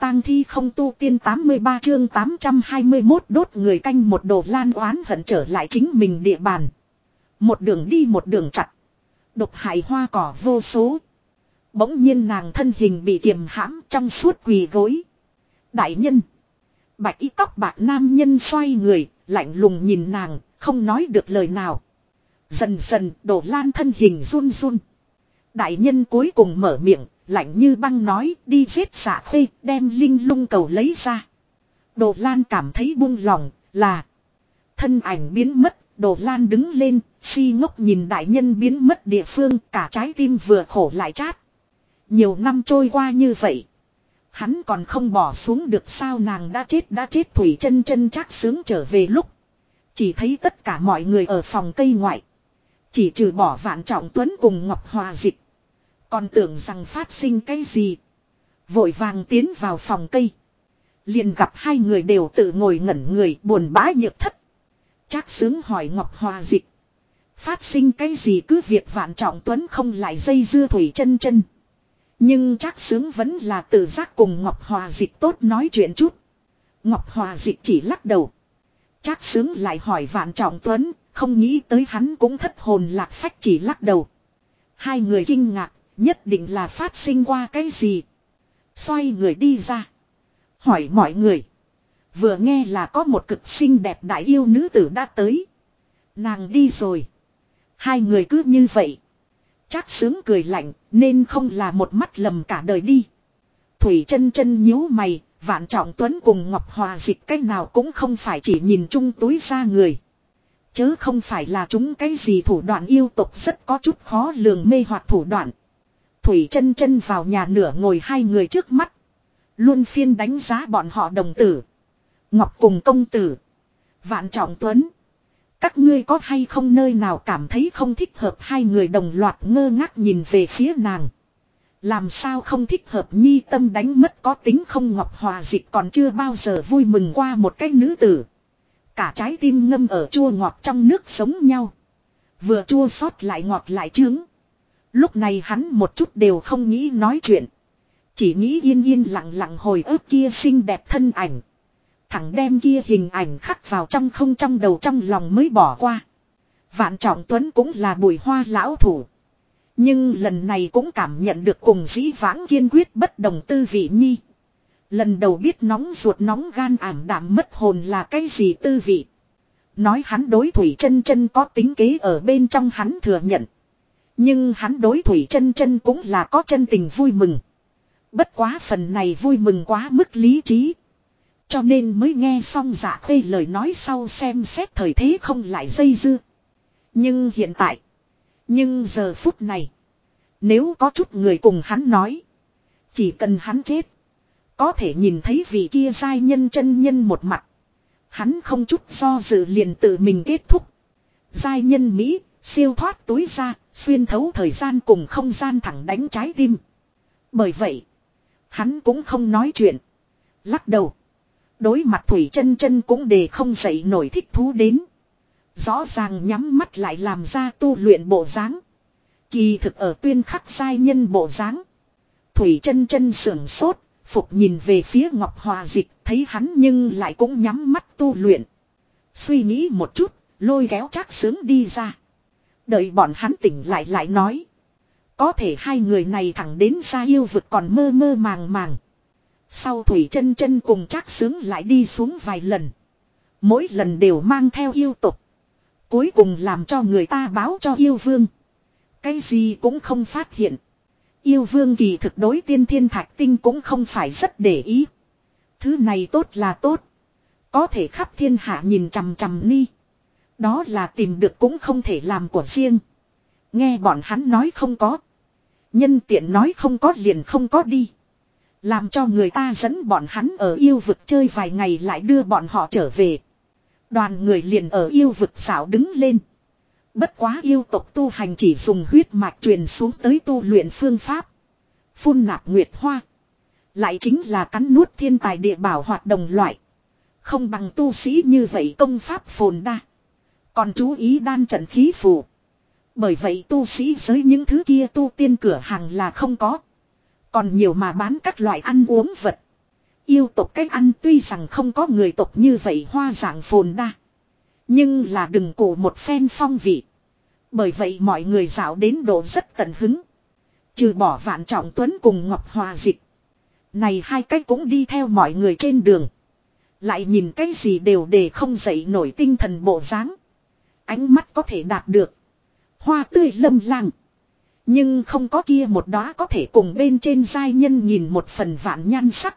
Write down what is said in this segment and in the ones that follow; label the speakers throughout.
Speaker 1: tang thi không tu tiên 83 chương 821 đốt người canh một Đồ Lan oán hận trở lại chính mình địa bàn. Một đường đi một đường chặt. Độc hại hoa cỏ vô số. Bỗng nhiên nàng thân hình bị kiềm hãm trong suốt quỳ gối. Đại nhân. Bạch y tóc bạc nam nhân xoay người, lạnh lùng nhìn nàng, không nói được lời nào. Dần dần Đồ Lan thân hình run run. Đại nhân cuối cùng mở miệng, lạnh như băng nói đi giết Dạ Khê, đem linh lung cầu lấy ra. Đồ Lan cảm thấy buông lòng, là. Thân ảnh biến mất, Đồ Lan đứng lên, si ngốc nhìn đại nhân biến mất địa phương, cả trái tim vừa khổ lại chát. Nhiều năm trôi qua như vậy. Hắn còn không bỏ xuống được sao, nàng đã chết. Thủy Chân Chân chắc sướng trở về lúc. Chỉ thấy tất cả mọi người ở phòng cây ngoại. Chỉ trừ bỏ Vạn Trọng Tuấn cùng Ngọc Hòa Dịch. Còn tưởng rằng phát sinh cái gì. Vội vàng tiến vào phòng cây. Liền gặp hai người đều tự ngồi ngẩn người buồn bã nhược thất. Trác Sướng hỏi Ngọc Hòa Dịch. Phát sinh cái gì, cứ việc Vạn Trọng Tuấn không lại dây dưa Thủy Chân Chân. Nhưng Trác Sướng vẫn là tự giác cùng Ngọc Hòa Dịch tốt nói chuyện chút. Ngọc Hòa Dịch chỉ lắc đầu. Trác Sướng lại hỏi Vạn Trọng Tuấn, không nghĩ tới hắn cũng thất hồn lạc phách chỉ lắc đầu. Hai người kinh ngạc, nhất định là phát sinh qua cái gì. Xoay người đi ra. Hỏi mọi người. Vừa nghe là có một cực xinh đẹp đại yêu nữ tử đã tới. Nàng đi rồi. Hai người cứ như vậy. Trác Sướng cười lạnh, nên không là một mắt lầm cả đời đi. Thủy Chân Chân nhíu mày, Vạn Trọng Tuấn cùng Ngọc Hòa Dịch cách nào cũng không phải chỉ nhìn chung túi ra người. Chớ không phải là chúng cái gì thủ đoạn yêu tộc rất có chút khó lường mê hoặc thủ đoạn. Thủy Chân Chân vào nhà nửa ngồi hai người trước mắt. Luôn phiên đánh giá bọn họ đồng tử. Ngọc cùng công tử. Vạn Trọng Tuấn. Các ngươi có hay không nơi nào cảm thấy không thích hợp, hai người đồng loạt ngơ ngác nhìn về phía nàng. Làm sao không thích hợp, nhi tâm đánh mất có tính không. Ngọc Hòa Dịch còn chưa bao giờ vui mừng qua một cái nữ tử. Cả trái tim ngâm ở chua ngọt trong nước sống nhau. Vừa chua xót lại ngọt lại chướng. Lúc này hắn một chút đều không nghĩ nói chuyện. Chỉ nghĩ yên yên lặng lặng hồi ức kia xinh đẹp thân ảnh. Thẳng đem kia hình ảnh khắc vào trong không trong đầu trong lòng mới bỏ qua. Vạn Trọng Tuấn cũng là Bùi Hoa lão thủ. Nhưng lần này cũng cảm nhận được cùng dĩ vãng kiên quyết bất đồng tư vị nhi. Lần đầu biết nóng ruột nóng gan ảm đạm mất hồn là cái gì tư vị. Nói hắn đối Thủy Chân Chân có tính kế ở bên trong hắn thừa nhận. Nhưng hắn đối Thủy Chân Chân cũng là có chân tình vui mừng. Bất quá phần này vui mừng quá mức lý trí. Cho nên mới nghe xong Dạ Khê lời nói sau xem xét thời thế không lại dây dưa. Nhưng hiện tại. Nhưng giờ phút này. Nếu có chút người cùng hắn nói. Chỉ cần hắn chết. Có thể nhìn thấy vị kia giai nhân chân nhân một mặt. Hắn không chút do dự liền tự mình kết thúc. Giai nhân Mỹ, siêu thoát túi ra, xuyên thấu thời gian cùng không gian thẳng đánh trái tim. Bởi vậy, hắn cũng không nói chuyện. Lắc đầu. Đối mặt Thủy Chân Chân cũng để không dậy nổi thích thú đến. Rõ ràng nhắm mắt lại làm ra tu luyện bộ dáng. Kỳ thực ở tuyên khắc giai nhân bộ dáng. Thủy Chân Chân sưởng sốt, phục nhìn về phía Ngọc Hòa Dịch, thấy hắn nhưng lại cũng nhắm mắt tu luyện. Suy nghĩ một chút, lôi kéo Trác Sướng đi ra. Đợi bọn hắn tỉnh lại nói. Có thể hai người này thẳng đến ra yêu vực còn mơ mơ màng màng. Sau Thủy Chân Chân cùng Trác Sướng lại đi xuống vài lần. Mỗi lần đều mang theo yêu tục. Cuối cùng làm cho người ta báo cho yêu vương. Cái gì cũng không phát hiện. Yêu vương kỳ thực đối tiên thiên thạch tinh cũng không phải rất để ý. Thứ này tốt là tốt. Có thể khắp thiên hạ nhìn chằm chằm ni. Đó là tìm được cũng không thể làm của riêng. Nghe bọn hắn nói không có. Nhân tiện nói không có liền không có đi. Làm cho người ta dẫn bọn hắn ở yêu vực chơi vài ngày lại đưa bọn họ trở về. Đoàn người liền ở yêu vực xảo đứng lên. Bất quá yêu tộc tu hành chỉ dùng huyết mạch truyền xuống tới tu luyện phương pháp. Phun nạp nguyệt hoa. Lại chính là cắn nuốt thiên tài địa bảo hoạt động loại. Không bằng tu sĩ như vậy công pháp phồn đa. Còn chú ý đan trận khí phù. Bởi vậy tu sĩ giới những thứ kia tu tiên cửa hàng là không có. Còn nhiều mà bán các loại ăn uống vật. Yêu tộc cách ăn tuy rằng không có người tộc như vậy hoa dạng phồn đa. Nhưng là đừng cổ một phen phong vị. Bởi vậy mọi người dạo đến độ rất tận hứng. Trừ bỏ Vạn Trọng Tuấn cùng Ngọc Hòa Dịch. Này hai cách cũng đi theo mọi người trên đường. Lại nhìn cái gì đều để không dậy nổi tinh thần bộ dáng. Ánh mắt có thể đạt được. Hoa tươi lâm lang. Nhưng không có kia một đóa có thể cùng bên trên giai nhân nhìn một phần vạn nhan sắc.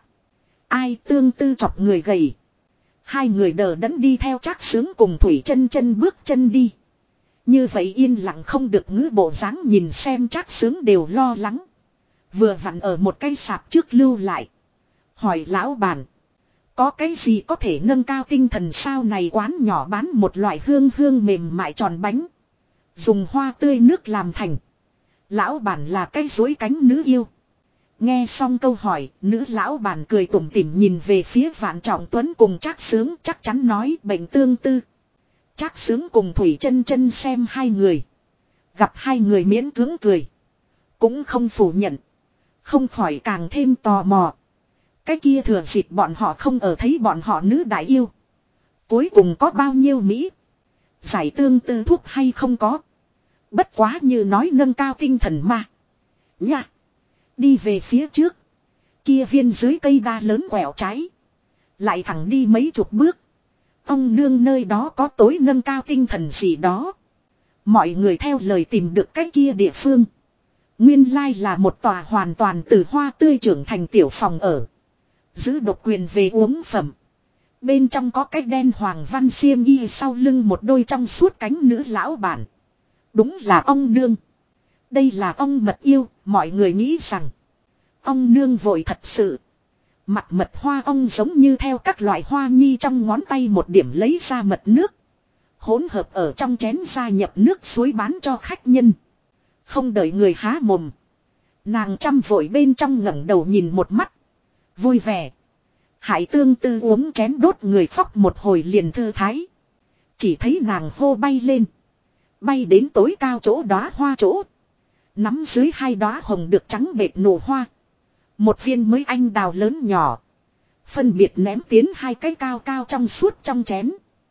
Speaker 1: Ai tương tư chọc người gầy. Hai người đờ đẫn đi theo Trác Sướng cùng Thủy Chân Chân bước chân đi. Như vậy yên lặng không được ngữ bộ dáng nhìn xem Trác Sướng đều lo lắng. Vừa vặn ở một cây sạp trước lưu lại. Hỏi lão bản. Có cái gì có thể nâng cao tinh thần sao này quán nhỏ bán một loại hương hương mềm mại tròn bánh. Dùng hoa tươi nước làm thành. Lão bản là cái dối cánh nữ yêu. Nghe xong câu hỏi, nữ lão bản cười tủm tỉm nhìn về phía Vạn Trọng Tuấn cùng Trác Sướng chắc chắn nói bệnh tương tư. Trác Sướng cùng Thủy Chân Chân xem hai người. Gặp hai người miễn cưỡng cười. Cũng không phủ nhận. Không khỏi càng thêm tò mò. Cái kia thừa dịp bọn họ không ở thấy bọn họ nữ đại yêu. Cuối cùng có bao nhiêu Mỹ. Giải tương tư thuốc hay không có. Bất quá như nói nâng cao tinh thần mà. Nha. Đi về phía trước. Kia viên dưới cây đa lớn quẹo trái. Lại thẳng đi mấy chục bước. Ông nương nơi đó có tối nâng cao tinh thần gì đó. Mọi người theo lời tìm được cái kia địa phương. Nguyên lai là một tòa hoàn toàn từ hoa tươi trưởng thành tiểu phòng ở. Giữ độc quyền về uống phẩm. Bên trong có cái đen hoàng văn xiêm y sau lưng một đôi trong suốt cánh nữ lão bản. Đúng là ông nương. Đây là ông mật yêu, mọi người nghĩ rằng. Ông nương vội thật sự. Mặt mật hoa ong giống như theo các loại hoa nhi trong ngón tay một điểm lấy ra mật nước. Hỗn hợp ở trong chén gia nhập nước suối bán cho khách nhân. Không đợi người há mồm. Nàng chăm vội bên trong ngẩng đầu nhìn một mắt. Vui vẻ. Hải tương tư uống chén đốt người phóc một hồi liền thư thái. Chỉ thấy nàng hô bay lên. Bay đến tối cao chỗ đóa hoa chỗ. Nắm dưới hai đóa hồng được trắng bệt nụ hoa. Một viên mới anh đào lớn nhỏ. Phân biệt ném tiến hai cái cao cao trong suốt trong chén.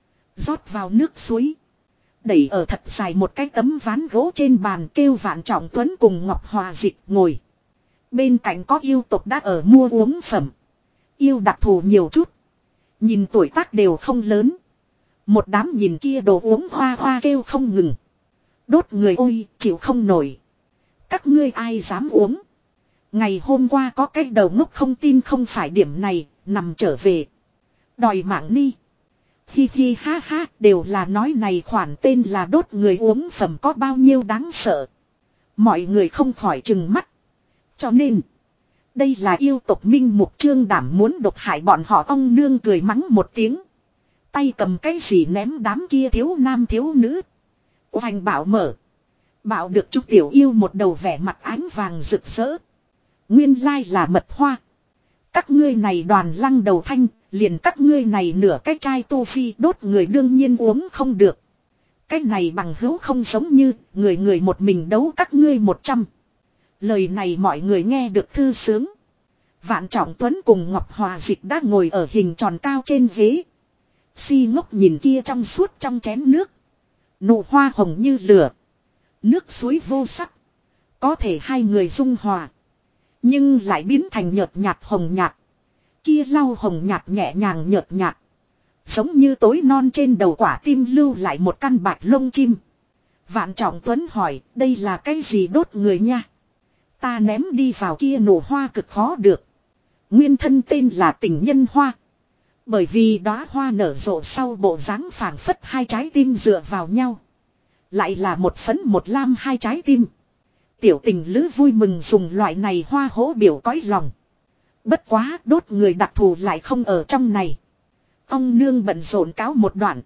Speaker 1: Rót vào nước suối. Đẩy ở thật dài một cái tấm ván gỗ trên bàn kêu Vạn Trọng Tuấn cùng Ngọc Hòa Dịch ngồi. Bên cạnh có yêu tộc đã ở mua uống phẩm. Yêu đặc thù nhiều chút. Nhìn tuổi tác đều không lớn. Một đám nhìn kia đồ uống hoa hoa kêu không ngừng. Đốt người ôi chịu không nổi. Các ngươi ai dám uống. Ngày hôm qua có cái đầu ngốc không tin không phải điểm này. Nằm trở về. Đòi mạng ni. Hi hi ha ha đều là nói này khoản tên là đốt người uống phẩm có bao nhiêu đáng sợ. Mọi người không khỏi chừng mắt. Cho nên. Đây là yêu tộc Minh Mục Trương đảm muốn độc hại bọn họ. Ông nương cười mắng một tiếng. Tay cầm cái gì ném đám kia thiếu nam thiếu nữ. Oanh bảo mở. Bảo được chúc tiểu yêu một đầu vẻ mặt ánh vàng rực rỡ. Nguyên lai là mật hoa. Các ngươi này đoàn lăng đầu thanh. Liền các ngươi này nửa cái chai tô phi đốt người đương nhiên uống không được. Cái này bằng hữu không giống như người người một mình đấu các ngươi 100. Lời này mọi người nghe được thư sướng. Vạn Trọng Tuấn cùng Ngọc Hòa Dịch đã ngồi ở hình tròn cao trên ghế. Si ngốc nhìn kia trong suốt trong chén nước. Nụ hoa hồng như lửa. Nước suối vô sắc. Có thể hai người dung hòa. Nhưng lại biến thành nhợt nhạt hồng nhạt. Kia lau hồng nhạt nhẹ nhàng nhợt nhạt. Giống như tối non trên đầu quả tim lưu lại một căn bạch lông chim. Vạn Trọng Tuấn hỏi đây là cái gì đốt người nha. Ta ném đi vào kia nổ hoa cực khó được. Nguyên thân tên là tình nhân hoa. Bởi vì đóa hoa nở rộ sau bộ dáng phảng phất hai trái tim dựa vào nhau. Lại là một phấn một lam hai trái tim. Tiểu tình lữ vui mừng dùng loại này hoa hỗ biểu cõi lòng. Bất quá đốt người đặc thù lại không ở trong này. Ông nương bận rộn cáo một đoạn.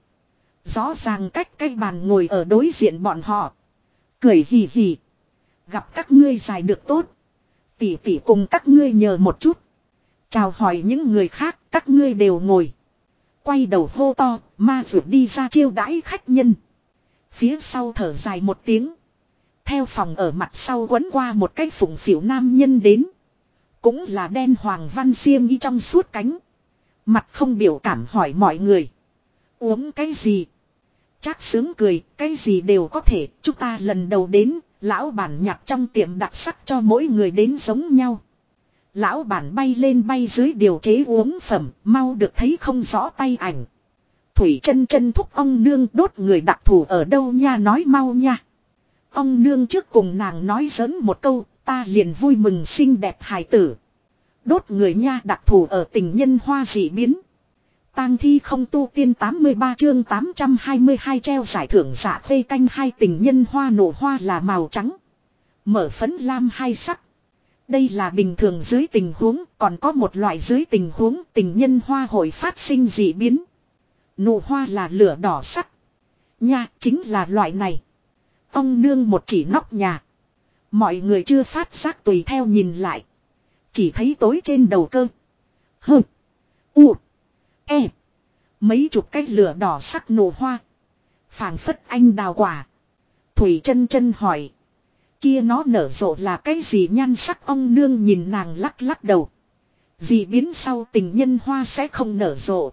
Speaker 1: Rõ ràng cách cái bàn ngồi ở đối diện bọn họ. Cười hì hì. Gặp các ngươi dài được tốt. Tỷ tỷ cùng các ngươi nhờ một chút. Chào hỏi những người khác các ngươi đều ngồi. Quay đầu hô to ma vượt đi ra chiêu đãi khách nhân. Phía sau thở dài một tiếng. Theo phòng ở mặt sau quấn qua một cái phụng phỉu nam nhân đến. Cũng là đen hoàng văn xiêm y trong suốt cánh. Mặt không biểu cảm hỏi mọi người. Uống cái gì? Trác Sướng cười, cái gì đều có thể, chúng ta lần đầu đến, lão bản nhặt trong tiệm đặc sắc cho mỗi người đến giống nhau. Lão bản bay lên bay dưới điều chế uống phẩm, mau được thấy không rõ tay ảnh. Thủy chân chân thúc ông nương đốt người đặc thù ở đâu nha, nói mau nha. Ông nương trước cùng nàng nói giỡn một câu, ta liền vui mừng xinh đẹp hài tử. Đốt người nha đặc thù ở tình nhân hoa dị biến. Tang thi không tu tiên 83 chương 822 treo giải thưởng dạ phê canh hai tình nhân hoa nổ hoa là màu trắng. Mở phấn lam hai sắc. Đây là bình thường dưới tình huống, còn có một loại dưới tình huống tình nhân hoa hội phát sinh dị biến. Nụ hoa là lửa đỏ sắc. Nha, chính là loại này. Ông nương một chỉ nóc nhà. Mọi người chưa phát giác tùy theo nhìn lại. Chỉ thấy tối trên đầu cơ. Hơ. U. E. Mấy chục cái lửa đỏ sắc nụ hoa. Phảng phất anh đào quả. Thủy chân chân hỏi. Kia nó nở rộ là cái gì nhan sắc, ông nương nhìn nàng lắc lắc đầu. Dị biến sau tình nhân hoa sẽ không nở rộ.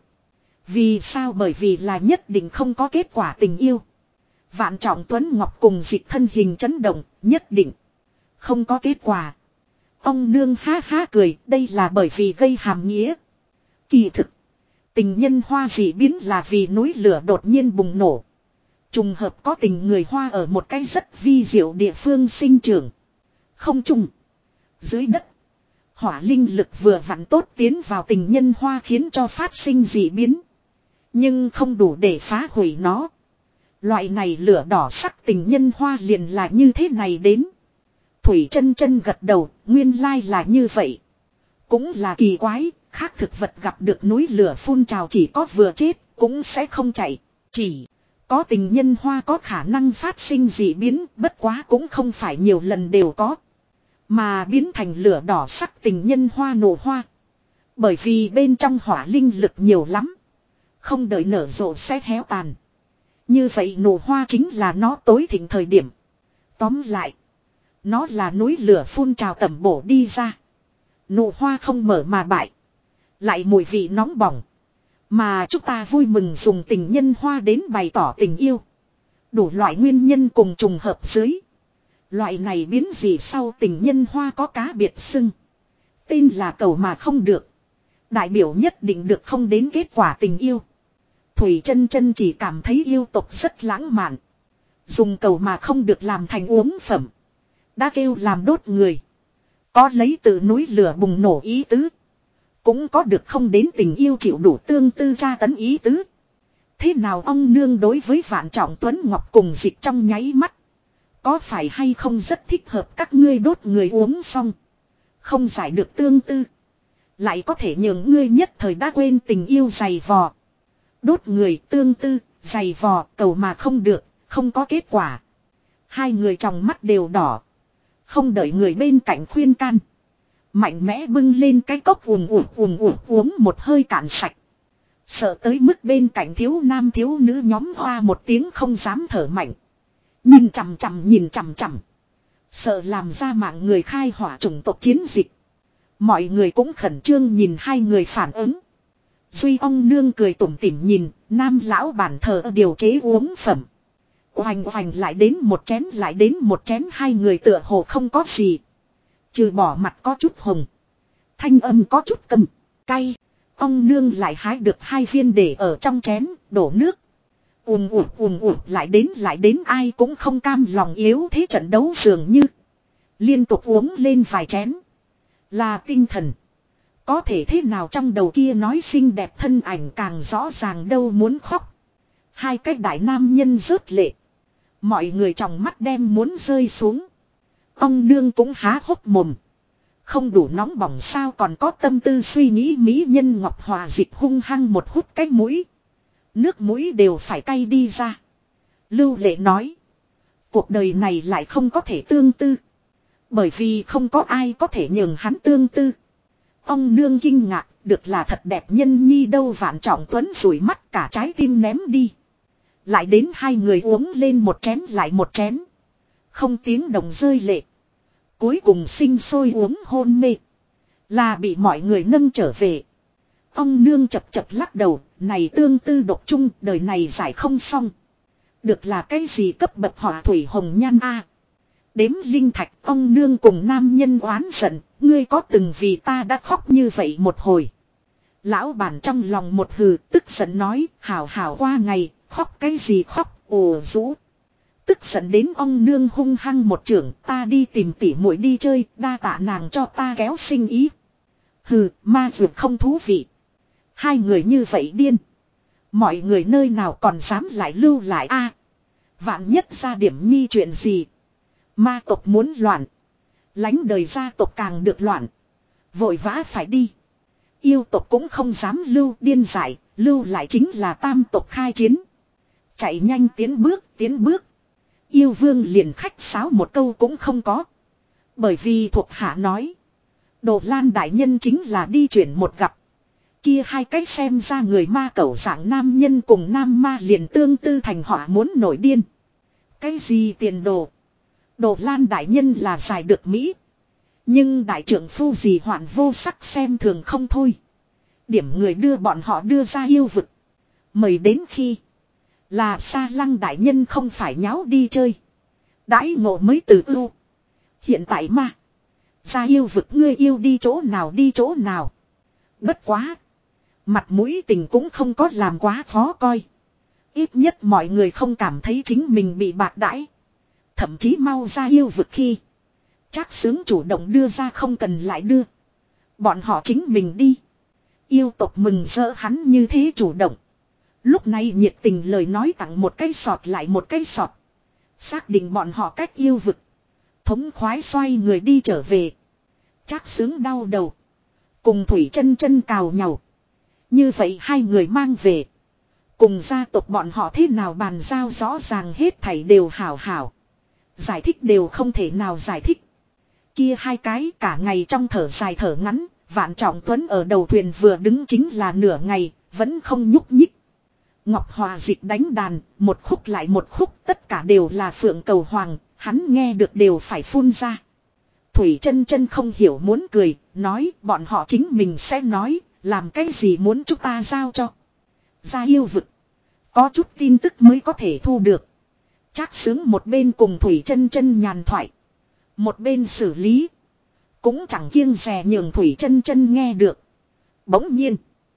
Speaker 1: Vì sao? Bởi vì là nhất định không có kết quả tình yêu. Vạn Trọng Tuấn Ngọc cùng dịch thân hình chấn động, nhất định không có kết quả. Ông nương ha ha cười, đây là bởi vì gây hàm nghĩa. Kỳ thực, tình nhân hoa dị biến là vì núi lửa đột nhiên bùng nổ. Trùng hợp có tình người hoa ở một cái rất vi diệu địa phương sinh trưởng. Không trùng. Dưới đất. Hỏa linh lực vừa vặn tốt tiến vào tình nhân hoa khiến cho phát sinh dị biến. Nhưng không đủ để phá hủy nó. Loại này lửa đỏ sắc tình nhân hoa liền là như thế này đến. Thủy chân chân gật đầu, nguyên lai là như vậy. Cũng là kỳ quái, khác thực vật gặp được núi lửa phun trào chỉ có vừa chết, cũng sẽ không chạy. Chỉ có tình nhân hoa có khả năng phát sinh dị biến, bất quá cũng không phải nhiều lần đều có. Mà biến thành lửa đỏ sắc tình nhân hoa nổ hoa. Bởi vì bên trong hỏa linh lực nhiều lắm. Không đợi nở rộ sẽ héo tàn. Như vậy nổ hoa chính là nó tối thịnh thời điểm. Tóm lại. Nó là núi lửa phun trào tẩm bổ đi ra. Nụ hoa không mở mà bại. Lại mùi vị nóng bỏng. Mà chúng ta vui mừng dùng tình nhân hoa đến bày tỏ tình yêu. Đủ loại nguyên nhân cùng trùng hợp dưới. Loại này biến dị sau tình nhân hoa có cá biệt xưng. Tên là cầu mà không được. Đại biểu nhất định được không đến kết quả tình yêu. Thủy chân chân chỉ cảm thấy yêu tục rất lãng mạn. Dùng cầu mà không được làm thành uống phẩm. Đã kêu làm đốt người. Có lấy từ núi lửa bùng nổ ý tứ. Cũng có được không đến tình yêu chịu đủ tương tư tra tấn ý tứ. Thế nào ông nương đối với Vạn Trọng Tuấn Ngọc cùng dịch trong nháy mắt. Có phải hay không rất thích hợp các ngươi đốt người uống xong. Không giải được tương tư. Lại có thể nhường ngươi nhất thời đã quên tình yêu dày vò. Đốt người tương tư, dày vò, cầu mà không được, không có kết quả. Hai người trong mắt đều đỏ. Không đợi người bên cạnh khuyên can. Mạnh mẽ bưng lên cái cốc uống một hơi cạn sạch. Sợ tới mức bên cạnh thiếu nam thiếu nữ nhóm hoa một tiếng không dám thở mạnh. Nhìn chằm chằm. Sợ làm ra mạng người khai hỏa chủng tộc chiến dịch. Mọi người cũng khẩn trương nhìn hai người phản ứng. Duy ông nương cười tủm tỉm nhìn, nam lão bản thờ điều chế uống phẩm. Oành lại đến một chén hai người tựa hồ không có gì. Trừ bỏ mặt có chút hồng. Thanh âm có chút căm, cay. Ông nương lại hái được hai viên để ở trong chén, đổ nước. Lại đến ai cũng không cam lòng yếu thế trận đấu dường như. Liên tục uống lên vài chén. Là tinh thần. Có thể thế nào trong đầu kia nói xinh đẹp thân ảnh càng rõ ràng đâu muốn khóc. Hai cái đại nam nhân rớt lệ. Mọi người trong mắt đem muốn rơi xuống. Ông nương cũng há hốc mồm. Không đủ nóng bỏng sao còn có tâm tư suy nghĩ mỹ nhân Ngọc Hòa dịch hung hăng một hút cái mũi. Nước mũi đều phải cay đi ra. Lưu Lệ nói. Cuộc đời này lại không có thể tương tư. Bởi vì không có ai có thể nhường hắn tương tư. Ông nương kinh ngạc, được là thật đẹp nhân nhi đâu. Vạn Trọng Tuấn rủi mắt cả trái tim ném đi. Lại đến hai người uống lên một chén lại một chén. Không tiếng đồng rơi lệ. Cuối cùng sinh sôi uống hôn mê. Là bị mọi người nâng trở về. Ông nương chập chập lắc đầu, này tương tư độc chung, đời này giải không xong. Được là cái gì cấp bậc hỏa thủy hồng nhan a? Đếm linh thạch, ông nương cùng nam nhân oán giận, ngươi có từng vì ta đã khóc như vậy một hồi. Lão bản trong lòng một hừ, tức giận nói, hảo hảo qua ngày, khóc cái gì khóc, ồ rũ. Tức giận đến ông nương hung hăng một trưởng, ta đi tìm tỉ muội đi chơi, đa tạ nàng cho ta kéo sinh ý. Hừ, ma dược không thú vị. Hai người như vậy điên. Mọi người nơi nào còn dám lại lưu lại a? Vạn nhất ra điểm nhi chuyện gì. Ma tộc muốn loạn. Lánh đời gia tộc càng được loạn. Vội vã phải đi. Yêu tộc cũng không dám lưu điên dại. Lưu lại chính là tam tộc khai chiến. Chạy nhanh tiến bước tiến bước. Yêu vương liền khách sáo một câu cũng không có. Bởi vì thuộc hạ nói. Đồ Lan đại nhân chính là đi chuyển một gặp. Kia hai cái xem ra người ma cẩu dạng nam nhân cùng nam ma liền tương tư thành họa muốn nổi điên. Cái gì tiền đồ? Đồ Lan đại nhân là giải được Mỹ. Nhưng đại trưởng phu gì hoạn vô sắc xem thường không thôi. Điểm người đưa bọn họ đưa ra yêu vực. Mời đến khi. Là Sa Lăng đại nhân không phải nháo đi chơi. Đãi ngộ mới từ ưu. Hiện tại ma. Ra yêu vực ngươi yêu đi chỗ nào đi chỗ nào. Bất quá. Mặt mũi tình cũng không có làm quá khó coi. Ít nhất mọi người không cảm thấy chính mình bị bạc đãi. Thậm chí mau ra yêu vực khi. Trác Xướng chủ động đưa ra không cần lại đưa. Bọn họ chính mình đi. Yêu tộc mừng rỡ hắn như thế chủ động. Lúc này nhiệt tình lời nói tặng một cái sọt lại một cái sọt. Xác định bọn họ cách yêu vực. Thống khoái xoay người đi trở về. Trác Xướng đau đầu. Cùng Thủy Chân Chân cào nhau. Như vậy hai người mang về. Cùng gia tộc bọn họ thế nào bàn giao rõ ràng hết thảy đều hảo hảo. Giải thích đều không thể nào giải thích. Kia hai cái cả ngày trong thở dài thở ngắn. Vạn Trọng Tuấn ở đầu thuyền vừa đứng chính là nửa ngày. Vẫn không nhúc nhích. Ngọc Hòa Dịch đánh đàn. Một khúc lại một khúc. Tất cả đều là Phượng Cầu Hoàng. Hắn nghe được đều phải phun ra. Thủy Chân Chân không hiểu muốn cười. Nói bọn họ chính mình sẽ nói. Làm cái gì muốn chúng ta giao cho. Ra yêu vực. Có chút tin tức mới có thể thu được. Trác Xướng một bên cùng Thủy Chân Chân nhàn thoại. Một bên xử lý. Cũng chẳng kiêng dè nhường Thủy Chân Chân nghe được. Bỗng nhiên.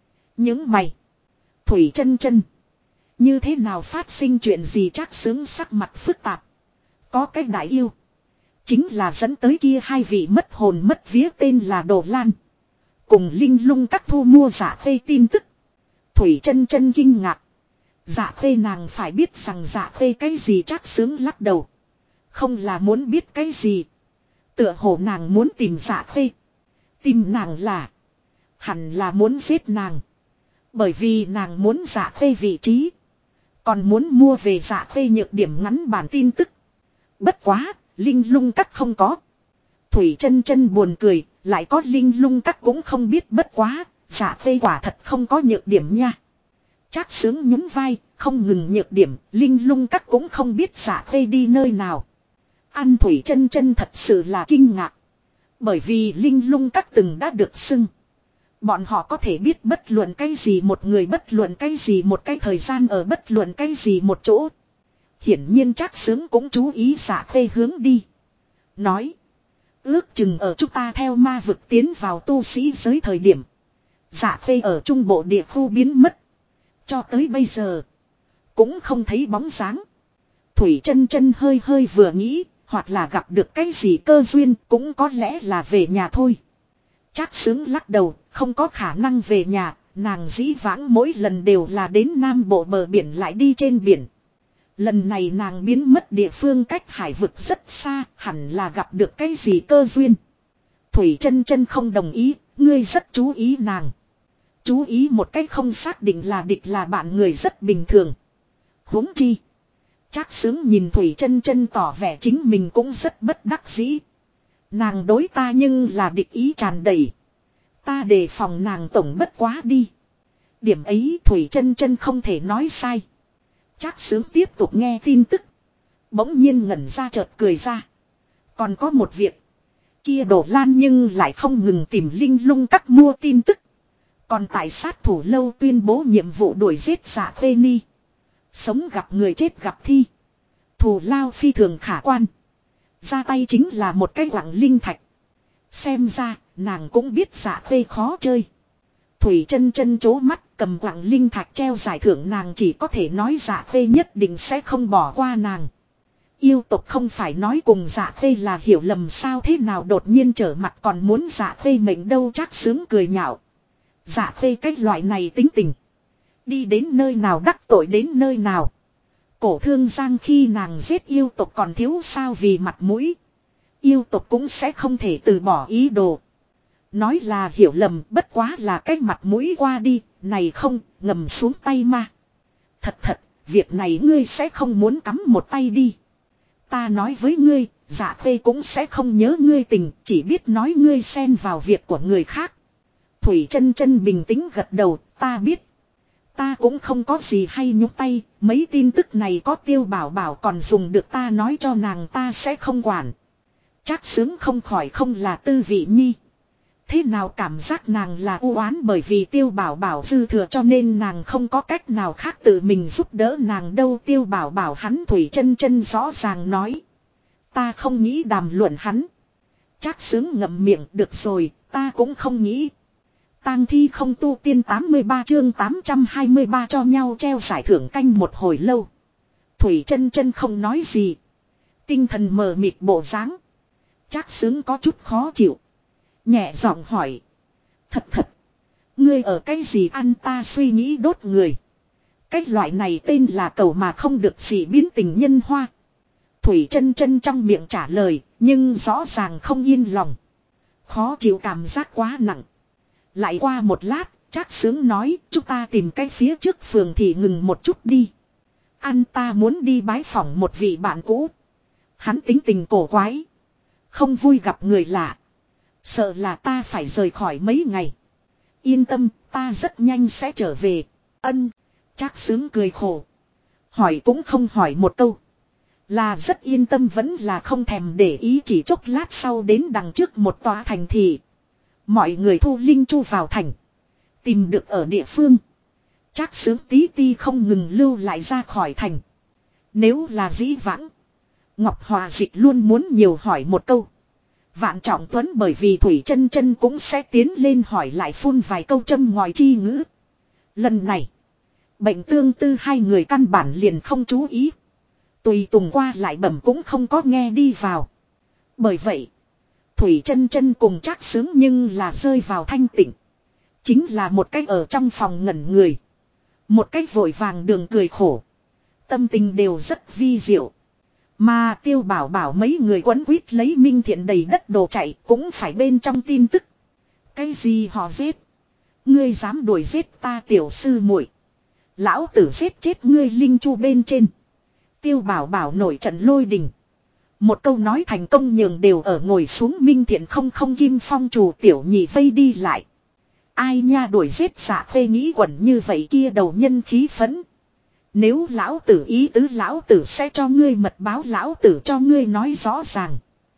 Speaker 1: Những mày. Thủy Chân Chân. Như thế nào phát sinh chuyện gì Trác Xướng sắc mặt phức tạp. Có cái đại yêu. Chính là dẫn tới kia hai vị mất hồn mất vía tên là Đồ Lan. Cùng Linh Lung các thu mua giả khê tin tức. Thủy Chân Chân kinh ngạc. Dạ khê nàng phải biết rằng dạ khê cái gì Trác Xướng lắc đầu. Không là muốn biết cái gì. Tựa hồ nàng muốn tìm dạ khê. Tìm nàng là. Hẳn là muốn giết nàng. Bởi vì nàng muốn dạ khê vị trí. Còn muốn mua về dạ khê nhược điểm ngắn bản tin tức. Bất quá, Linh Lung các không có. Thủy Chân Chân buồn cười, lại có Linh Lung các cũng không biết bất quá. Dạ khê quả thật không có nhược điểm nha. Trác Xướng nhún vai, không ngừng nhược điểm, Linh Lung các cũng không biết dạ khê đi nơi nào. An Thủy Chân Chân thật sự là kinh ngạc. Bởi vì Linh Lung các từng đã được xưng. Bọn họ có thể biết bất luận cái gì một người bất luận cái gì một cái thời gian ở bất luận cái gì một chỗ. Hiển nhiên Trác Xướng cũng chú ý dạ khê hướng đi. Nói. Ước chừng ở chúng ta theo ma vực tiến vào tu sĩ giới thời điểm. Dạ khê ở trung bộ địa khu biến mất. Cho tới bây giờ. Cũng không thấy bóng dáng. Thủy Chân Chân hơi hơi vừa nghĩ. Hoặc là gặp được cái gì cơ duyên. Cũng có lẽ là về nhà thôi. Trác Xướng lắc đầu. Không có khả năng về nhà. Nàng dĩ vãng mỗi lần đều là đến Nam Bộ bờ biển lại đi trên biển. Lần này nàng biến mất địa phương cách hải vực rất xa. Hẳn là gặp được cái gì cơ duyên. Thủy Chân Chân không đồng ý. Ngươi rất chú ý nàng. Chú ý một cách không xác định là địch là bạn người rất bình thường. Huống chi. Trác Xướng nhìn Thủy Chân Chân tỏ vẻ chính mình cũng rất bất đắc dĩ. Nàng đối ta nhưng là địch ý tràn đầy. Ta đề phòng nàng tổng bất quá đi. Điểm ấy Thủy Chân Chân không thể nói sai. Trác Xướng tiếp tục nghe tin tức. Bỗng nhiên ngẩn ra chợt cười ra. Còn có một việc. Kia Đồ Lan nhưng lại không ngừng tìm Linh Lung Các mua tin tức. Còn tại sát thủ lâu tuyên bố nhiệm vụ đuổi giết Dạ Khê Ni. Sống gặp người chết gặp thi. Thù lao phi thường khả quan. Ra tay chính là một cái quặng linh thạch. Xem ra nàng cũng biết Dạ Khê khó chơi. Thủy chân chân chố mắt cầm quặng linh thạch treo giải thưởng, nàng chỉ có thể nói Dạ Khê nhất định sẽ không bỏ qua nàng. Yêu tộc không phải nói cùng Dạ Khê là hiểu lầm sao, thế nào đột nhiên trở mặt còn muốn Dạ Khê mệnh đâu. Trác Sướng cười nhạo. Dạ Khê cái loại này tính tình. Đi đến nơi nào đắc tội đến nơi nào. Cổ Thương Giang khi nàng giết yêu tộc còn thiếu sao, vì mặt mũi. Yêu tộc cũng sẽ không thể từ bỏ ý đồ. Nói là hiểu lầm bất quá là cái mặt mũi qua đi, này không, ngầm xuống tay mà. Thật, việc này ngươi sẽ không muốn cắm một tay đi. Ta nói với ngươi, Dạ Khê cũng sẽ không nhớ ngươi tình, chỉ biết nói ngươi xen vào việc của người khác. Thủy chân chân bình tĩnh gật đầu, ta biết. Ta cũng không có gì hay nhúc tay, mấy tin tức này có Tiêu Bảo Bảo còn dùng được ta nói cho nàng, ta sẽ không quản. Trác Sướng không khỏi không là tư vị nhi. Thế nào cảm giác nàng là u oán bởi vì Tiêu Bảo Bảo dư thừa cho nên nàng không có cách nào khác tự mình giúp đỡ nàng đâu. Tiêu Bảo Bảo hắn Thủy chân chân rõ ràng nói. Ta không nghĩ đàm luận hắn. Trác Sướng ngậm miệng, được rồi, ta cũng không nghĩ. Tang thi không tu tiên 83 chương 823 cho nhau treo giải thưởng canh một hồi lâu. Thủy chân chân không nói gì. Tinh thần mờ mịt bộ dáng. Trác Sướng có chút khó chịu. Nhẹ giọng hỏi. Thật. Ngươi ở cái gì ăn, ta suy nghĩ đốt người. Cái loại này tên là cầu mà không được gì biến tình nhân hoa. Thủy chân chân trong miệng trả lời. Nhưng rõ ràng không yên lòng. Khó chịu cảm giác quá nặng. Lại qua một lát, Trác Sướng nói, chúng ta tìm cái phía trước phường thì ngừng một chút đi. Anh ta muốn đi bái phỏng một vị bạn cũ. Hắn tính tình cổ quái. Không vui gặp người lạ. Sợ là ta phải rời khỏi mấy ngày. Yên tâm, ta rất nhanh sẽ trở về. Ân. Trác Sướng cười khổ. Hỏi cũng không hỏi một câu. Là rất yên tâm vẫn là không thèm để ý, chỉ chốc lát sau đến đằng trước một tòa thành thị. Mọi người thu linh chu vào thành. Tìm được ở địa phương. Trác Sướng tí ti không ngừng lưu lại ra khỏi thành. Nếu là dĩ vãng, Ngọc Hòa Dịch luôn muốn nhiều hỏi một câu. Vạn Trọng Tuấn bởi vì Thủy chân chân cũng sẽ tiến lên hỏi lại phun vài câu châm ngòi chi ngữ. Lần này, bệnh tương tư hai người căn bản liền không chú ý. Tùy tùng qua lại bẩm cũng không có nghe đi vào. Bởi vậy, Thủy chân chân cùng Trác Sướng nhưng là rơi vào thanh tịnh. Chính là một cách ở trong phòng ngẩn người. Một cách vội vàng đường cười khổ. Tâm tình đều rất vi diệu. Mà Tiêu Bảo Bảo mấy người quấn quýt lấy Minh Thiện đầy đất đồ chạy cũng phải bên trong tin tức. Cái gì họ giết? Ngươi dám đuổi giết ta tiểu sư muội? Lão tử giết chết ngươi linh chu bên trên. Tiêu Bảo Bảo nổi trận lôi đình. Một câu nói thành công nhường đều ở ngồi xuống Minh Thiện không Kim Phong chủ tiểu nhị vây đi lại. Ai nha, đuổi giết Dạ Khê nghĩ quẩn như vậy kia đầu nhân khí phấn. Nếu lão tử ý tứ, lão tử sẽ cho ngươi mật báo, lão tử cho ngươi nói rõ ràng.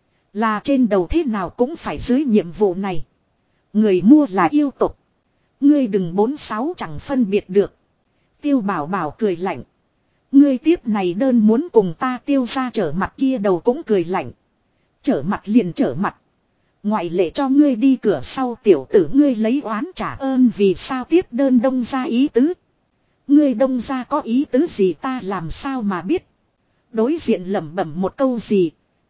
Speaker 1: Là trên đầu thế nào cũng phải dưới nhiệm vụ này. Người mua là yêu tục. Ngươi đừng 46 chẳng phân biệt được. Tiêu Bảo Bảo cười lạnh. Ngươi tiếp này đơn muốn cùng ta Tiêu ra trở mặt, kia đầu cũng cười lạnh. Trở mặt liền trở mặt. Ngoại lệ cho ngươi đi cửa sau, tiểu tử ngươi lấy oán trả ơn, vì sao tiếp đơn Đông ra ý tứ. Ngươi Đông ra có ý tứ gì ta làm sao mà biết. Đối diện lẩm bẩm một câu gì.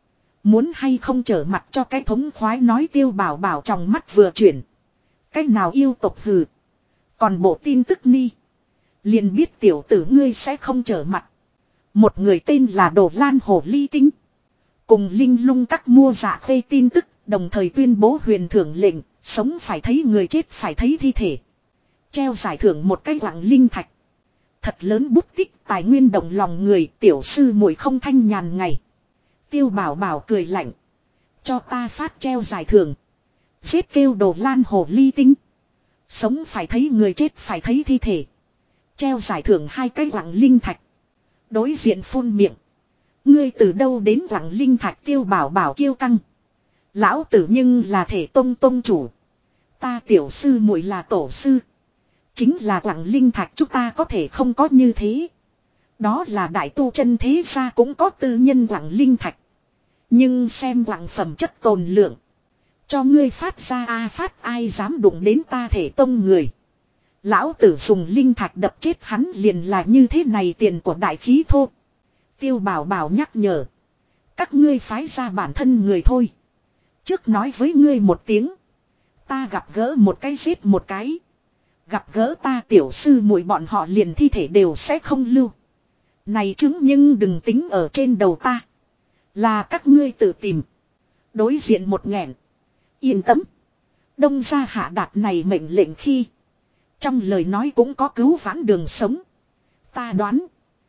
Speaker 1: Muốn hay không trở mặt cho cái thống khoái nói. Tiêu Bảo Bảo trong mắt vừa chuyển. Cách nào yêu tộc hừ. Còn bộ tin tức ni. Liền biết tiểu tử ngươi sẽ không trở mặt. Một người tên là Đồ Lan Hồ Ly Tinh. Cùng Linh Lung Các mua Dạ Khê tin tức. Đồng thời tuyên bố huyền thưởng lệnh. Sống phải thấy người, chết phải thấy thi thể. Treo giải thưởng một cái quặng linh thạch. Thật lớn bút tích, tài nguyên động lòng người, tiểu sư muội không thanh nhàn ngày. Tiêu Bảo Bảo cười lạnh. Cho ta phát treo giải thưởng. Giết kêu Đồ Lan Hồ Ly Tinh. Sống phải thấy người, chết phải thấy thi thể. Treo giải thưởng hai cái quặng linh thạch. Đối diện phun miệng. Ngươi từ đâu đến quặng linh thạch? Tiêu Bảo Bảo kiêu căng. Lão tử nhưng là thể tông tông chủ. Ta tiểu sư muội là tổ sư. Chính là Quảng Linh Thạch chúng ta có thể không có như thế. Đó là đại tu chân thế gia cũng có tư nhân Quảng Linh Thạch. Nhưng xem Quảng phẩm chất tồn lượng. Cho ngươi phát ra phát ai dám đụng đến ta thể tông người. Lão tử dùng linh thạch đập chết hắn liền là như thế này tiền của đại khí thô. Tiêu Bảo Bảo nhắc nhở. Các ngươi phái ra bản thân người thôi. Trước nói với ngươi một tiếng. Ta gặp gỡ một cái giết một cái. Gặp gỡ ta tiểu sư muội bọn họ liền thi thể đều sẽ không lưu. Này chứng nhưng đừng tính ở trên đầu ta. Là các ngươi tự tìm. Đối diện một nghẹn. Yên tâm. Đông gia hạ đạt này mệnh lệnh khi. Trong lời nói cũng có cứu vãn đường sống. Ta đoán.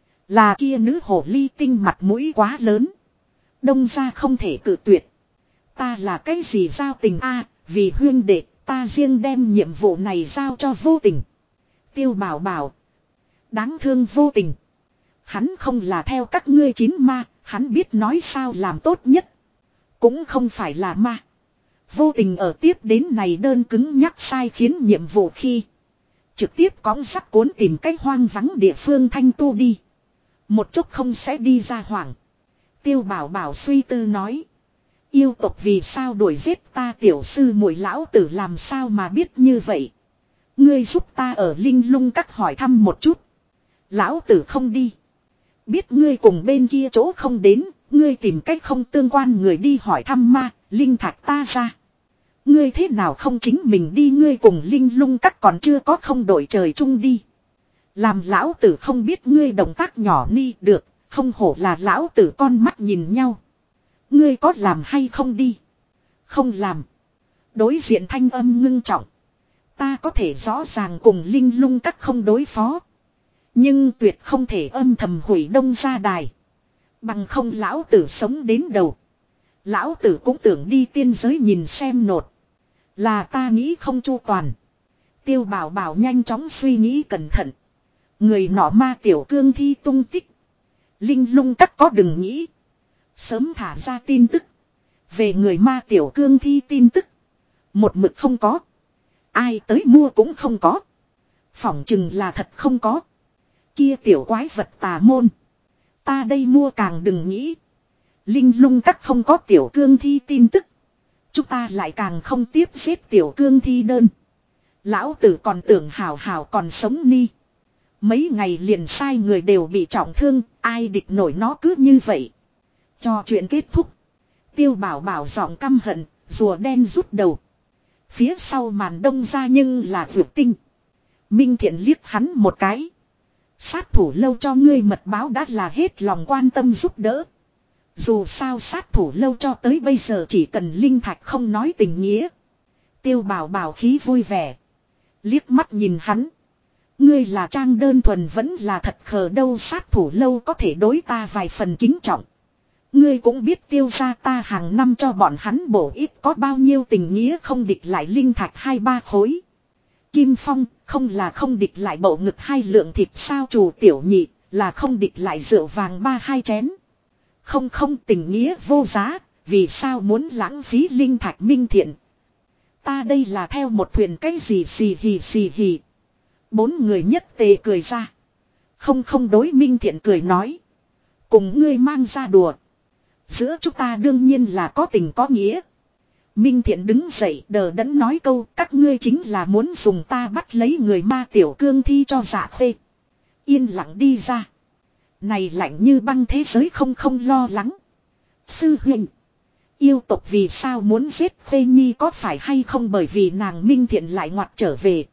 Speaker 1: Là kia nữ hồ ly tinh mặt mũi quá lớn. Đông gia không thể cự tuyệt. Ta là cái gì giao tình a vì huyên đệ ta riêng đem nhiệm vụ này giao cho Vô Tình. Tiêu Bảo Bảo. Đáng thương Vô Tình. Hắn không là theo các ngươi chín ma. Hắn biết nói sao làm tốt nhất. Cũng không phải là ma. Vô Tình ở tiếp đến này đơn cứng nhắc sai khiến nhiệm vụ khi. Trực tiếp cõng sắt cuốn tìm cách hoang vắng địa phương thanh tu đi. Một chút không sẽ đi ra hoảng. Tiêu Bảo Bảo suy tư nói. Yêu tộc vì sao đuổi giết ta tiểu sư muội lão tử làm sao mà biết như vậy. Ngươi giúp ta ở Linh Lung Các hỏi thăm một chút. Lão tử không đi. Biết ngươi cùng bên kia chỗ không đến. Ngươi tìm cách không tương quan người đi hỏi thăm ma. Linh thạch ta ra. Ngươi thế nào không chính mình đi ngươi cùng Linh Lung Các còn chưa có không đổi trời chung đi. Làm lão tử không biết ngươi động tác nhỏ ni được. Không hổ là lão tử con mắt nhìn nhau. Ngươi có làm hay không đi? Không làm. Đối diện thanh âm ngưng trọng. Ta có thể rõ ràng cùng Linh Lung Các không đối phó. Nhưng tuyệt không thể âm thầm hủy Đông gia đài. Bằng không lão tử sống đến đầu. Lão tử cũng tưởng đi tiên giới nhìn xem nột. Là ta nghĩ không chu toàn. Tiêu Bảo Bảo nhanh chóng suy nghĩ cẩn thận. Người nọ ma tiểu cương thi tung tích. Linh Lung Các có đừng nghĩ. Sớm thả ra tin tức. Về người ma tiểu cương thi tin tức. Một mực không có. Ai tới mua cũng không có. Phỏng chừng là thật không có. Kia tiểu quái vật tà môn. Ta đây mua càng đừng nghĩ. Linh Lung Các không có tiểu cương thi tin tức. Chúng ta lại càng không tiếp giết tiểu cương thi đơn. Lão tử còn tưởng hào hào còn sống ni. Mấy ngày liền sai người đều bị trọng thương. Ai địch nổi nó cứ như vậy. Cho chuyện kết thúc. Tiêu Bảo Bảo giọng căm hận. Rùa đen rút đầu. Phía sau màn đông ra nhưng là vượt tinh. Minh Thiện liếc hắn một cái. Sát thủ lâu cho ngươi mật báo đã là hết lòng quan tâm giúp đỡ. Dù sao sát thủ lâu cho tới bây giờ chỉ cần linh thạch không nói tình nghĩa. Tiêu Bảo Bảo khí vui vẻ. Liếc mắt nhìn hắn. Ngươi là trang đơn thuần vẫn là thật khờ đâu sát thủ lâu có thể đối ta vài phần kính trọng. Ngươi cũng biết tiêu ra ta hàng năm cho bọn hắn bổ ít có bao nhiêu tình nghĩa không địch lại linh thạch 2-3 khối. Kim Phong không là không địch lại bộ ngực 2 lượng thịt sao chủ tiểu nhị là không địch lại rượu vàng 3-2 chén. Không không tình nghĩa vô giá, vì sao muốn lãng phí linh thạch Minh Thiện. Ta đây là theo một thuyền cái gì xì hì. 4 người nhất tề cười ra. Không không đối Minh Thiện cười nói. Cùng ngươi mang ra đùa. Giữa chúng ta đương nhiên là có tình có nghĩa. Minh Thiện đứng dậy đờ đẫn nói câu các ngươi chính là muốn dùng ta bắt lấy người ma tiểu cương thi cho Dạ Khê. Yên lặng đi ra. Này lạnh như băng thế giới không lo lắng. Sư huynh. Yêu tộc vì sao muốn giết Khê Nhi có phải hay không bởi vì nàng Minh Thiện lại ngoặt trở về.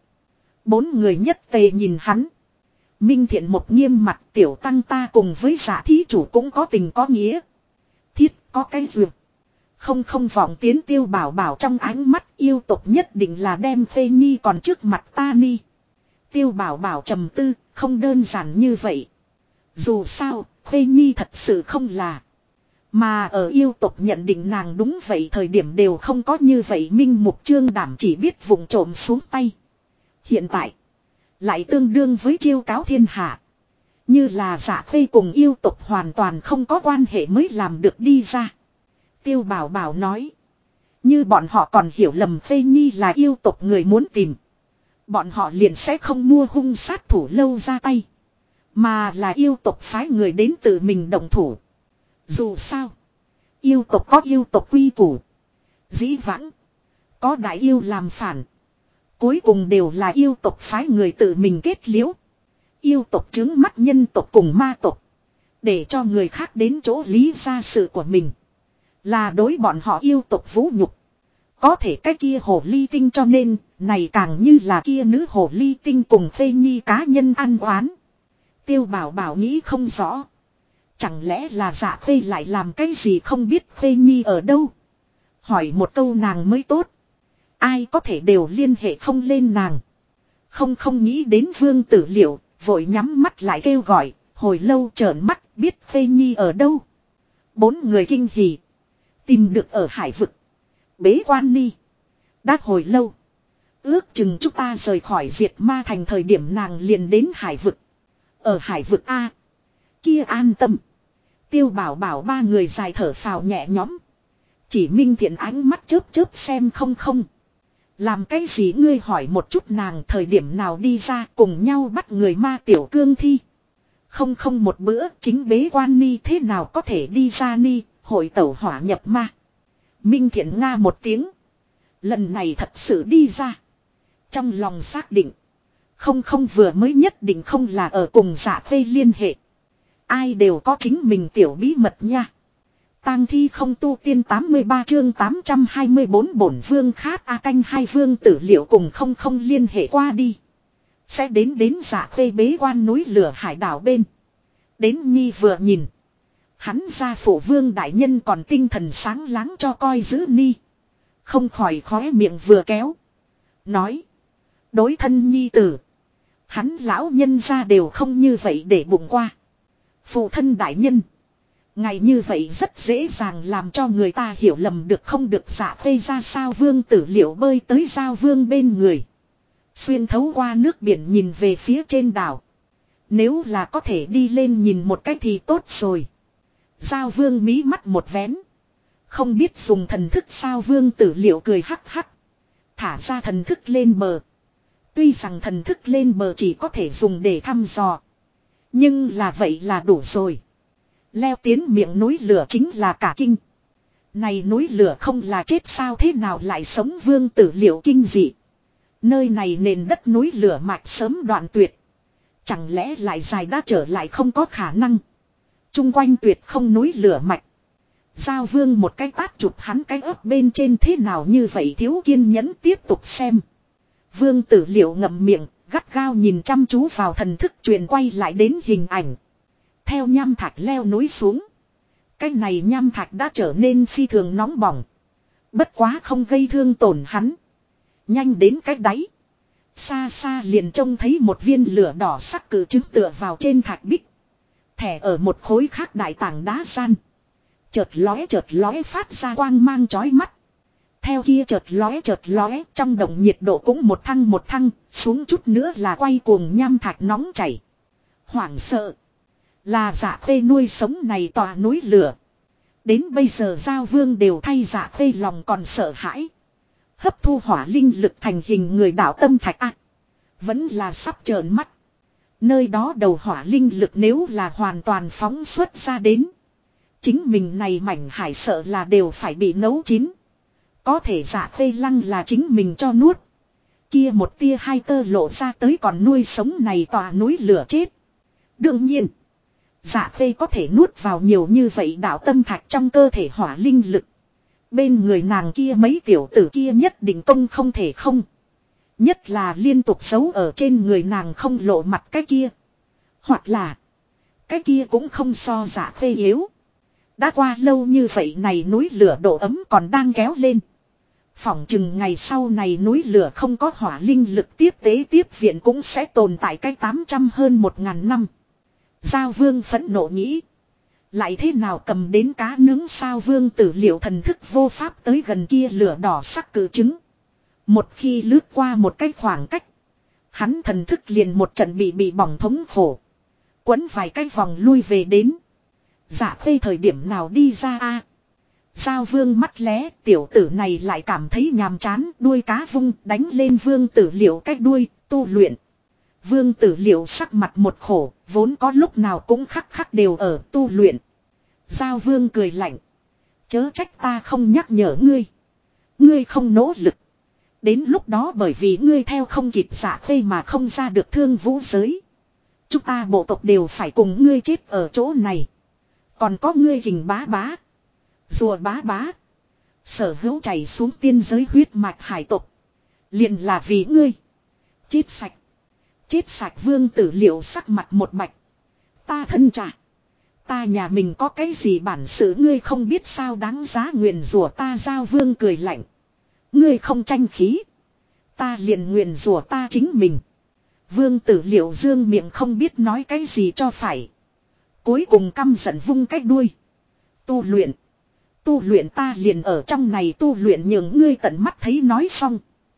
Speaker 1: 4 người nhất tề nhìn hắn. Minh Thiện một nghiêm mặt tiểu tăng ta cùng với Dạ thí chủ cũng có tình có nghĩa. Thiết có cái duyệt. Không vọng tiến Tiêu Bảo Bảo trong ánh mắt yêu tộc nhất định là đem Khê Nhi còn trước mặt ta ni. Tiêu Bảo Bảo trầm tư không đơn giản như vậy. Dù sao Khê Nhi thật sự không là. Mà ở yêu tộc nhận định nàng đúng vậy thời điểm đều không có như vậy minh mục trương đảm chỉ biết vùng trộm xuống tay. Hiện tại lại tương đương với chiêu cáo thiên hạ. Như là Dạ Khê cùng yêu tộc hoàn toàn không có quan hệ mới làm được đi ra. Tiêu Bảo Bảo nói. Như bọn họ còn hiểu lầm Phê Nhi là yêu tộc người muốn tìm. Bọn họ liền sẽ không mua hung sát thủ lâu ra tay. Mà là yêu tộc phái người đến tự mình động thủ. Dù sao. Yêu tộc có yêu tộc quy củ. Dĩ vãng. Có đại yêu làm phản. Cuối cùng đều là yêu tộc phái người tự mình kết liễu. Yêu tộc trứng mắt nhân tộc cùng ma tộc. Để cho người khác đến chỗ lý ra sự của mình. Là đối bọn họ yêu tộc vũ nhục. Có thể cái kia hồ ly tinh cho nên, này càng như là kia nữ hồ ly tinh cùng Phê Nhi cá nhân ăn oán. Tiêu Bảo Bảo nghĩ không rõ. Chẳng lẽ là Dạ Phê lại làm cái gì không biết Phê Nhi ở đâu? Hỏi một câu nàng mới tốt. Ai có thể đều liên hệ không lên nàng. Không nghĩ đến Vương Tử Liệu, vội nhắm mắt lại kêu gọi, hồi lâu trợn mắt biết Phê Nhi ở đâu. 4 người kinh hỉ. Tìm được ở hải vực. Bế quan ni. Đã hồi lâu. Ước chừng chúng ta rời khỏi diệt ma thành thời điểm nàng liền đến hải vực. Ở hải vực A. Kia an tâm. Tiêu Bảo Bảo 3 người dài thở phào nhẹ nhõm. Chỉ Minh Thiện ánh mắt chớp xem không. Làm cái gì ngươi hỏi một chút nàng thời điểm nào đi ra cùng nhau bắt người ma tiểu cương thi. Không một bữa chính bế quan ni thế nào có thể đi ra ni, hội tẩu hỏa nhập ma. Minh Thiện nga một tiếng. Lần này thật sự đi ra. Trong lòng xác định. Không vừa mới nhất định không là ở cùng Dạ Phê liên hệ. Ai đều có chính mình tiểu bí mật nha. Tang thi không tu tiên 83 chương 824 bổn vương khát A canh hai Vương Tử Liệu cùng không liên hệ qua đi. Sẽ đến Dạ Phê bế quan núi lửa hải đảo bên. Đến Nhi vừa nhìn. Hắn ra phụ vương đại nhân còn tinh thần sáng láng cho coi giữ Ni. Không khỏi khóe miệng vừa kéo. Nói. Đối thân Nhi tử. Hắn lão nhân ra đều không như vậy để bụng qua. Phụ thân đại nhân. Ngày như vậy rất dễ dàng làm cho người ta hiểu lầm được không được Dạ Phê ra sao Vương Tử Liệu bơi tới Giao Vương bên người. Xuyên thấu qua nước biển nhìn về phía trên đảo. Nếu là có thể đi lên nhìn một cách thì tốt rồi. Giao Vương mí mắt một vén. Không biết dùng thần thức sao Vương Tử Liệu cười hắc hắc. Thả ra thần thức lên bờ. Tuy rằng thần thức lên bờ chỉ có thể dùng để thăm dò. Nhưng là vậy là đủ rồi. Leo tiến miệng núi lửa chính là cả kinh. Này núi lửa không là chết sao thế nào lại sống Vương Tử Liệu kinh dị. Nơi này nền đất núi lửa mạch sớm đoạn tuyệt. Chẳng lẽ lại dài đã trở lại không có khả năng. Trung quanh tuyệt không núi lửa mạch. Giao Vương một cái tát chụp hắn cái ớt bên trên thế nào như vậy thiếu kiên nhẫn tiếp tục xem. Vương Tử Liệu ngậm miệng, gắt gao nhìn chăm chú vào thần thức truyền quay lại đến hình ảnh. Theo nham thạch leo núi xuống. Cái này nham thạch đã trở nên phi thường nóng bỏng. Bất quá không gây thương tổn hắn. Nhanh đến cái đáy. Xa xa liền trông thấy một viên lửa đỏ sắc cử trứng tựa vào trên thạch bích. Thẻ ở một khối khác đại tảng đá gian. Chợt lóe phát ra quang mang chói mắt. Theo kia chợt lóe trong động nhiệt độ cũng một thăng, xuống chút nữa là quay cuồng nham thạch nóng chảy. Hoảng sợ. Là Dạ Phê nuôi sống này tòa núi lửa. Đến bây giờ Giao Vương đều thay Dạ Phê lòng còn sợ hãi. Hấp thu hỏa linh lực thành hình người đạo tâm thạch ạ. Vẫn là sắp trợn mắt. Nơi đó đầu hỏa linh lực nếu là hoàn toàn phóng xuất ra đến. Chính mình này mảnh hải sợ là đều phải bị nấu chín. Có thể Dạ Phê lăng là chính mình cho nuốt. Kia một tia hai tơ lộ ra tới còn nuôi sống này tòa núi lửa chết. Đương nhiên. Dạ Phê có thể nuốt vào nhiều như vậy đạo tâm thạch trong cơ thể hỏa linh lực. Bên người nàng kia mấy tiểu tử kia nhất định công không thể không. Nhất là liên tục giấu ở trên người nàng không lộ mặt cái kia. Hoặc là cái kia cũng không so Dạ Phê yếu. Đã qua lâu như vậy này núi lửa độ ấm còn đang kéo lên. Phỏng chừng ngày sau này núi lửa không có hỏa linh lực tiếp tế tiếp viện cũng sẽ tồn tại cái 800 hơn 1000 năm. Giao Vương phẫn nộ nghĩ. Lại thế nào cầm đến cá nướng sao Vương Tử Liệu thần thức vô pháp tới gần kia lửa đỏ sắc cử trứng. Một khi lướt qua một cái khoảng cách. Hắn thần thức liền một trận bị bỏng thống khổ. Quấn vài cái vòng lui về đến. Dạ Phê thời điểm nào đi ra a? Giao Vương mắt lé, tiểu tử này lại cảm thấy nhàm chán, đuôi cá vung đánh lên Vương Tử Liệu cách đuôi, tu luyện. Vương Tử Liệu sắc mặt một khổ, vốn có lúc nào cũng khắc khắc đều ở tu luyện. Giao Vương cười lạnh. Chớ trách ta không nhắc nhở ngươi. Ngươi không nỗ lực. Đến lúc đó bởi vì ngươi theo không kịp Dạ Khê mà không ra được Thương Vũ giới. Chúng ta bộ tộc đều phải cùng ngươi chết ở chỗ này. Còn có ngươi Kình Bá Bá, Rùa Bá Bá, sở hữu chảy xuống tiên giới huyết mạch hải tộc. Liền là vì ngươi. Chết sạch. Chết sạch. Vương Tử Liệu sắc mặt một bạch. Ta thân trả. Ta nhà mình có cái gì bản sự ngươi không biết sao đáng giá nguyền rủa ta. Giao Vương cười lạnh. Ngươi không tranh khí. Ta liền nguyền rủa ta chính mình. Vương Tử Liệu dương miệng không biết nói cái gì cho phải. Cuối cùng căm giận vung cái đuôi. Tu luyện. Tu luyện ta liền ở trong này tu luyện nhường ngươi tận mắt thấy nói xong.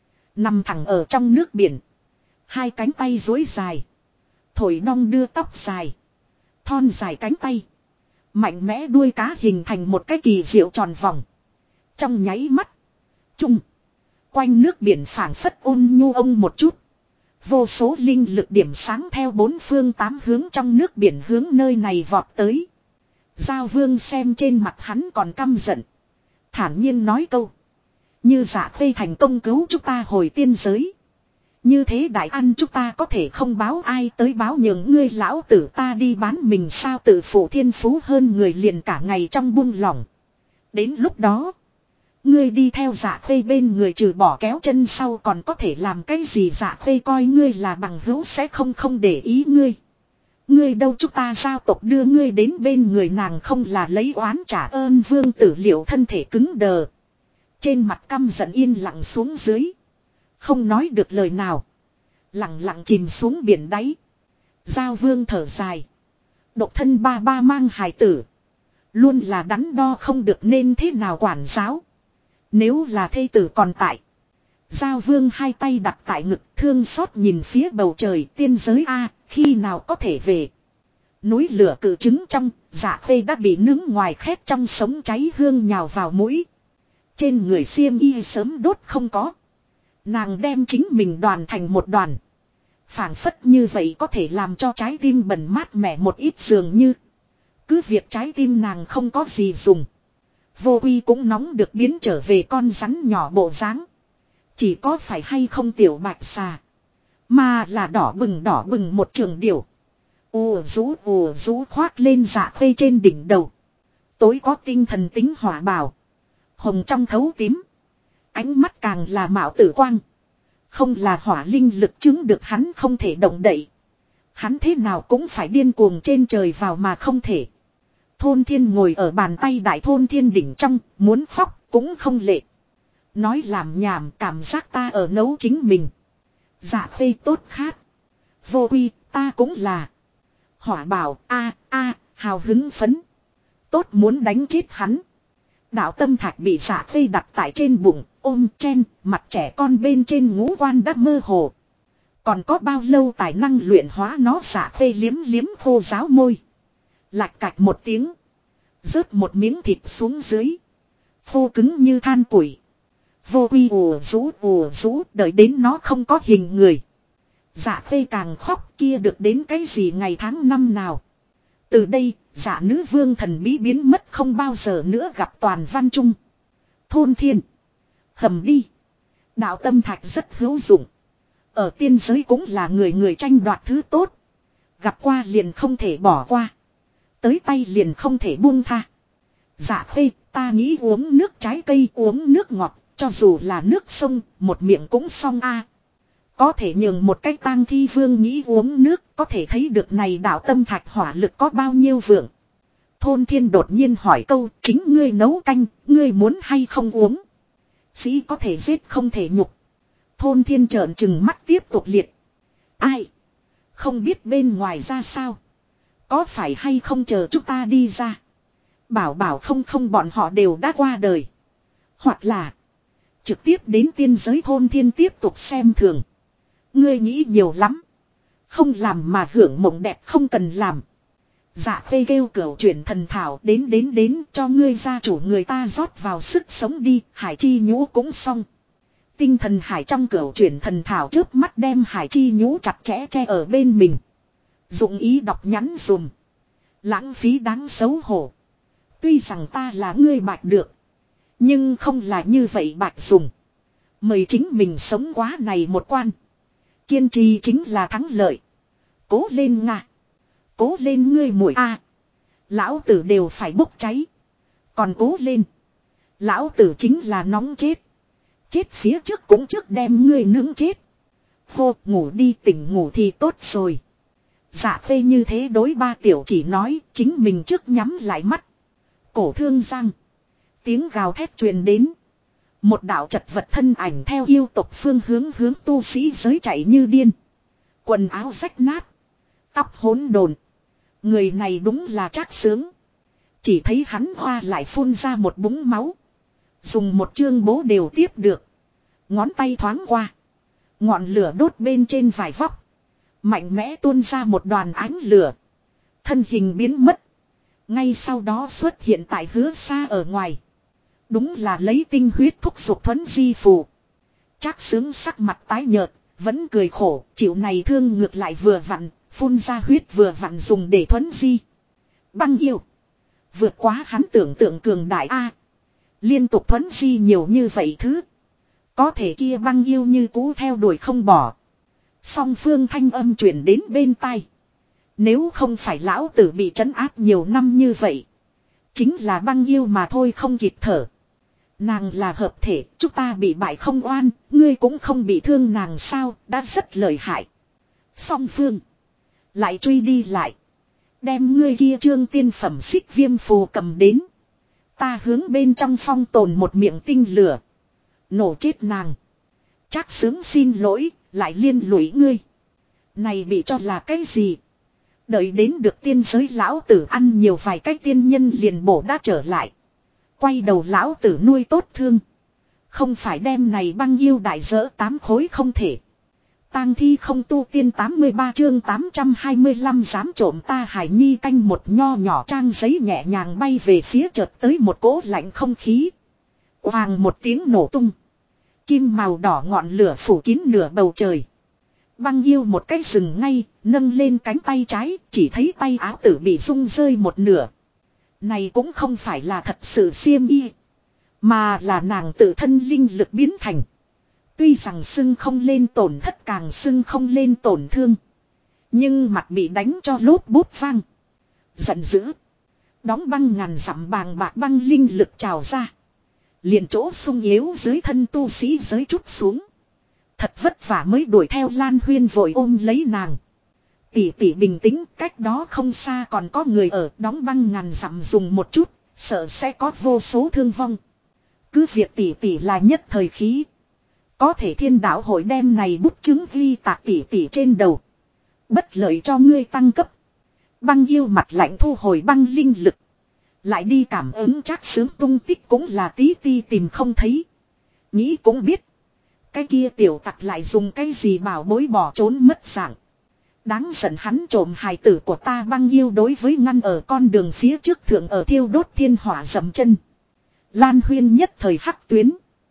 Speaker 1: Nằm thẳng ở trong nước biển. Hai cánh tay duỗi dài. Thổi đong đưa tóc dài. Thon dài cánh tay. Mạnh mẽ đuôi cá hình thành một cái kỳ diệu tròn vòng. Trong nháy mắt. Trung. Quanh nước biển phảng phất ôn nhu ông một chút. Vô số linh lực điểm sáng theo bốn phương tám hướng trong nước biển hướng nơi này vọt tới. Giao Vương xem trên mặt hắn còn căm giận. Thản nhiên nói câu. Như Dạ Khê thành công cứu chúng ta hồi tiên giới. Như thế đại ăn chúng ta có thể không báo ai tới báo nhường ngươi lão tử ta đi bán mình sao tự phụ thiên phú hơn người liền cả ngày trong buông lỏng. Đến lúc đó. Ngươi đi theo Dạ Khê bên người trừ bỏ kéo chân sau còn có thể làm cái gì Dạ Khê coi ngươi là bằng hữu sẽ không để ý ngươi. Ngươi đâu chúng ta giao tộc đưa ngươi đến bên người nàng không là lấy oán trả ơn. Vương Tử Liệu thân thể cứng đờ. Trên mặt căm giận yên lặng xuống dưới. Không nói được lời nào. Lặng lặng chìm xuống biển đáy. Giao Vương thở dài. Độc thân ba ba mang hài tử. Luôn là đắn đo không được nên thế nào quản giáo. Nếu là thê tử còn tại. Giao Vương hai tay đặt tại ngực thương xót nhìn phía bầu trời tiên giới a khi nào có thể về. Núi lửa cự trứng trong, Dạ Khê đã bị nướng ngoài khét trong sống cháy hương nhào vào mũi. Trên người xiêm y sớm đốt không có. Nàng đem chính mình đoàn thành một đoàn. Phảng phất như vậy có thể làm cho trái tim bẩn mát mẻ một ít dường như. Cứ việc trái tim nàng không có gì dùng. Vô Uy cũng nóng được biến trở về con rắn nhỏ bộ dáng. Chỉ có phải hay không tiểu bạch xà. Mà là đỏ bừng một trường điểu. Ùa rú khoác lên Dạ Khê trên đỉnh đầu. Tối có tinh thần tính hỏa bào. Hồng trong thấu tím. Ánh mắt càng là mạo tử quang. Không là hỏa linh lực chứng được hắn không thể động đậy. Hắn thế nào cũng phải điên cuồng trên trời vào mà không thể. Thôn Thiên ngồi ở bàn tay đại thôn Thiên đỉnh trong, muốn khóc cũng không lệ. Nói làm nhảm cảm giác ta ở nấu chính mình. Dạ Khê tốt khát. Vô Uy ta cũng là. Hỏa bảo a hào hứng phấn. Tốt muốn đánh chết hắn. Đạo tâm thạch bị Dạ Khê đặt tại trên bụng, ôm chen, mặt trẻ con bên trên ngũ quan đã mơ hồ. Còn có bao lâu tài năng luyện hóa nó. Dạ Khê liếm liếm khô ráo môi. Lạch cạch một tiếng. Rớt một miếng thịt xuống dưới. Khô cứng như than củi. Vô Uy ùa rú đợi đến nó không có hình người. Dạ Khê càng khóc kia được đến cái gì ngày tháng năm nào. Từ đây, Dạ nữ vương thần bí biến mất không bao giờ nữa gặp toàn văn trung. Thôn Thiên. Hầm đi. Đạo tâm thạch rất hữu dụng. Ở tiên giới cũng là người tranh đoạt thứ tốt. Gặp qua liền không thể bỏ qua. Tới tay liền không thể buông tha. Dạ Khê, ta nghĩ uống nước trái cây uống nước ngọt. Cho dù là nước sông, một miệng cũng xong a. Có thể nhường một cách tang thi vương nghĩ uống nước, có thể thấy được này đạo tâm thạch hỏa lực có bao nhiêu vượng. Thôn Thiên đột nhiên hỏi câu, chính ngươi nấu canh, ngươi muốn hay không uống. Sĩ có thể giết không thể nhục. Thôn Thiên trợn trừng mắt tiếp tục liệt. Ai? Không biết bên ngoài ra sao? Có phải hay không chờ chúng ta đi ra? Bảo không bọn họ đều đã qua đời. Hoặc là trực tiếp đến tiên giới. Thôn Thiên tiếp tục xem thường. Ngươi nghĩ nhiều lắm. Không làm mà hưởng mộng đẹp không cần làm. Dạ Phê kêu cửu chuyển thần thảo đến cho ngươi gia chủ người ta rót vào sức sống đi, Hải Chi Nhũ cũng xong. Tinh thần hải trong cửu chuyển thần thảo trước mắt đem Hải Chi Nhũ chặt chẽ che ở bên mình. Dụng ý đọc nhắn dùm. Lãng phí đáng xấu hổ. Tuy rằng ta là ngươi bạch được. Nhưng không là như vậy bạch dùng. Mời chính mình sống quá này một quan. Kiên trì chính là thắng lợi. Cố lên Nga. Cố lên ngươi muội a. Lão tử đều phải bốc cháy. Còn cố lên. Lão tử chính là nóng chết. Chết phía trước cũng trước đem ngươi nướng chết. Hô, ngủ đi, tỉnh ngủ thì tốt rồi. Dạ Phê như thế đối ba tiểu chỉ nói, chính mình trước nhắm lại mắt. Cổ thương giang. Tiếng gào thét truyền đến. Một đạo chật vật thân ảnh theo yêu tộc phương hướng tu sĩ giới chạy như điên. Quần áo rách nát. Tóc hỗn độn. Người này đúng là Trác Sướng. Chỉ thấy hắn hoa lại phun ra một búng máu. Dùng một chương bố đều tiếp được. Ngón tay thoáng qua. Ngọn lửa đốt bên trên vải vóc. Mạnh mẽ tuôn ra một đoàn ánh lửa. Thân hình biến mất. Ngay sau đó xuất hiện tại Hứa Xa ở ngoài. Đúng là lấy tinh huyết thúc giục thuấn di phù. Trác Sướng sắc mặt tái nhợt. Vẫn cười khổ. Chịu này thương ngược lại vừa vặn. Phun ra huyết vừa vặn dùng để thuấn di. Băng yêu. Vượt quá hắn tưởng tượng cường đại A. Liên tục thuấn di nhiều như vậy thứ. Có thể kia băng yêu như cũ theo đuổi không bỏ. Song phương thanh âm chuyển đến bên tai. Nếu không phải lão tử bị trấn áp nhiều năm như vậy. Chính là băng yêu mà thôi không kịp thở. Nàng là hợp thể, chúng ta bị bại không oan, ngươi cũng không bị thương nàng sao, đã rất lợi hại. Song phương. Lại truy đi lại. Đem ngươi kia trương tiên phẩm xích viêm phù cầm đến. Ta hướng bên trong phong tồn một miệng tinh lửa. Nổ chết nàng. Trác Sướng xin lỗi, lại liên lụy ngươi. Này bị cho là cái gì? Đợi đến được tiên giới lão tử ăn nhiều vài cái tiên nhân liền bổ đã trở lại. Quay đầu lão tử nuôi tốt thương. Không phải đem này băng yêu đại dỡ 8 khối không thể. Tang thi không tu tiên 83 chương 825 dám trộm ta Hải Nhi canh một nho nhỏ trang giấy nhẹ nhàng bay về phía chợt tới một cỗ lạnh không khí. Hoàng một tiếng nổ tung. Kim màu đỏ ngọn lửa phủ kín nửa bầu trời. Băng yêu một cái dừng ngay, nâng lên cánh tay trái, chỉ thấy tay áo tử bị rung rơi một nửa. Này cũng không phải là thật sự xiêm y. Mà là nàng tự thân linh lực biến thành. Tuy rằng sưng không lên tổn thất càng sưng không lên tổn thương. Nhưng mặt bị đánh cho lốp bút vang. Giận dữ. Đóng băng ngàn dặm bàng bạc băng linh lực trào ra. Liền chỗ sung yếu dưới thân tu sĩ giới trút xuống. Thật vất vả mới đuổi theo Lan Huyên vội ôm lấy nàng. Tỷ tỷ bình tĩnh, cách đó không xa còn có người ở, đóng băng ngàn dặm dùng một chút, sợ sẽ có vô số thương vong. Cứ việc tỷ tỷ là nhất thời khí. Có thể thiên đạo hội đem này bút chứng ghi tạc tỷ tỷ trên đầu. Bất lợi cho ngươi tăng cấp. Băng yêu mặt lạnh thu hồi băng linh lực. Lại đi cảm ứng Trác Sướng tung tích cũng là tí ti tìm không thấy. Nghĩ cũng biết. Cái kia tiểu tặc lại dùng cái gì bảo bối bỏ trốn mất dạng. Đáng giận hắn trộm hài tử của ta băng yêu đối với ngăn ở con đường phía trước thượng ở thiêu đốt thiên hỏa dầm chân. Lan Huyên nhất thời hắc tuyến.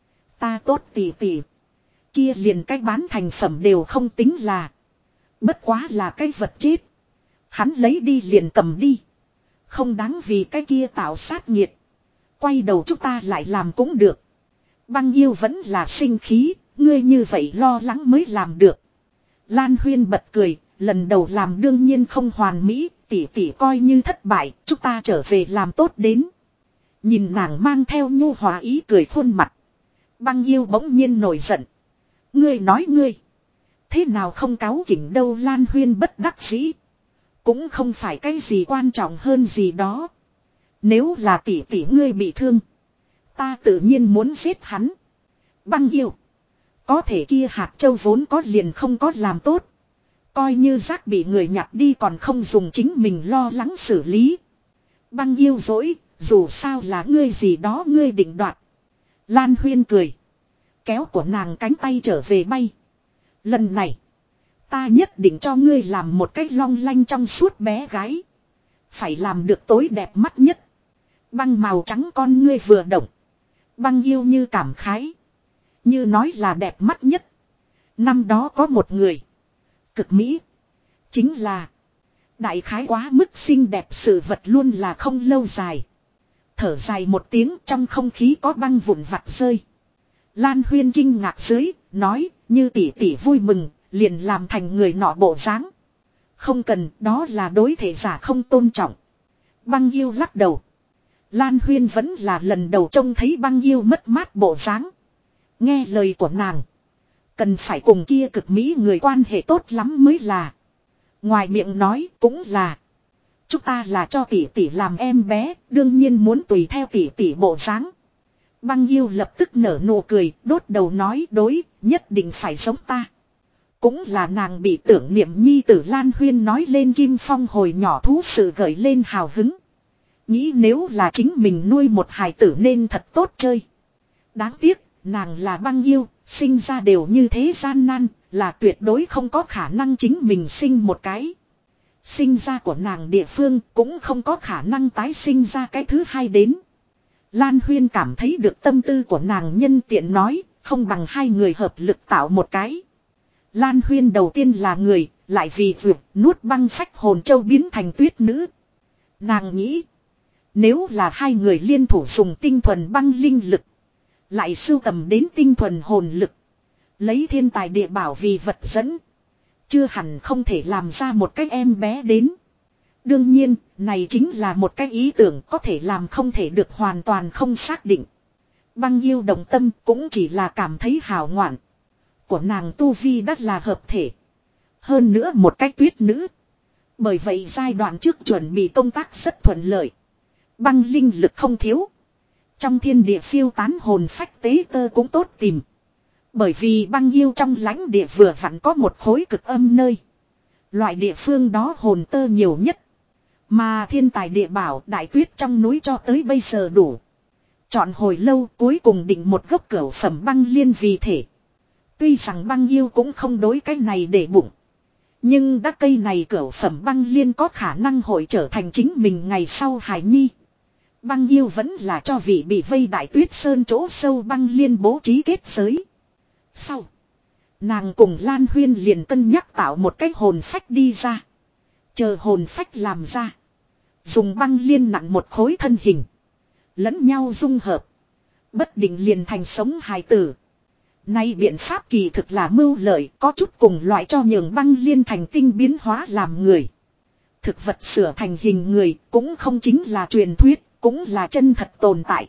Speaker 1: Ta tốt tỉ tỉ. Kia liền cái bán thành phẩm đều không tính là. Bất quá là cái vật chết. Hắn lấy đi liền cầm đi. Không đáng vì cái kia tạo sát nhiệt. Quay đầu chúng ta lại làm cũng được. Băng yêu vẫn là sinh khí. Ngươi như vậy lo lắng mới làm được. Lan Huyên bật cười. Lần đầu làm đương nhiên không hoàn mỹ. Tỷ tỷ coi như thất bại. Chúng ta trở về làm tốt đến. Nhìn nàng mang theo nhu hòa ý cười khuôn mặt. Băng yêu bỗng nhiên nổi giận. Ngươi nói ngươi. Thế nào không cáu kỉnh đâu Lan Huyên bất đắc dĩ. Cũng không phải cái gì quan trọng hơn gì đó. Nếu là tỷ tỷ ngươi bị thương. Ta tự nhiên muốn giết hắn. Băng yêu. Có thể kia hạt châu vốn có liền không có làm tốt. Coi như rác bị người nhặt đi còn không dùng chính mình lo lắng xử lý. Băng yêu dỗi. Dù sao là ngươi gì đó ngươi định đoạt. Lan Huyên cười. Kéo của nàng cánh tay trở về bay. Lần này. Ta nhất định cho ngươi làm một cách long lanh trong suốt bé gái. Phải làm được tối đẹp mắt nhất. Băng màu trắng con ngươi vừa động. Băng yêu như cảm khái. Như nói là đẹp mắt nhất. Năm đó có một người. Cực mỹ. Chính là. Đại khái quá mức xinh đẹp sự vật luôn là không lâu dài. Thở dài một tiếng trong không khí có băng vụn vặt rơi. Lan Huyên kinh ngạc dưới, nói, như tỷ tỷ vui mừng, liền làm thành người nọ bộ dáng. Không cần, đó là đối thể giả không tôn trọng. Băng yêu lắc đầu. Lan Huyên vẫn là lần đầu trông thấy băng yêu mất mát bộ dáng. Nghe lời của nàng. Cần phải cùng kia cực mỹ người quan hệ tốt lắm mới là. Ngoài miệng nói cũng là. Chúng ta là cho tỷ tỷ làm em bé, đương nhiên muốn tùy theo tỷ tỷ bộ dáng. Băng yêu lập tức nở nụ cười, đốt đầu nói đối, nhất định phải giống ta. Cũng là nàng bị tưởng niệm nhi tử Lan Huyên nói lên Kim Phong hồi nhỏ thú sự gợi lên hào hứng. Nghĩ nếu là chính mình nuôi một hài tử nên thật tốt chơi. Đáng tiếc, nàng là băng yêu, sinh ra đều như thế gian nan, là tuyệt đối không có khả năng chính mình sinh một cái. Sinh ra của nàng địa phương cũng không có khả năng tái sinh ra cái thứ hai đến. Lan Huyên cảm thấy được tâm tư của nàng nhân tiện nói, không bằng hai người hợp lực tạo một cái. Lan Huyên đầu tiên là người, lại vì vượt nuốt băng phách hồn châu biến thành tuyết nữ. Nàng nghĩ, nếu là hai người liên thủ dùng tinh thuần băng linh lực, lại sưu tầm đến tinh thuần hồn lực, lấy thiên tài địa bảo vì vật dẫn, chưa hẳn không thể làm ra một cái em bé đến. Đương nhiên, này chính là một cái ý tưởng có thể làm không thể được hoàn toàn không xác định. Băng yêu đồng tâm cũng chỉ là cảm thấy hào ngoạn. Của nàng tu vi đắt là hợp thể. Hơn nữa một cái tuyết nữ. Bởi vậy giai đoạn trước chuẩn bị công tác rất thuận lợi. Băng linh lực không thiếu. Trong thiên địa phiêu tán hồn phách tế tơ cũng tốt tìm. Bởi vì băng yêu trong lãnh địa vừa vặn có một khối cực âm nơi. Loại địa phương đó hồn tơ nhiều nhất. Mà thiên tài địa bảo đại tuyết trong núi cho tới bây giờ đủ. Chọn hồi lâu cuối cùng định một gốc cửu phẩm băng liên vì thể. Tuy rằng băng yêu cũng không đối cái này để bụng. Nhưng đắc cây này cửu phẩm băng liên có khả năng hội trở thành chính mình ngày sau hài nhi. Băng yêu vẫn là cho vị bị vây đại tuyết sơn chỗ sâu băng liên bố trí kết giới. Sau, nàng cùng Lan Huyên liền cân nhắc tạo một cái hồn phách đi ra. Chờ hồn phách làm ra. Dùng băng liên nặn một khối thân hình. Lẫn nhau dung hợp. Bất định liền thành sống hài tử. Nay biện pháp kỳ thực là mưu lợi, có chút cùng loại cho nhường băng liên thành tinh biến hóa làm người. Thực vật sửa thành hình người cũng không chính là truyền thuyết, cũng là chân thật tồn tại.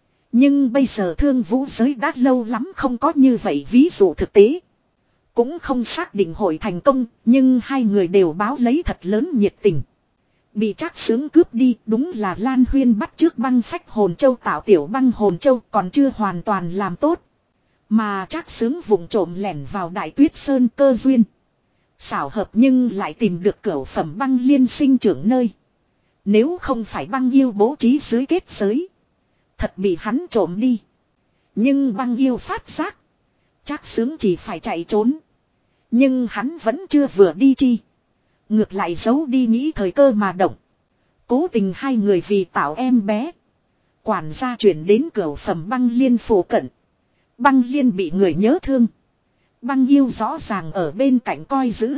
Speaker 1: Nhưng bây giờ thương vũ giới đã lâu lắm không có như vậy ví dụ thực tế. Cũng không xác định hội thành công, nhưng hai người đều báo lấy thật lớn nhiệt tình. Bị Trác Xướng cướp đi đúng là Lan Huyên bắt trước băng phách hồn châu tạo tiểu băng hồn châu còn chưa hoàn toàn làm tốt. Mà Trác Xướng vụng trộm lẻn vào đại tuyết sơn cơ duyên. Xảo hợp nhưng lại tìm được cửu phẩm băng liên sinh trưởng nơi. Nếu không phải băng yêu bố trí dưới kết giới. Thật bị hắn trộm đi. Nhưng băng yêu phát giác. Trác Xướng chỉ phải chạy trốn. Nhưng hắn vẫn chưa vừa đi chi. Ngược lại giấu đi nghĩ thời cơ mà động. Cố tình hai người vì tạo em bé. Quản gia chuyển đến cửu phẩm băng liên phổ cận. Băng liên bị người nhớ thương. Băng yêu rõ ràng ở bên cạnh coi giữ.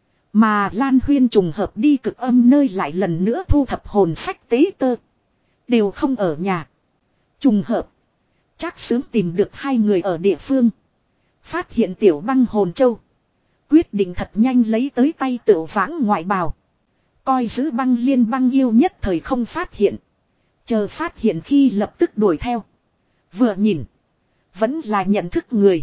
Speaker 1: Mà Lan Huyên trùng hợp đi cực âm nơi lại lần nữa thu thập hồn phách tế tơ. Đều không ở nhà. Trùng hợp. Trác Xướng tìm được hai người ở địa phương. Phát hiện tiểu băng hồn châu. Quyết định thật nhanh lấy tới tay tựu vãng ngoại bào. Coi giữ băng liên băng yêu nhất thời không phát hiện. Chờ phát hiện khi lập tức đuổi theo. Vừa nhìn. Vẫn là nhận thức người.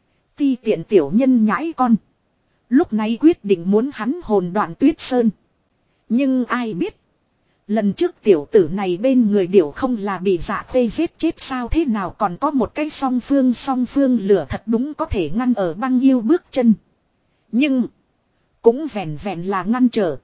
Speaker 1: Ti tiện tiểu nhân nhãi con. Lúc này quyết định muốn hắn hồn đoạn tuyết sơn. Nhưng ai biết. Lần trước tiểu tử này bên người điểu không là bị dạ phê giết chết sao thế nào còn có một cái song phương lửa thật đúng có thể ngăn ở băng yêu bước chân. Nhưng. Cũng vẹn vẹn là ngăn trở.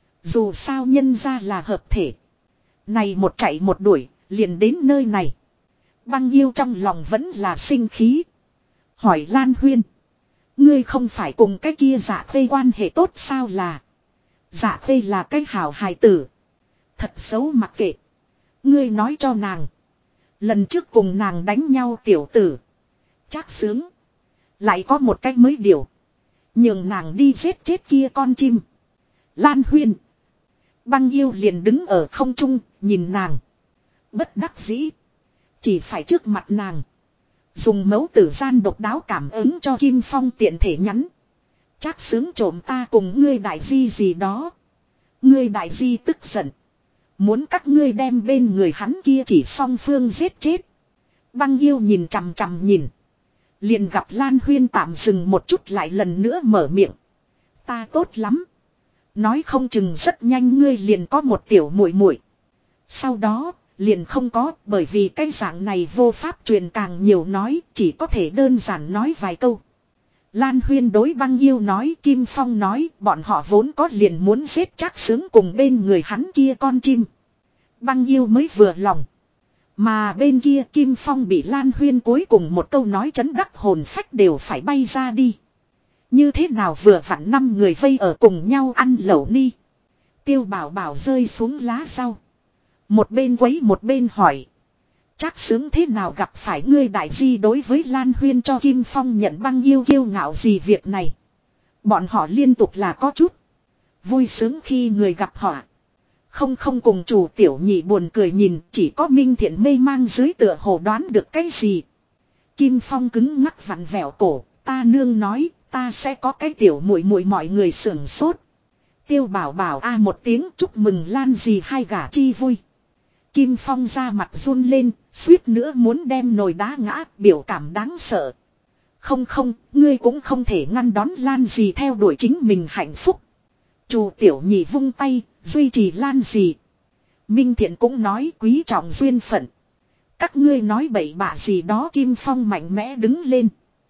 Speaker 1: Dù sao nhân ra là hợp thể. Này một chạy một đuổi liền đến nơi này. Băng yêu trong lòng vẫn là sinh khí. Hỏi Lan Huyên. Ngươi không phải cùng cái kia dạ phê quan hệ tốt sao là. Dạ phê là cái hảo hài tử. Thật xấu mặc kệ. Ngươi nói cho nàng. Lần trước cùng nàng đánh nhau tiểu tử. Trác Sướng. Lại có một cách mới điều. Nhường nàng đi giết chết kia con chim. Lan Huyên. Băng Yêu liền đứng ở không trung, nhìn nàng. Bất đắc dĩ. Chỉ phải trước mặt nàng. Dùng mấu tử gian độc đáo cảm ứng cho Kim Phong tiện thể nhắn. Trác Sướng trộm ta cùng ngươi đại di gì đó. Ngươi đại di tức giận. Muốn các ngươi đem bên người hắn kia chỉ song phương giết chết. Băng Yêu nhìn chằm chằm nhìn. Liền gặp Lan Huyên tạm dừng một chút lại lần nữa mở miệng. Ta tốt lắm. Nói không chừng rất nhanh ngươi liền có một tiểu muội muội. Sau đó liền không có, bởi vì cái dạng này vô pháp truyền càng nhiều nói, chỉ có thể đơn giản nói vài câu. Lan Huyên đối Băng Yêu nói, Kim Phong nói, bọn họ vốn có liền muốn giết Trác Sướng cùng bên người hắn kia con chim. Băng Yêu mới vừa lòng. Mà bên kia Kim Phong bị Lan Huyên cuối cùng một câu nói chấn đắc hồn phách đều phải bay ra đi. Như thế nào vừa vặn 5 người vây ở cùng nhau ăn lẩu ni. Tiêu Bảo Bảo rơi xuống lá sau. Một bên quấy một bên hỏi. Trác Sướng thế nào gặp phải ngươi đại di đối với Lan Huyên cho Kim Phong nhận Băng Yêu kiêu ngạo gì việc này. Bọn họ liên tục là có chút vui sướng khi người gặp họ. Không cùng chủ tiểu nhị buồn cười nhìn, chỉ có Minh Thiện mê mang dưới tựa hồ đoán được cái gì. Kim Phong cứng ngắc vặn vẹo cổ, ta nương nói, ta sẽ có cái tiểu muội muội mọi người sưởng sốt. Tiêu Bảo Bảo a một tiếng chúc mừng Lan gì hai gả chi vui. Kim Phong ra mặt run lên, suýt nữa muốn đem nồi đá ngã, biểu cảm đáng sợ. Không, ngươi cũng không thể ngăn đón Lan gì theo đuổi chính mình hạnh phúc. Chủ tiểu nhị vung tay, duy trì Lan gì. Minh Thiện cũng nói quý trọng duyên phận. Các ngươi nói bậy bạ gì đó. Kim Phong mạnh mẽ đứng lên.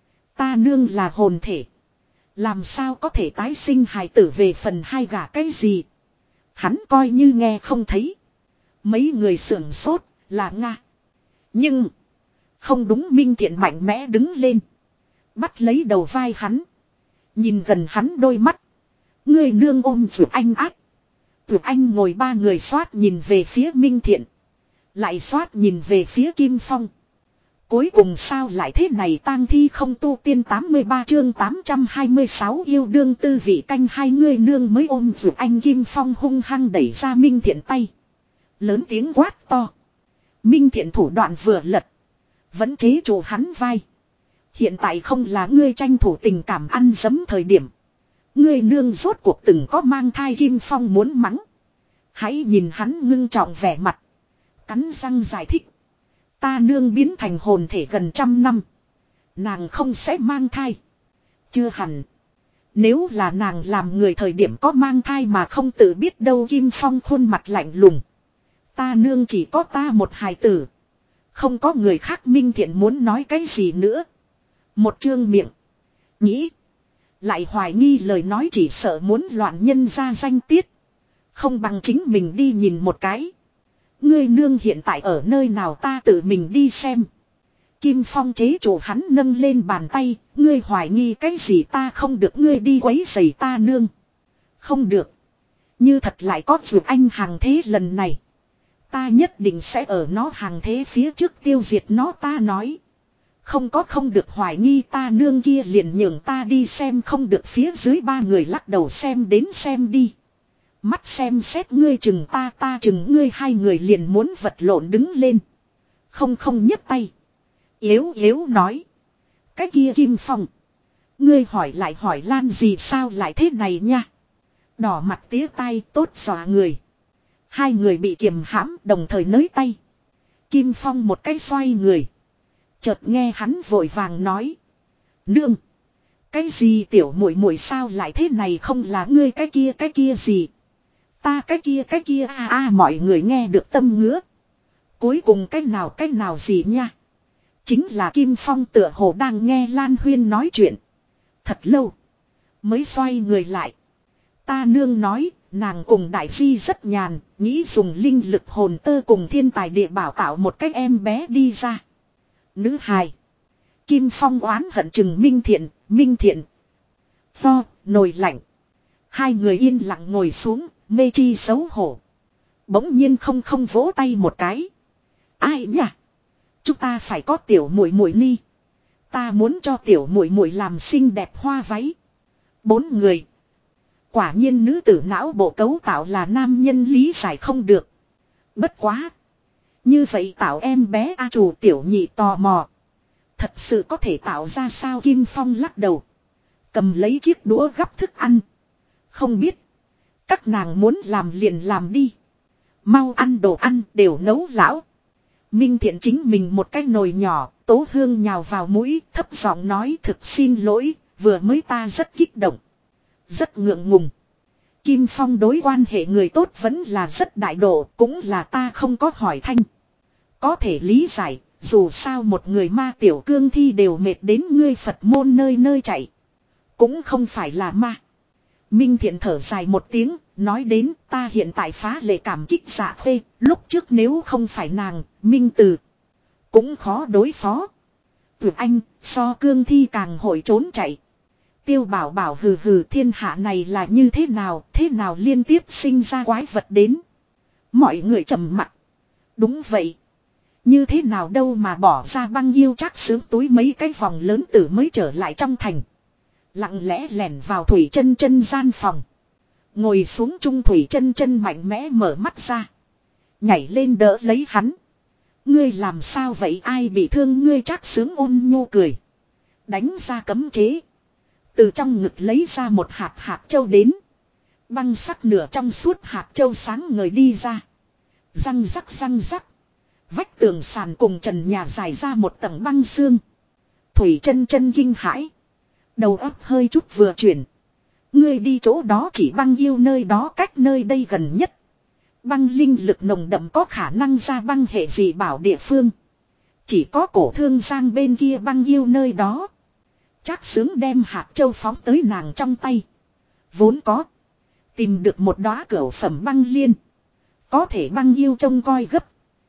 Speaker 1: Ta nương là hồn thể. Làm sao có thể tái sinh hài tử về phần hai gả cái gì. Hắn coi như nghe không thấy. Mấy người sưởng sốt là Nga. Nhưng không đúng. Minh Thiện mạnh mẽ đứng lên. Bắt lấy đầu vai hắn. Nhìn gần hắn đôi mắt. Người nương ôm Vượt Anh ác. Vượt Anh ngồi ba người xoát nhìn về phía Minh Thiện. Lại xoát nhìn về phía Kim Phong. Cuối cùng sao lại thế này. Tang thi không tu tiên 83 chương 826 yêu đương tư vị canh hai. Người nương mới ôm Vượt Anh. Kim Phong hung hăng đẩy ra Minh Thiện tay. Lớn tiếng quát to. Minh Thiện thủ đoạn vừa lật. Vẫn chế trụ hắn vai. Hiện tại không là ngươi tranh thủ tình cảm ăn dấm thời điểm. Ngươi nương rốt cuộc từng có mang thai. Kim Phong muốn mắng. Hãy nhìn hắn ngưng trọng vẻ mặt. Cắn răng giải thích. Ta nương biến thành hồn thể gần 100 năm. Nàng không sẽ mang thai. Chưa hẳn. Nếu là nàng làm người thời điểm có mang thai mà không tự biết đâu. Kim Phong khuôn mặt lạnh lùng. Ta nương chỉ có ta một hài tử. Không có người khác. Minh Thiện muốn nói cái gì nữa. Một chương miệng. Nghĩ. Lại hoài nghi lời nói chỉ sợ muốn loạn nhân ra danh tiết. Không bằng chính mình đi nhìn một cái. Ngươi nương hiện tại ở nơi nào ta tự mình đi xem. Kim Phong chế chủ hắn nâng lên bàn tay. Ngươi hoài nghi cái gì ta không được ngươi đi quấy rầy ta nương. Không được. Như thật lại có Vượt Anh hàng thế lần này. Ta nhất định sẽ ở nó hàng thế phía trước tiêu diệt nó. Ta nói. Không được hoài nghi ta nương kia liền nhường ta đi xem. Không được. Phía dưới ba người lắc đầu xem đến xem đi. Mắt xem xét ngươi chừng ta chừng ngươi. Hai người liền muốn vật lộn đứng lên. Không nhấc tay. Yếu nói. Cái kia Kim Phong. Ngươi hỏi lại hỏi Lan gì sao lại thế này nha. Đỏ mặt tía tai tốt dọa người. Hai người bị kiềm hãm đồng thời nới tay. Kim Phong một cái xoay người. Chợt nghe hắn vội vàng nói. Nương. Cái gì tiểu muội muội sao lại thế này không là ngươi cái kia gì. Ta cái kia mọi người nghe được tâm ngứa. Cuối cùng cái nào gì nha. Chính là Kim Phong tựa hồ đang nghe Lan Huyên nói chuyện. Thật lâu. Mới xoay người lại. Ta nương nói. Nàng cùng đại phi rất nhàn. Nghĩ dùng linh lực hồn tơ cùng thiên tài địa bảo tạo một cái em bé đi ra. Nữ hài. Kim Phong oán hận chừng Minh Thiện. Nồi lạnh. Hai người yên lặng ngồi xuống. Mê chi xấu hổ. Bỗng nhiên không vỗ tay một cái. Ai nhỉ? Chúng ta phải có tiểu muội muội ni. Ta muốn cho tiểu muội muội làm xinh đẹp hoa váy. 4 người. Quả nhiên nữ tử não bộ cấu tạo là nam nhân lý giải không được. Bất quá. Như vậy tạo em bé A Chủ tiểu nhị tò mò. Thật sự có thể tạo ra sao? Kim Phong lắc đầu. Cầm lấy chiếc đũa gắp thức ăn. Không biết. Các nàng muốn làm liền làm đi. Mau ăn đồ ăn đều nấu lão. Minh Thiện chính mình một cái nồi nhỏ. Tố hương nhào vào mũi thấp giọng nói thực xin lỗi. Vừa mới ta rất kích động. Rất ngượng ngùng. Kim Phong đối quan hệ người tốt vẫn là rất đại độ. Cũng là ta không có hỏi thanh. Có thể lý giải. Dù sao một người ma tiểu cương thi đều mệt đến ngươi Phật môn nơi nơi chạy. Cũng không phải là ma. Minh Thiện thở dài một tiếng. Nói đến ta hiện tại phá lệ cảm kích Dạ Khê. Lúc trước nếu không phải nàng. Minh Từ cũng khó đối phó. Tuyệt anh so cương thi càng hội trốn chạy. Tiêu Bảo Bảo hừ hừ thiên hạ này là như thế nào liên tiếp sinh ra quái vật đến. Mọi người trầm mặc. Đúng vậy. Như thế nào đâu mà bỏ ra Băng Yêu chắc sướng túi mấy cái vòng lớn tử mới trở lại trong thành. Lặng lẽ lẻn vào Thủy Chân Chân gian phòng. Ngồi xuống chung Thủy Chân Chân mạnh mẽ mở mắt ra. Nhảy lên đỡ lấy hắn. Ngươi làm sao vậy ai bị thương ngươi chắc sướng ôn nhu cười. Đánh ra cấm chế. Từ trong ngực lấy ra một hạt châu đến. Băng sắc nửa trong suốt hạt châu sáng ngời đi ra. Răng rắc. Vách tường sàn cùng trần nhà dài ra một tầng băng xương. Thủy Chân Chân kinh hãi. Đầu óc hơi chút vừa chuyển. Ngươi đi chỗ đó chỉ Băng Yêu nơi đó cách nơi đây gần nhất. Băng linh lực nồng đậm có khả năng ra băng hệ dị bảo địa phương. Chỉ có Cổ Thương Giang bên kia Băng Yêu nơi đó. Trác Sướng đem hạt châu phóng tới nàng trong tay. Vốn có. Tìm được một đóa cửu phẩm băng liên. Có thể Băng Yêu trông coi gấp.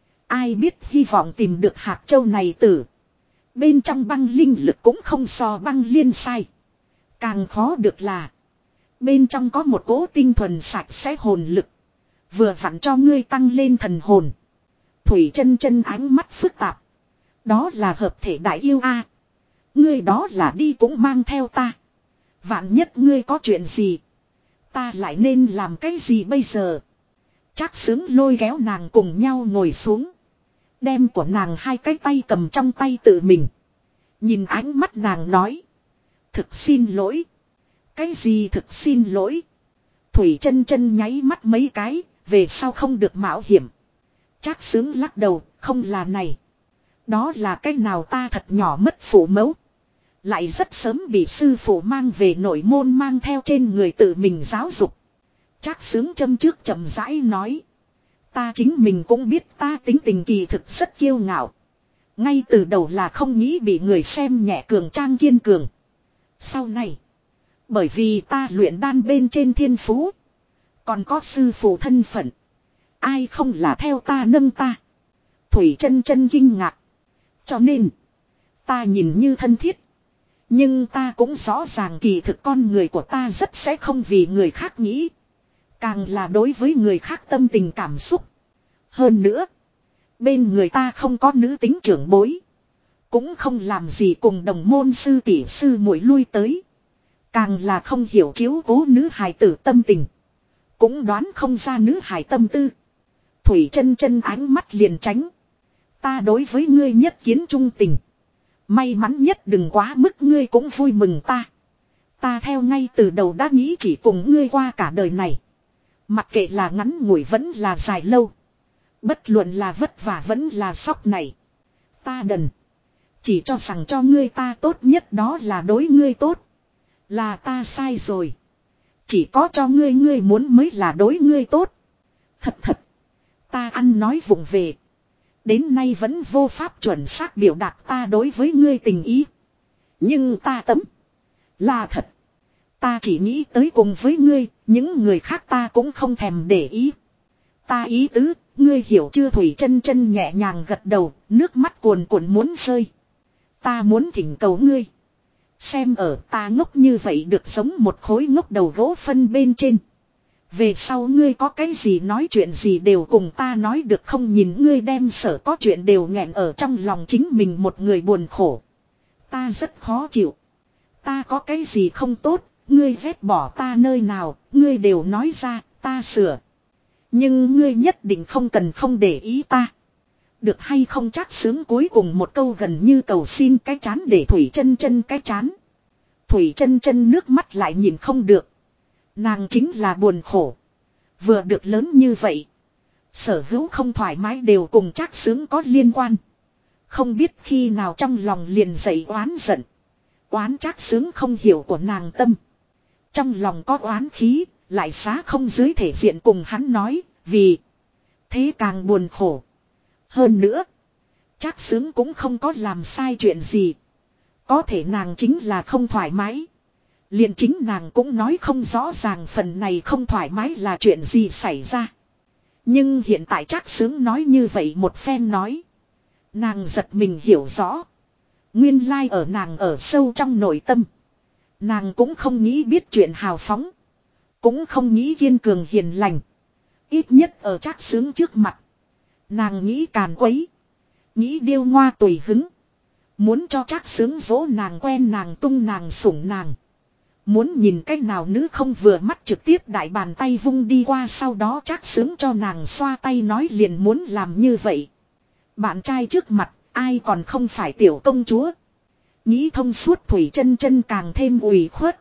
Speaker 1: Ai biết hy vọng tìm được hạt châu này tử. Bên trong băng linh lực cũng không so băng liên sai. Càng khó được là. Bên trong có một cỗ tinh thuần sạch sẽ hồn lực. Vừa vặn cho ngươi tăng lên thần hồn. Thủy Chân Chân ánh mắt phức tạp. Đó là hợp thể đại yêu a. Ngươi đó là đi cũng mang theo ta. Vạn nhất ngươi có chuyện gì. Ta lại nên làm cái gì bây giờ. Trác Sướng lôi kéo nàng cùng nhau ngồi xuống. Đem của nàng hai cái tay cầm trong tay tự mình. Nhìn ánh mắt nàng nói. Thực xin lỗi. Cái gì thực xin lỗi. Thủy Chân Chân nháy mắt mấy cái. Về sau không được mạo hiểm. Trác Sướng lắc đầu. Không là này. Đó là cái nào ta thật nhỏ mất phụ mẫu. Lại rất sớm bị sư phụ mang về nội môn mang theo trên người tự mình giáo dục. Trác Sướng châm trước chậm rãi nói. Ta chính mình cũng biết ta tính tình kỳ thực rất kiêu ngạo. Ngay từ đầu là không nghĩ bị người xem nhẹ cường trang kiên cường. Sau này. Bởi vì ta luyện đan bên trên thiên phú. Còn có sư phụ thân phận. Ai không là theo ta nâng ta. Thủy Chân Chân kinh ngạc. Cho nên. Ta nhìn như thân thiết. Nhưng ta cũng rõ ràng kỳ thực con người của ta rất sẽ không vì người khác nghĩ. Càng là đối với người khác tâm tình cảm xúc. Hơn nữa. Bên người ta không có nữ tính trưởng bối. Cũng không làm gì cùng đồng môn sư tỷ sư muội lui tới. Càng là không hiểu chiếu cố nữ hài tử tâm tình. Cũng đoán không ra nữ hài tâm tư. Thủy Chân Chân ánh mắt liền tránh. Ta đối với ngươi nhất kiến trung tình. May mắn nhất đừng quá mức ngươi cũng vui mừng ta. Ta theo ngay từ đầu đã nghĩ chỉ cùng ngươi qua cả đời này. Mặc kệ là ngắn ngủi vẫn là dài lâu. Bất luận là vất vả vẫn là sóc này. Ta đần. Chỉ cho rằng cho ngươi ta tốt nhất đó là đối ngươi tốt. Là ta sai rồi. Chỉ có cho ngươi muốn mới là đối ngươi tốt. Thật. Ta ăn nói vụng về. Đến nay vẫn vô pháp chuẩn xác biểu đạt ta đối với ngươi tình ý. Nhưng ta tấm. Là thật. Ta chỉ nghĩ tới cùng với ngươi. Những người khác ta cũng không thèm để ý. Ta ý tứ. Ngươi hiểu chưa? Thủy Chân Chân nhẹ nhàng gật đầu. Nước mắt cuồn cuộn muốn rơi. Ta muốn thỉnh cầu ngươi. Xem ở ta ngốc như vậy được sống một khối ngốc đầu gỗ phân bên trên. Về sau ngươi có cái gì nói chuyện gì đều cùng ta nói được không, nhìn ngươi đem sở có chuyện đều nghẹn ở trong lòng chính mình một người buồn khổ. Ta rất khó chịu. Ta có cái gì không tốt, ngươi ghét bỏ ta nơi nào, ngươi đều nói ra, ta sửa. Nhưng ngươi nhất định không cần không để ý ta. Được hay không chắc sướng cuối cùng một câu gần như cầu xin cái chán để Thủy Chân Chân cái chán. Thủy Chân Chân nước mắt lại nhìn không được. Nàng chính là buồn khổ. Vừa được lớn như vậy. Sở hữu không thoải mái đều cùng chắc sướng có liên quan. Không biết khi nào trong lòng liền dậy oán giận. Oán chắc sướng không hiểu của nàng tâm. Trong lòng có oán khí, lại xá không dưới thể diện cùng hắn nói, vì thế càng buồn khổ. Hơn nữa, chắc sướng cũng không có làm sai chuyện gì. Có thể nàng chính là không thoải mái. Liền chính nàng cũng nói không rõ ràng phần này không thoải mái là chuyện gì xảy ra. Nhưng hiện tại chắc sướng nói như vậy một phen nói. Nàng giật mình hiểu rõ. Nguyên lai ở nàng ở sâu trong nội tâm. Nàng cũng không nghĩ biết chuyện hào phóng. Cũng không nghĩ kiên cường hiền lành. Ít nhất ở chắc sướng trước mặt. Nàng nghĩ càn quấy. Nghĩ điêu ngoa tùy hứng. Muốn cho chắc sướng dỗ nàng quen nàng tung nàng sủng nàng. Muốn nhìn cách nào nữ không vừa mắt trực tiếp đại bàn tay vung đi qua, sau đó chắc sướng cho nàng xoa tay nói liền muốn làm như vậy. Bạn trai trước mặt ai còn không phải tiểu công chúa. Nghĩ thông suốt Thủy Chân Chân càng thêm ủy khuất.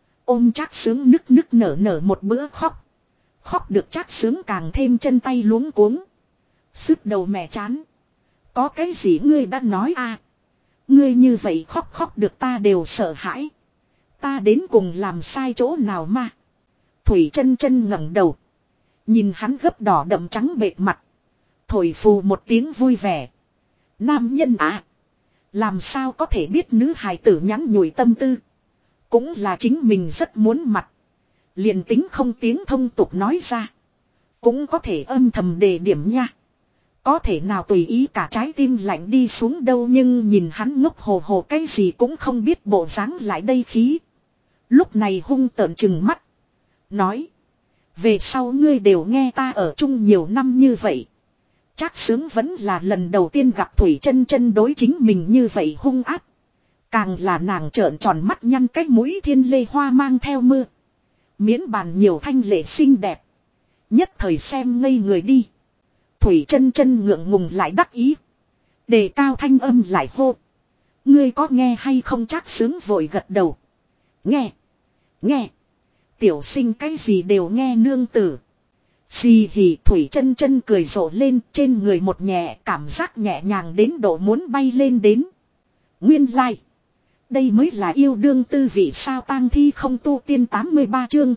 Speaker 1: Ôm chắc sướng nức nức nở một bữa khóc. Khóc được chắc sướng càng thêm chân tay luống cuống. Sứt đầu mẹ chán. Có cái gì ngươi đã nói à? Ngươi như vậy khóc được ta đều sợ hãi. Ta đến cùng làm sai chỗ nào mà? Thủy Chân Chân ngẩng đầu. Nhìn hắn gấp đỏ đậm trắng bệt mặt. Thổi phù một tiếng vui vẻ. Nam nhân à? Làm sao có thể biết nữ hài tử nhắn nhủi tâm tư? Cũng là chính mình rất muốn mặt. Liền tính không tiếng thông tục nói ra. Cũng có thể âm thầm đề điểm nha. Có thể nào tùy ý cả trái tim lạnh đi xuống đâu, nhưng nhìn hắn ngốc hồ hồ cái gì cũng không biết bộ dáng lại đây khí. Lúc này hung tợn trừng mắt. Nói. Về sau ngươi đều nghe ta ở chung nhiều năm như vậy. Chắc sướng vẫn là lần đầu tiên gặp Thủy Chân Chân đối chính mình như vậy hung ác. Càng là nàng trợn tròn mắt nhăn cái mũi thiên lê hoa mang theo mưa. Miễn bàn nhiều thanh lệ xinh đẹp. Nhất thời xem ngây người đi. Thủy Chân Chân ngượng ngùng lại đắc ý. Đề cao thanh âm lại hô. Ngươi có nghe hay không? Chắc sướng vội gật đầu. Nghe. Nghe. Tiểu sinh cái gì đều nghe nương tử. Xì hì. Thủy Chân Chân cười rộ lên, trên người một nhẹ, cảm giác nhẹ nhàng đến độ muốn bay lên đến. Nguyên lai. Đây mới là yêu đương tư vị sao? Tang thi không tu tiên 83 chương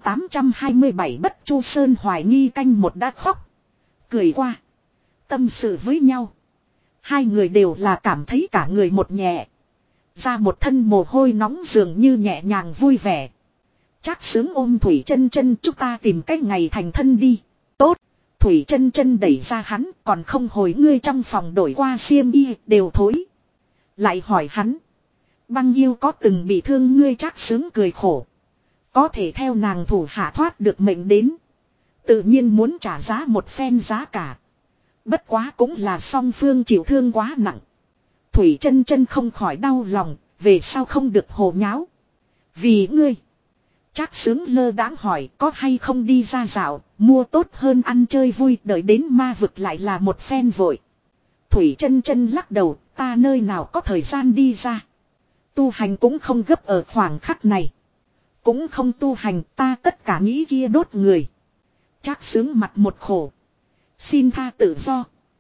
Speaker 1: 827 Bất Chu Sơn hoài nghi canh một đã khóc. Cười qua. Tâm sự với nhau. Hai người đều là cảm thấy cả người một nhẹ. Ra một thân mồ hôi nóng dường như nhẹ nhàng vui vẻ. Chắc sướng ôm Thủy Chân Chân, chúng ta tìm cách ngày thành thân đi. Tốt. Thủy Chân Chân đẩy ra hắn, còn không hồi ngươi trong phòng đổi qua xiêm y đều thối. Lại hỏi hắn. Băng yêu có từng bị thương ngươi? Chắc sướng cười khổ. Có thể theo nàng thủ hạ thoát được mệnh đến. Tự nhiên muốn trả giá một phen giá cả. Bất quá cũng là song phương chịu thương quá nặng. Thủy Chân Chân không khỏi đau lòng. Về sau không được hồ nháo. Vì ngươi. Chắc sướng lơ đãng hỏi có hay không đi ra dạo. Mua tốt hơn ăn chơi vui. Đợi đến ma vực lại là một phen vội. Thủy Chân Chân lắc đầu. Ta nơi nào có thời gian đi ra. Tu hành cũng không gấp ở khoảng khắc này. Cũng không tu hành, ta tất cả nghĩ kia đốt người. Chắc sướng mặt một khổ. Xin tha tự do.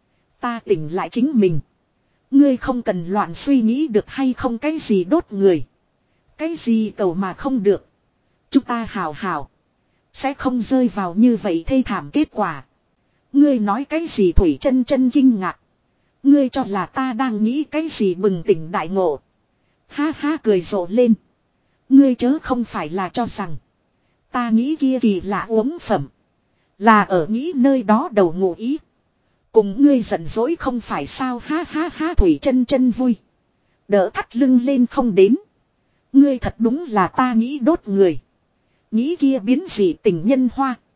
Speaker 1: Ta tỉnh lại chính mình. Ngươi không cần loạn suy nghĩ được hay không? Cái gì đốt người? Cái gì cầu mà không được? Chúng ta hào hào. Sẽ không rơi vào như vậy thê thảm kết quả. Ngươi nói cái gì? Thủy Chân Chân kinh ngạc. Ngươi cho là ta đang nghĩ cái gì? Bừng tỉnh đại ngộ. Ha ha cười rộ lên. Ngươi chớ không phải là cho rằng ta nghĩ kia kỳ lạ uống phẩm là ở nghĩ nơi đó đầu ngụ ý. Cùng ngươi giận dỗi không phải sao? Ha ha ha. Thủy Chân Chân vui. Đỡ thắt lưng lên không đến. Ngươi thật đúng là ta nghĩ đốt người. Nghĩ kia biến dị tình nhân hoa.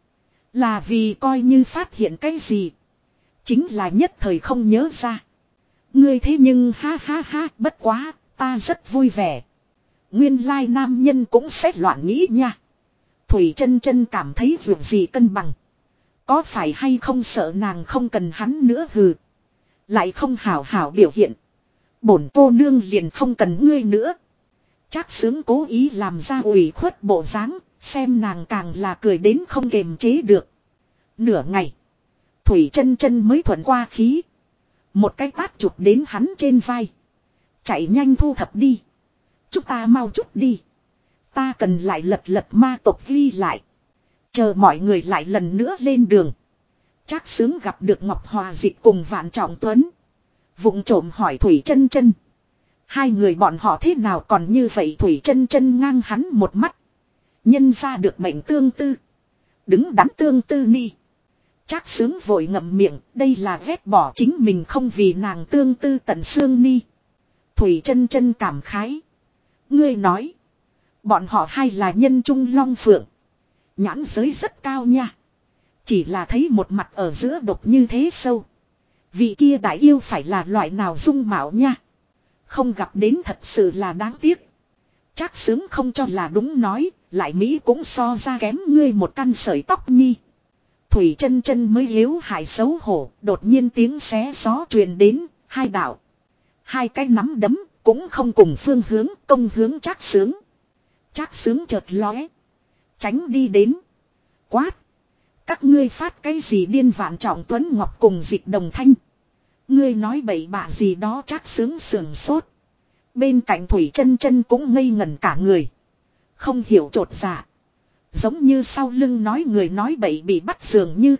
Speaker 1: Là vì coi như phát hiện cái gì. Chính là nhất thời không nhớ ra. Ngươi thế nhưng ha ha ha, bất quá, ta rất vui vẻ. Nguyên lai nam nhân cũng sẽ loạn nghĩ nha. Thủy chân chân cảm thấy việc gì cân bằng. Có phải hay không sợ nàng không cần hắn nữa hừ. Lại không hảo hảo biểu hiện. Bổn cô nương liền không cần ngươi nữa. Trác Xướng cố ý làm ra ủy khuất bộ dáng, xem nàng càng là cười đến không kềm chế được. Nửa ngày, Thủy chân chân mới thuận qua khí. Một cái tát chụp đến hắn trên vai. Chạy nhanh thu thập đi. Chúng ta mau chút đi. Ta cần lại lật ma tộc ghi lại. Chờ mọi người lại lần nữa lên đường. Trác Xướng gặp được Ngọc Hòa Dịch cùng Vạn Trọng Tuấn. Vụng trộm hỏi Thủy chân chân. Hai người bọn họ thế nào còn như vậy? Thủy chân chân ngang hắn một mắt. Nhân ra được mệnh tương tư. Đứng đắn tương tư ni. Trác Xướng vội ngậm miệng. Đây là ghét bỏ chính mình không vì nàng tương tư tận xương ni. Thủy chân chân cảm khái. Ngươi nói. Bọn họ hay là nhân trung long phượng. Nhãn giới rất cao nha. Chỉ là thấy một mặt ở giữa độc như thế sâu. Vị kia đại yêu phải là loại nào dung mạo nha. Không gặp đến thật sự là đáng tiếc. Trác Xướng không cho là đúng nói. Lại Mỹ cũng so ra kém ngươi một căn sợi tóc nhi. Thủy chân chân mới yếu hại xấu hổ. Đột nhiên tiếng xé gió truyền đến. Hai đạo. Hai cái nắm đấm. Cũng không cùng phương hướng công hướng Trác Xướng. Trác Xướng chợt lóe. Tránh đi đến. Quát. Các ngươi phát cái gì điên? Vạn Trọng Tuấn Ngọc cùng Dịch Đồng Thanh. Ngươi nói bậy bạ gì đó? Trác Xướng sườn sốt. Bên cạnh Thủy chân chân cũng ngây ngẩn cả người. Không hiểu chột dạ. Giống như sau lưng nói người nói bậy bị bắt dường như.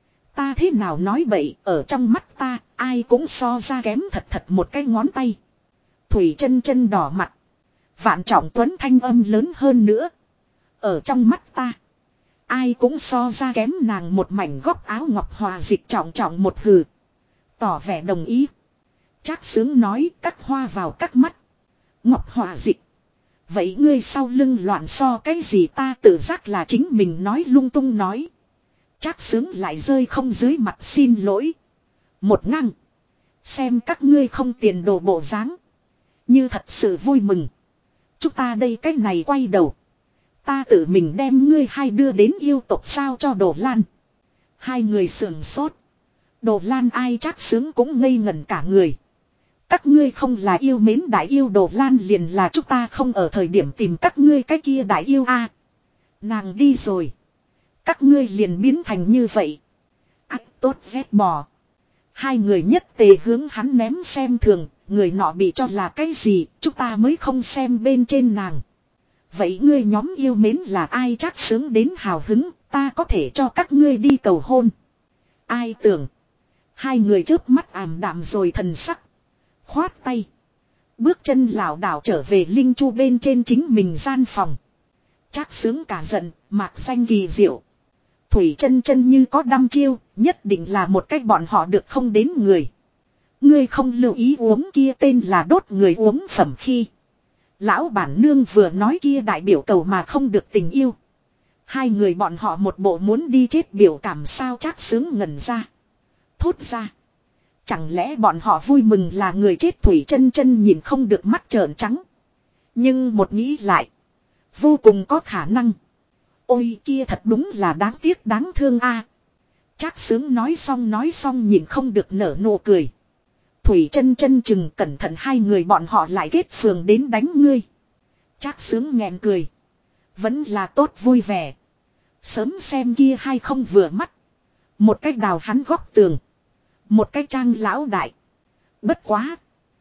Speaker 1: Ta thế nào nói bậy? Ở trong mắt ta ai cũng so ra kém thật thật một cái ngón tay. Thủy chân chân đỏ mặt. Vạn Trọng Tuấn thanh âm lớn hơn nữa. Ở trong mắt ta ai cũng so ra kém nàng một mảnh góc áo. Ngọc Hòa Dịch trọng trọng một hừ. Tỏ vẻ đồng ý. Trác Xướng nói cắt hoa vào các mắt. Ngọc Hòa Dịch. Vậy ngươi sau lưng loạn so cái gì? Ta tự giác là chính mình nói lung tung nói. Trác Xướng lại rơi không dưới mặt xin lỗi. Một ngang. Xem các ngươi không tiền đồ bộ dáng. Như thật sự vui mừng. Chúng ta đây cách này quay đầu. Ta tự mình đem ngươi hai đưa đến yêu tộc sao cho Đồ Lan. Hai người sườn sốt. Đồ Lan ai? Trác Xướng cũng ngây ngẩn cả người. Các ngươi không là yêu mến đại yêu Đồ Lan liền là chúng ta không ở thời điểm tìm các ngươi cái kia đại yêu a. Nàng đi rồi. Các ngươi liền biến thành như vậy. Ác tốt ghét bỏ. Hai người nhất tề hướng hắn ném xem thường. Người nọ bị cho là cái gì chúng ta mới không xem bên trên nàng. Vậy ngươi nhóm yêu mến là ai? Trác Xướng đến hào hứng. Ta có thể cho các ngươi đi cầu hôn. Ai tưởng. Hai người chớp mắt ảm đạm rồi thần sắc. Khoát tay. Bước chân lảo đảo trở về linh chu bên trên chính mình gian phòng. Trác Xướng cả giận. Mạc danh kỳ diệu. Thủy chân chân như có đăm chiêu. Nhất định là một cách bọn họ được không đến người. Ngươi không lưu ý uống kia tên là đốt người uống phẩm khi. Lão bản nương vừa nói kia đại biểu cầu mà không được tình yêu. Hai người bọn họ một bộ muốn đi chết biểu cảm sao? Trác Xướng ngẩn ra. Thốt ra. Chẳng lẽ bọn họ vui mừng là người chết? Thủy chân chân nhìn không được mắt trợn trắng. Nhưng một nghĩ lại. Vô cùng có khả năng. Ôi kia thật đúng là đáng tiếc đáng thương a. Trác Xướng nói xong nhìn không được nở nụ cười. Thủy chân chân chừng cẩn thận hai người bọn họ lại kết phường đến đánh ngươi. Trác Xướng nghẹn cười. Vẫn là tốt vui vẻ. Sớm xem kia hai không vừa mắt. Một cách đào hắn góc tường. Một cách trang lão đại. Bất quá.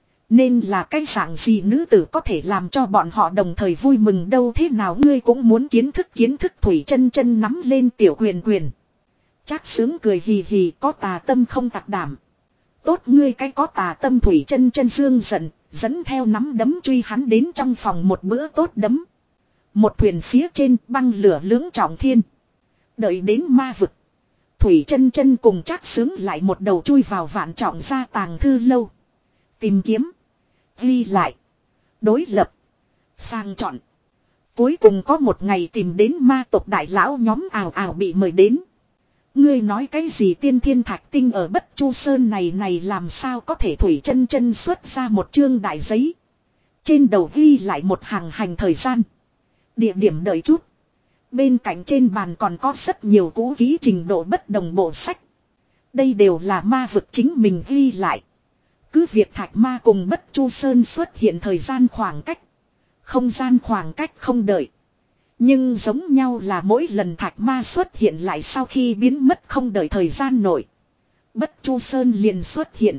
Speaker 1: Nên là cái dạng gì nữ tử có thể làm cho bọn họ đồng thời vui mừng đâu? Thế nào ngươi cũng muốn kiến thức Thủy chân chân nắm lên tiểu quyền. Trác Xướng cười hì hì. Có tà tâm không tạc đảm. Tốt ngươi cái có tà tâm. Thủy chân chân dương giận. Dẫn theo nắm đấm truy hắn đến trong phòng một bữa tốt đấm. Một thuyền phía trên băng lửa lưỡng trọng thiên. Đợi đến ma vực. Thủy chân chân cùng Trác Xướng lại một đầu chui vào Vạn Trọng gia tàng thư lâu. Tìm kiếm. Ghi lại. Đối lập. Sang chọn. Cuối cùng có một ngày tìm đến ma tộc đại lão nhóm ào ào bị mời đến. Ngươi nói cái gì tiên thiên thạch tinh ở Bất Chu Sơn này làm sao có thể Thủy Chân Chân xuất ra một chương đại giấy. Trên đầu ghi lại một hàng hành thời gian. Địa điểm đợi chút. Bên cạnh trên bàn còn có rất nhiều cũ kỹ trình độ bất đồng bộ sách. Đây đều là ma vực chính mình ghi lại. Cứ việc thạch ma cùng Bất Chu Sơn xuất hiện thời gian khoảng cách. Không gian khoảng cách không đợi. Nhưng giống nhau là mỗi lần thạch ma xuất hiện lại sau khi biến mất không đợi thời gian nổi. Bất Chu Sơn liền xuất hiện.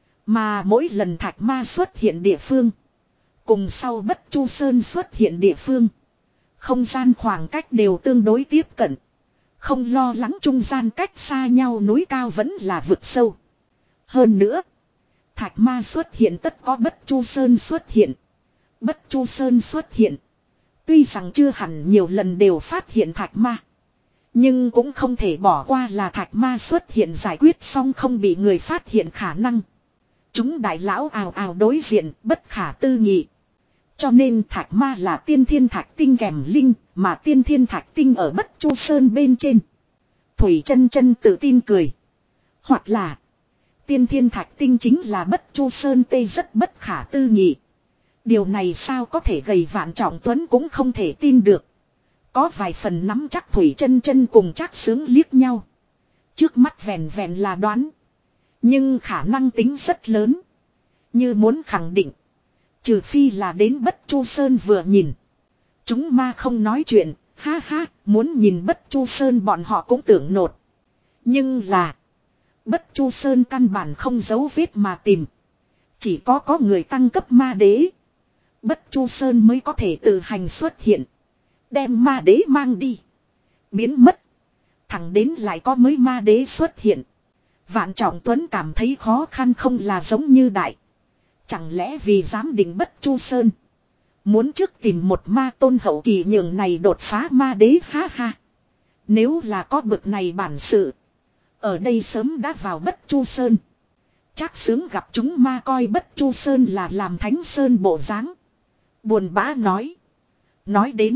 Speaker 1: Mà mỗi lần thạch ma xuất hiện địa phương. Cùng sau Bất Chu Sơn xuất hiện địa phương. Không gian khoảng cách đều tương đối tiếp cận. Không lo lắng trung gian cách xa nhau núi cao vẫn là vực sâu. Hơn nữa. Thạch ma xuất hiện tất có Bất Chu Sơn xuất hiện. Bất Chu Sơn xuất hiện. Tuy rằng chưa hẳn nhiều lần đều phát hiện thạch ma. Nhưng cũng không thể bỏ qua là thạch ma xuất hiện giải quyết xong không bị người phát hiện khả năng. Chúng đại lão ào ào đối diện bất khả tư nghị. Cho nên thạch ma là tiên thiên thạch tinh kèm linh, mà tiên thiên thạch tinh ở Bất Chu Sơn bên trên. Thủy Chân Chân tự tin cười. Hoặc là tiên thiên thạch tinh chính là Bất Chu Sơn tê rất bất khả tư nghị. Điều này sao có thể gầy Vạn Trọng Tuấn cũng không thể tin được. Có vài phần nắm chắc Thủy Chân Chân cùng chắc sướng liếc nhau. Trước mắt vẹn vẹn là đoán. Nhưng khả năng tính rất lớn. Như muốn khẳng định. Trừ phi là đến Bất Chu Sơn vừa nhìn. Chúng ma không nói chuyện. Ha ha, muốn nhìn Bất Chu Sơn bọn họ cũng tưởng nột. Nhưng là. Bất Chu Sơn căn bản không giấu vết mà tìm. Chỉ có người tăng cấp ma đế. Bất Chu Sơn mới có thể tự hành xuất hiện. Đem ma đế mang đi. Biến mất. Thẳng đến lại có mới ma đế xuất hiện. Vạn Trọng Tuấn cảm thấy khó khăn không là giống như đại. Chẳng lẽ vì dám định Bất Chu Sơn. Muốn trước tìm một ma tôn hậu kỳ nhường này đột phá ma đế ha ha. Nếu là có bực này bản sự. Ở đây sớm đã vào Bất Chu Sơn. Chắc sướng gặp chúng ma coi Bất Chu Sơn là làm Thánh Sơn bộ dáng. Buồn bã nói. Nói đến.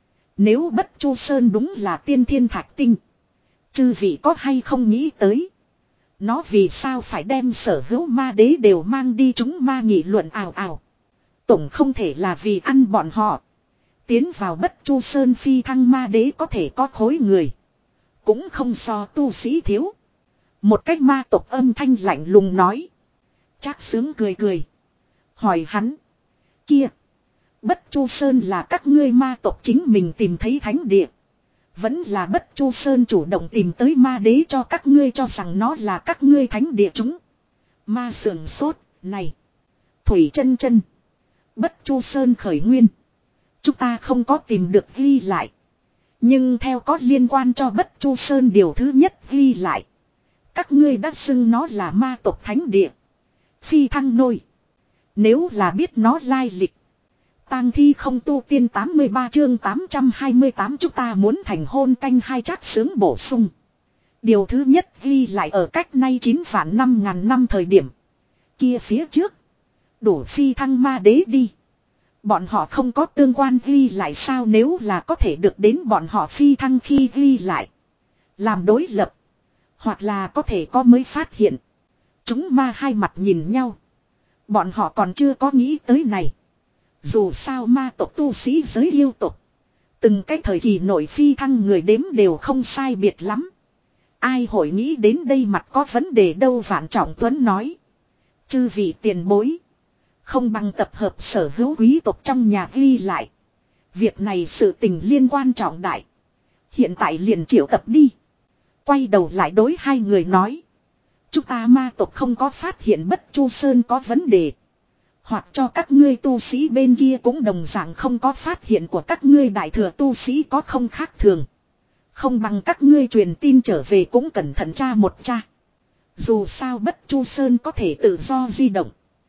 Speaker 1: Nếu Bất Chu Sơn đúng là tiên thiên thạch tinh. Chư vị có hay không nghĩ tới. Nó vì sao phải đem sở hữu ma đế đều mang đi chúng ma nghị luận ào ào. Tổng không thể là vì ăn bọn họ. Tiến vào Bất Chu Sơn phi thăng ma đế có thể có khối người. Cũng không so tu sĩ thiếu. Một cách ma tộc âm thanh lạnh lùng nói. Trác Sướng cười cười. Hỏi hắn. Kia. Bất Chu Sơn là các ngươi ma tộc chính mình tìm thấy thánh địa. Vẫn là Bất Chu Sơn chủ động tìm tới ma đế cho các ngươi cho rằng nó là các ngươi thánh địa chúng. Ma sườn sốt, này. Thủy Chân Chân. Bất Chu Sơn khởi nguyên. Chúng ta không có tìm được ghi lại. Nhưng theo có liên quan cho Bất Chu Sơn điều thứ nhất ghi lại. Các ngươi đã xưng nó là ma tộc thánh địa. Phi thăng nôi. Nếu là biết nó lai lịch. Tang thi không tu tiên 83 chương 828 chúng ta muốn thành hôn canh hai Trác Sướng bổ sung. Điều thứ nhất ghi lại ở cách nay 9 vạn 5.000 năm thời điểm. Kia phía trước. Đủ phi thăng ma đế đi. Bọn họ không có tương quan ghi lại sao nếu là có thể được đến bọn họ phi thăng khi ghi lại. Làm đối lập. Hoặc là có thể có mới phát hiện. Chúng ma hai mặt nhìn nhau. Bọn họ còn chưa có nghĩ tới này. Dù sao ma tộc tu sĩ giới yêu tộc. Từng cái thời kỳ nổi phi thăng người đếm đều không sai biệt lắm. Ai hội nghĩ đến đây mặt có vấn đề đâu Vạn Trọng Tuấn nói. Chư vị tiền bối. Không bằng tập hợp sở hữu quý tộc trong nhà ghi lại. Việc này sự tình liên quan trọng đại. Hiện tại liền triệu tập đi. Quay đầu lại đối hai người nói. Chúng ta ma tộc không có phát hiện Bất Chu Sơn có vấn đề. Hoặc cho các ngươi tu sĩ bên kia cũng đồng dạng không có phát hiện của các ngươi đại thừa tu sĩ có không khác thường. Không bằng các ngươi truyền tin trở về cũng cẩn thận tra một tra. Dù sao Bất Chu Sơn có thể tự do di động.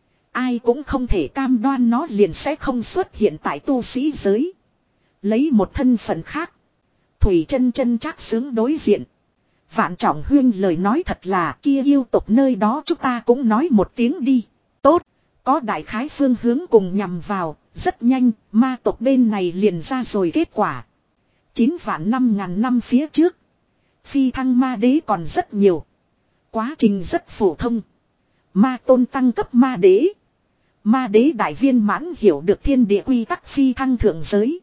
Speaker 1: Ai cũng không thể cam đoan nó liền sẽ không xuất hiện tại tu sĩ giới. Lấy một thân phận khác. Thủy Chân Chân Trác Sướng đối diện. Vạn Trọng Huyên lời nói thật là kia yêu tộc nơi đó chúng ta cũng nói một tiếng đi. Tốt, có đại khái phương hướng cùng nhằm vào, rất nhanh, ma tộc bên này liền ra rồi kết quả. 9 vạn 5.000 năm phía trước. Phi thăng ma đế còn rất nhiều. Quá trình rất phổ thông. Ma tôn tăng cấp ma đế. Ma đế đại viên mãn hiểu được thiên địa quy tắc phi thăng thượng giới.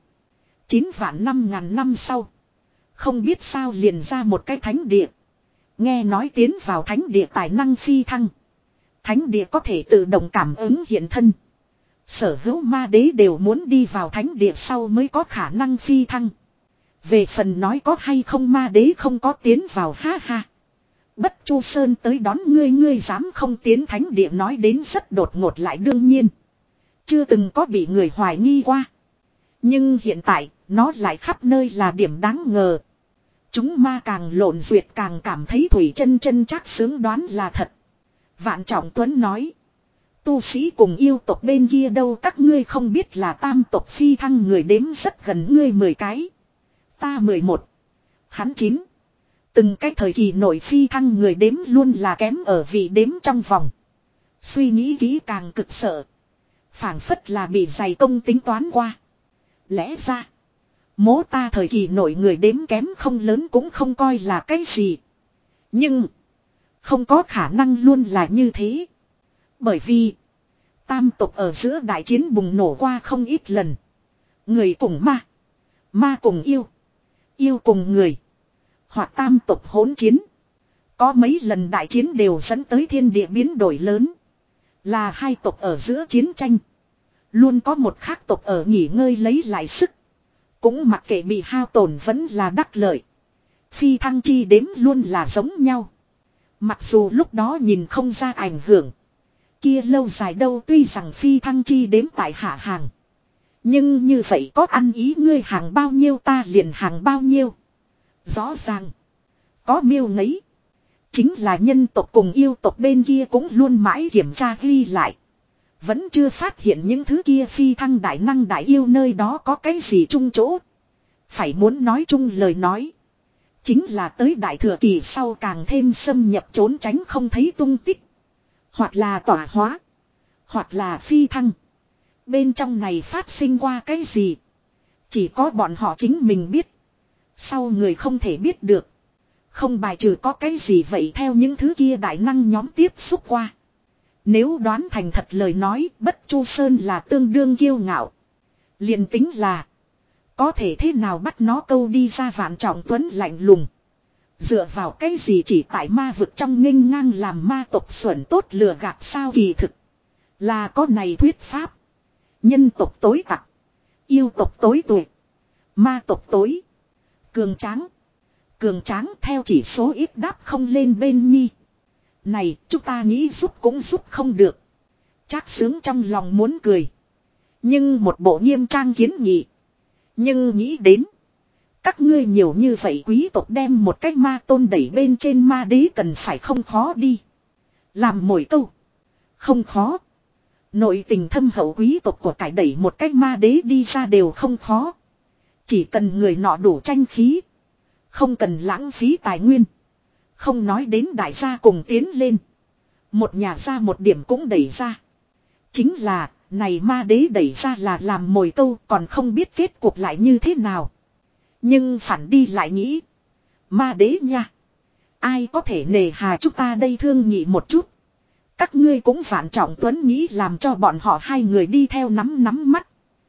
Speaker 1: 9 vạn 5.000 năm sau. Không biết sao liền ra một cái thánh địa. Nghe nói tiến vào thánh địa tài năng phi thăng. Thánh địa có thể tự động cảm ứng hiện thân. Sở hữu ma đế đều muốn đi vào thánh địa sau mới có khả năng phi thăng. Về phần nói có hay không ma đế không có tiến vào ha ha. Bất Chu Sơn tới đón ngươi dám không tiến thánh địa nói đến rất đột ngột lại đương nhiên. Chưa từng có bị người hoài nghi qua. Nhưng hiện tại, nó lại khắp nơi là điểm đáng ngờ. Chúng ma càng lộn duyệt càng cảm thấy Thủy Chân Chân chắc sướng đoán là thật. Vạn Trọng Tuấn nói. Tu sĩ cùng yêu tộc bên kia đâu các ngươi không biết là tam tộc phi thăng người đếm rất gần ngươi 10 cái. Ta 11. Hắn 9. Từng cái thời kỳ nội phi thăng người đếm luôn là kém ở vị đếm trong vòng. Suy nghĩ kỹ càng cực sợ. Phảng phất là bị dày công tính toán qua. Lẽ ra. Mố ta thời kỳ nội người đếm kém không lớn cũng không coi là cái gì. Nhưng. Không có khả năng luôn là như thế. Bởi vì. Tam tộc ở giữa đại chiến bùng nổ qua không ít lần. Người cùng ma. Ma cùng yêu. Yêu cùng người. Hoặc tam tộc hỗn chiến. Có mấy lần đại chiến đều dẫn tới thiên địa biến đổi lớn. Là hai tộc ở giữa chiến tranh. Luôn có một khác tộc ở nghỉ ngơi lấy lại sức. Cũng mặc kệ bị hao tổn vẫn là đắc lợi. Phi thăng chi đếm luôn là giống nhau. Mặc dù lúc đó nhìn không ra ảnh hưởng. Kia lâu dài đâu tuy rằng phi thăng chi đếm tại hạ hàng. Nhưng như vậy có ăn ý ngươi hàng bao nhiêu ta liền hàng bao nhiêu. Rõ ràng. Có miêu ngấy. Chính là nhân tộc cùng yêu tộc bên kia cũng luôn mãi kiểm tra ghi lại. Vẫn chưa phát hiện những thứ kia phi thăng đại năng đại yêu nơi đó có cái gì chung chỗ. Phải muốn nói chung lời nói. Chính là tới đại thừa kỳ sau càng thêm xâm nhập trốn tránh không thấy tung tích. Hoặc là tỏa hóa. Hoặc là phi thăng. Bên trong này phát sinh qua cái gì. Chỉ có bọn họ chính mình biết. Sau người không thể biết được. Không bài trừ có cái gì vậy theo những thứ kia đại năng nhóm tiếp xúc qua. Nếu đoán thành thật lời nói Bất Chu Sơn là tương đương kiêu ngạo. Liền tính là. Có thể thế nào bắt nó câu đi ra Vạn Trọng Tuấn lạnh lùng. Dựa vào cái gì chỉ tại ma vực trong nghênh ngang làm ma tộc xuẩn tốt lừa gạt sao kỳ thực. Là có này thuyết pháp. Nhân tộc tối tặc. Yêu tộc tối tuệ. Ma tộc tối. Cường tráng. Cường tráng theo chỉ số ít đáp không lên bên nhi. Này chúng ta nghĩ giúp cũng giúp không được. Trác sướng trong lòng muốn cười. Nhưng một bộ nghiêm trang kiến nghị. Nhưng nghĩ đến. Các ngươi nhiều như vậy quý tộc đem một cái ma tôn đẩy bên trên ma đế cần phải không khó đi. Làm mồi câu. Không khó. Nội tình thâm hậu quý tộc của cải đẩy một cái ma đế đi ra đều không khó. Chỉ cần người nọ đủ tranh khí. Không cần lãng phí tài nguyên. Không nói đến đại gia cùng tiến lên. Một nhà ra một điểm cũng đẩy ra. Chính là, này ma đế đẩy ra là làm mồi câu còn không biết kết cục lại như thế nào. Nhưng phản đi lại nghĩ. Ma đế nha. Ai có thể nề hà chúng ta đây thương nghị một chút. Các ngươi cũng Vạn Trọng Tuấn nghĩ làm cho bọn họ hai người đi theo nắm mắt.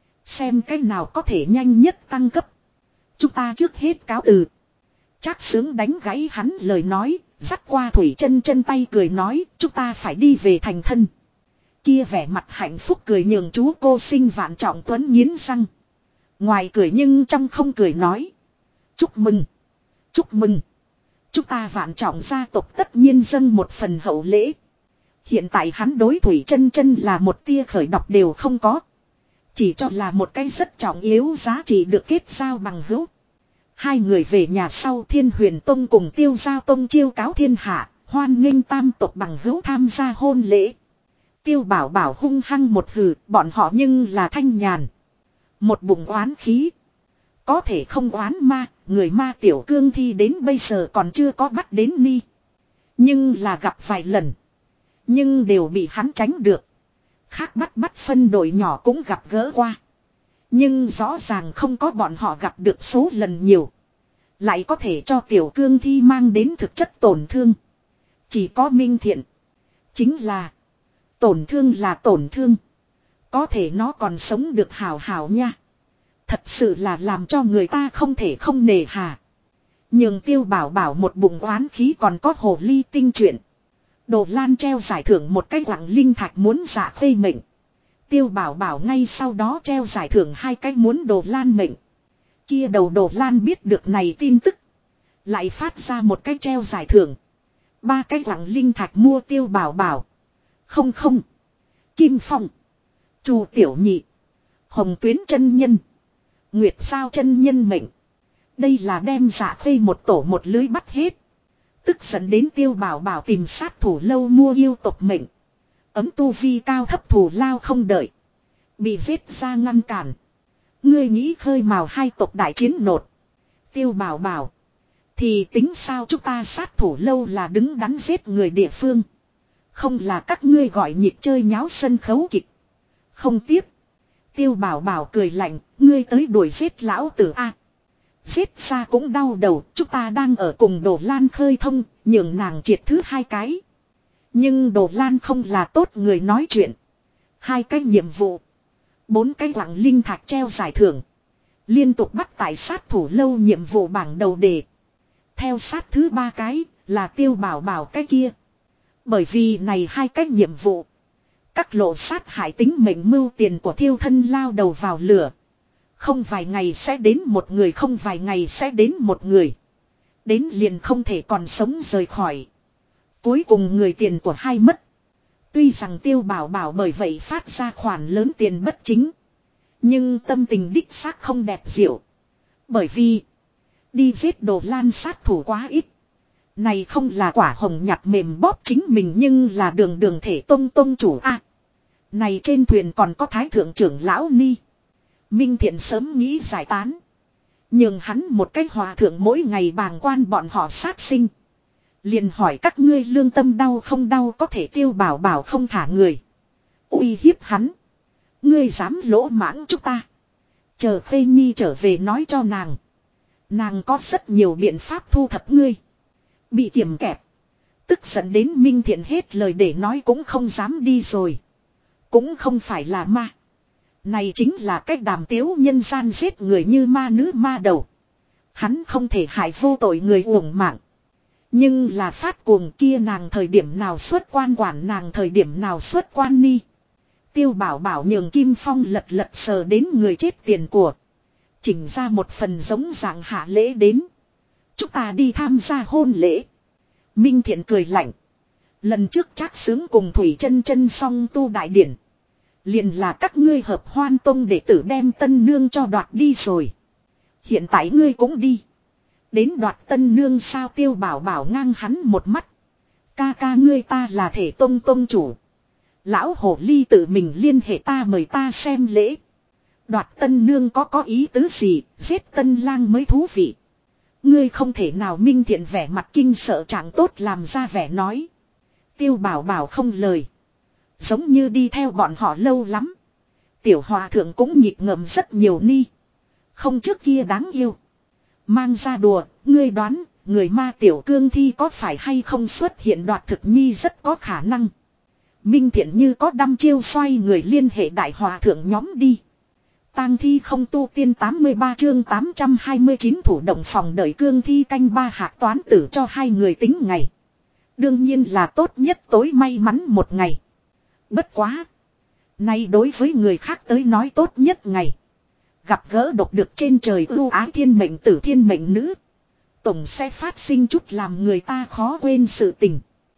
Speaker 1: Xem cái nào có thể nhanh nhất tăng cấp. Chúng ta trước hết cáo từ. Trác sướng đánh gãy hắn lời nói. Dắt qua Thủy Chân Chân tay cười nói. Chúng ta phải đi về thành thân. Kia vẻ mặt hạnh phúc cười nhường chú cô sinh Vạn Trọng Tuấn nghiến răng. Ngoài cười nhưng trong không cười nói. Chúc mừng. Chúc mừng. Chúng ta Vạn Trọng gia tộc tất nhiên dâng một phần hậu lễ. Hiện tại hắn đối Thủy Chân Chân là một tia khởi độc đều không có. Chỉ cho là một cái rất trọng yếu giá trị được kết giao bằng hữu. Hai người về nhà sau Thiên Huyền Tông cùng Tiêu Giao Tông chiêu cáo thiên hạ. Hoan nghênh tam tộc bằng hữu tham gia hôn lễ. Tiêu Bảo Bảo hung hăng một hừ. Bọn họ nhưng là thanh nhàn. Một bụng oán khí. Có thể không oán ma. Người ma tiểu cương thi đến bây giờ còn chưa có bắt đến ni. Nhưng là gặp vài lần. Nhưng đều bị hắn tránh được. Khác bắt phân đội nhỏ cũng gặp gỡ qua. Nhưng rõ ràng không có bọn họ gặp được số lần nhiều. Lại có thể cho tiểu cương thi mang đến thực chất tổn thương. Chỉ có Minh Thiện. Chính là. Tổn thương là tổn thương. Có thể nó còn sống được hào hào nha. Thật sự là làm cho người ta không thể không nề hà. Nhưng Tiêu Bảo Bảo một bụng oán khí còn có hồ ly tinh chuyện. Đồ Lan treo giải thưởng một cái quặng linh thạch muốn dạ phê mệnh. Tiêu Bảo Bảo ngay sau đó treo giải thưởng 2 cái muốn Đồ Lan mệnh. Kia đầu Đồ Lan biết được này tin tức. Lại phát ra một cái treo giải thưởng. 3 cái quặng linh thạch mua Tiêu Bảo Bảo. Không không. Kim Phong. Chu Tiểu Nhị. Hồng Tuyến chân nhân. Nguyệt Sao chân nhân mệnh. Đây là đem dạ phê một tổ một lưới bắt hết. Tức giận đến Tiêu Bảo Bảo tìm sát thủ lâu mua yêu tộc mệnh. Ấm tu vi cao thấp thù lao không đợi. Bị giết ra ngăn cản. Ngươi nghĩ khơi mào hai tộc đại chiến nột. Tiêu Bảo Bảo. Thì tính sao chúng ta sát thủ lâu là đứng đắn giết người địa phương. Không là các ngươi gọi nhịp chơi nháo sân khấu kịch. Không tiếp. Tiêu Bảo Bảo cười lạnh. Ngươi tới đuổi giết lão tử A. Giết ra cũng đau đầu. Chúng ta đang ở cùng Đồ Lan khơi thông. Nhường nàng triệt thứ 2 cái. Nhưng Đồ Lan không là tốt người nói chuyện. 2 cái nhiệm vụ. 4 cái quặng linh thạch treo giải thưởng. Liên tục bắt tại sát thủ lâu nhiệm vụ bảng đầu đề. Theo sát thứ 3 cái là Tiêu Bảo Bảo cái kia. Bởi vì này 2 cái nhiệm vụ. Các lộ sát hại tính mệnh mưu tiền của thiêu thân lao đầu vào lửa. Không vài ngày sẽ đến một người, không vài ngày sẽ đến một người. Đến liền không thể còn sống rời khỏi. Cuối cùng người tiền của hai mất. Tuy rằng Tiêu Bảo Bảo bởi vậy phát ra khoản lớn tiền bất chính. Nhưng tâm tình đích xác không đẹp diệu. Bởi vì đi giết Đồ Lan sát thủ quá ít. Này không là quả hồng nhặt mềm bóp chính mình nhưng là đường đường thể tông tông chủ a. Này trên thuyền còn có thái thượng trưởng lão Ni. Minh Thiện sớm nghĩ giải tán. Nhưng hắn một cách hòa thượng mỗi ngày bàng quan bọn họ sát sinh. Liền hỏi các ngươi lương tâm đau không đau có thể Tiêu Bảo Bảo không thả người. Uy hiếp hắn. Ngươi dám lỗ mãng chúng ta. Chờ Khê Nhi trở về nói cho nàng. Nàng có rất nhiều biện pháp thu thập ngươi. Bị kiềm kẹp. Tức giận đến Minh Thiện hết lời để nói cũng không dám đi rồi. Cũng không phải là ma. Này chính là cách đàm tiếu nhân gian giết người như ma nữ ma đầu. Hắn không thể hại vô tội người uổng mạng. Nhưng là phát cuồng kia nàng thời điểm nào xuất quan quản nàng thời điểm nào xuất quan ni. Tiêu Bảo Bảo nhường Kim Phong lật lật sờ đến người chết tiền của. Chỉnh ra một phần giống dạng hạ lễ đến. Chúng ta đi tham gia hôn lễ. Minh Thiện cười lạnh. Lần trước Trác Sướng cùng Thủy Chân Chân song tu đại điển. Liền là các ngươi hợp Hoan Tông đệ tử đem tân nương cho đoạt đi rồi. Hiện tại ngươi cũng đi. Đến đoạt tân nương sao Tiêu Bảo Bảo ngang hắn một mắt. Ca ca ngươi ta là thể tông tông chủ. Lão hồ ly tự mình liên hệ ta mời ta xem lễ. Đoạt tân nương có ý tứ gì, giết tân lang mới thú vị. Ngươi không thể nào. Minh Thiện vẻ mặt kinh sợ chẳng tốt làm ra vẻ nói. Tiêu Bảo Bảo không lời. Giống như đi theo bọn họ lâu lắm. Tiểu hòa thượng cũng nhịp ngầm rất nhiều ni. Không trước kia đáng yêu. Mang ra đùa, ngươi đoán, người ma tiểu cương thi có phải hay không xuất hiện đoạt thực nhi rất có khả năng. Minh Thiện như có đăm chiêu xoay người liên hệ đại hòa thượng nhóm đi. Tang thi không tu tiên 83 chương 829 thủ động phòng đợi cương thi canh 3 hạt toán tử cho 2 người tính ngày. Đương nhiên là tốt nhất tối may mắn một ngày. Bất quá. Nay đối với người khác tới nói tốt nhất ngày. Gặp gỡ độc được trên trời ưu ái thiên mệnh tử thiên mệnh nữ. Tổng sẽ phát sinh chút làm người ta khó quên sự tình.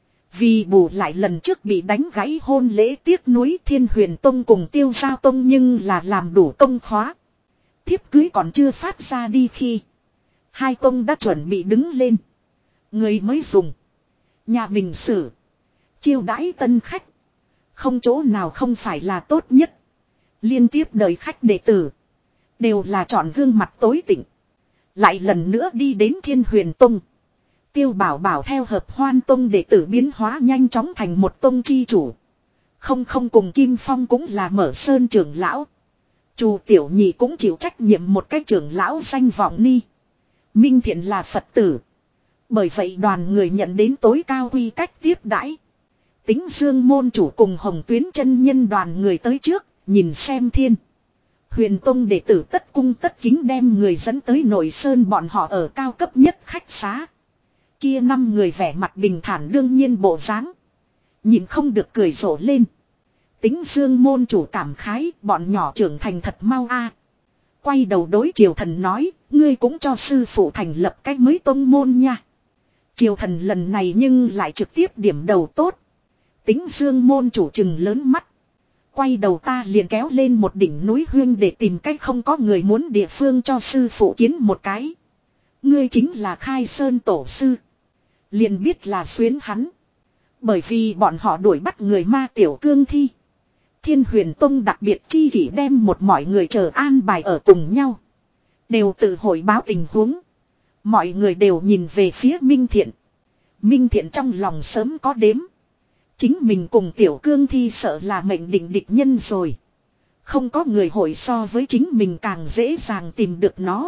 Speaker 1: Vì bù lại lần trước bị đánh gãy hôn lễ tiếc nuối Thiên Huyền Tông cùng Tiêu Giao Tông nhưng là làm đủ công khóa. Thiếp cưới còn chưa phát ra đi khi. Hai tông đã chuẩn bị đứng lên. Người mới dùng. Nhà mình xử. Chiêu đãi tân khách. Không chỗ nào không phải là tốt nhất. Liên tiếp đời khách đệ tử. Đều là chọn gương mặt tối tịnh. Lại lần nữa đi đến Thiên Huyền Tông. Tiêu Bảo Bảo theo hợp Hoan Tông đệ tử biến hóa nhanh chóng thành một tông chi chủ. Không cùng Kim Phong cũng là mở sơn trưởng lão. Chu Tiểu Nhị cũng chịu trách nhiệm một cái trưởng lão danh vọng ni. Minh Thiện là Phật tử. Bởi vậy đoàn người nhận đến tối cao quy cách tiếp đãi. Tính Dương môn chủ cùng Hồng Tuyến chân nhân đoàn người tới trước, nhìn xem Thiên Huyền Tông đệ tử tất cung tất kính đem người dẫn tới Nội Sơn bọn họ ở cao cấp nhất khách xá. Kia 5 người vẻ mặt bình thản đương nhiên bộ dáng, nhìn không được cười rộ lên. Tính Dương môn chủ cảm khái, bọn nhỏ trưởng thành thật mau a. Quay đầu đối Triều Thần nói, ngươi cũng cho sư phụ thành lập cách mới tông môn nha. Triều Thần lần này nhưng lại trực tiếp điểm đầu tốt. Tính Dương môn chủ trừng lớn mắt. Quay đầu ta liền kéo lên một đỉnh núi huyên để tìm cách không có người muốn địa phương cho sư phụ kiến một cái. Ngươi chính là Khai Sơn tổ sư. Liền biết là xuyến hắn. Bởi vì bọn họ đuổi bắt người ma tiểu cương thi. Thiên Huyền Tông đặc biệt chi kỷ đem một mọi người chờ an bài ở cùng nhau. Đều tự hội báo tình huống. Mọi người đều nhìn về phía Minh Thiện. Minh Thiện trong lòng sớm có đếm. Chính mình cùng tiểu cương thi sợ là mệnh định địch nhân rồi. Không có người hội so với chính mình càng dễ dàng tìm được nó.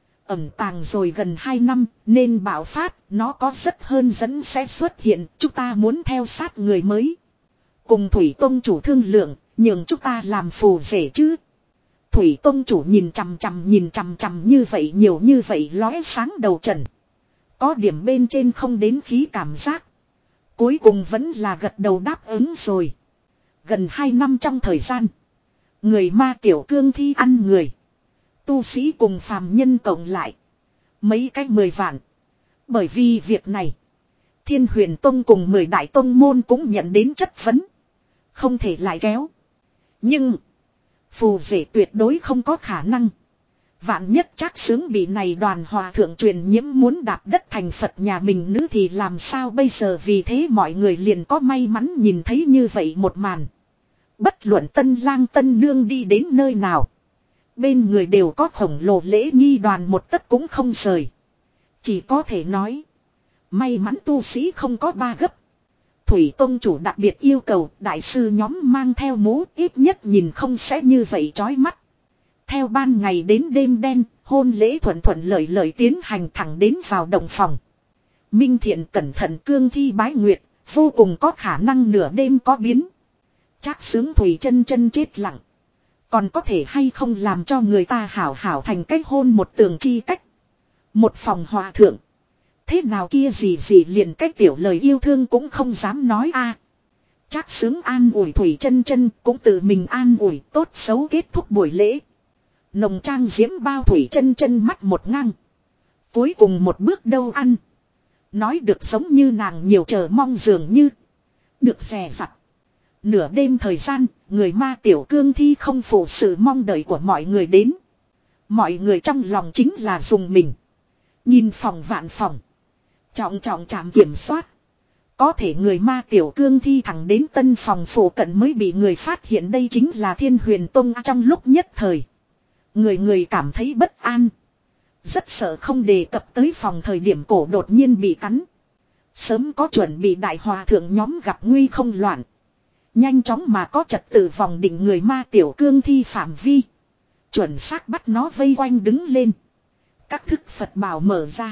Speaker 1: Ẩn tàng rồi gần 2 năm nên bạo phát, nó có rất hơn dẫn sẽ xuất hiện, chúng ta muốn theo sát người mới. Cùng Thủy Tông chủ thương lượng, nhường chúng ta làm phù rể chứ. Thủy Tông chủ nhìn chằm chằm như vậy nhiều như vậy lóe sáng đầu trần. Có điểm bên trên không đến khí cảm giác. Cuối cùng vẫn là gật đầu đáp ứng rồi. Gần 2 năm trong thời gian. Người ma tiểu cương thi ăn người. Tu sĩ cùng phàm nhân cộng lại. Mấy cái 10 vạn. Bởi vì việc này. Thiên Huyền Tông cùng 10 đại tông môn cũng nhận đến chất vấn. Không thể lại kéo. Nhưng. Phù rể tuyệt đối không có khả năng. Vạn nhất chắc sướng bị này đoàn hòa thượng truyền nhiễm muốn đạp đất thành Phật nhà mình nữ thì làm sao bây giờ, vì thế mọi người liền có may mắn nhìn thấy như vậy một màn. Bất luận tân lang tân nương đi đến nơi nào. Bên người đều có khổng lồ lễ nghi đoàn một tấc cũng không rời. Chỉ có thể nói. May mắn tu sĩ không có 3 gấp. Thủy Tông chủ đặc biệt yêu cầu đại sư nhóm mang theo mũ, ít nhất nhìn không sẽ như vậy chói mắt. Theo ban ngày đến đêm đen, hôn lễ thuận thuận lợi lợi tiến hành thẳng đến vào động phòng. Minh Thiện cẩn thận cương thi bái nguyệt, vô cùng có khả năng nửa đêm có biến. Trác Sướng Thủy chân chân chết lặng. Còn có thể hay không làm cho người ta hảo hảo thành cách hôn một tường chi cách. Một phòng hòa thượng. Thế nào kia gì liền cách tiểu lời yêu thương cũng không dám nói a. Trác Sướng an ủi Thủy chân chân, cũng tự mình an ủi, tốt xấu kết thúc buổi lễ. Nồng trang diễm bao Thủy chân chân mắt một ngang. Cuối cùng một bước đâu ăn. Nói được giống như nàng nhiều chờ mong dường như. Được rè rặt. Nửa đêm thời gian, người ma tiểu cương thi không phụ sự mong đợi của mọi người đến. Mọi người trong lòng chính là dùng mình. Nhìn phòng vạn phòng. Trọng trạm kiểm soát. Có thể người ma tiểu cương thi thẳng đến tân phòng phủ cận mới bị người phát hiện, đây chính là Thiên Huyền Tông. Trong lúc nhất thời. Người cảm thấy bất an. Rất sợ không đề cập tới phòng thời điểm cổ đột nhiên bị cắn. Sớm có chuẩn bị đại hòa thượng nhóm gặp nguy không loạn. Nhanh chóng mà có trật tự vòng định người ma tiểu cương thi phạm vi. Chuẩn xác bắt nó vây quanh đứng lên. Các thức Phật bảo mở ra.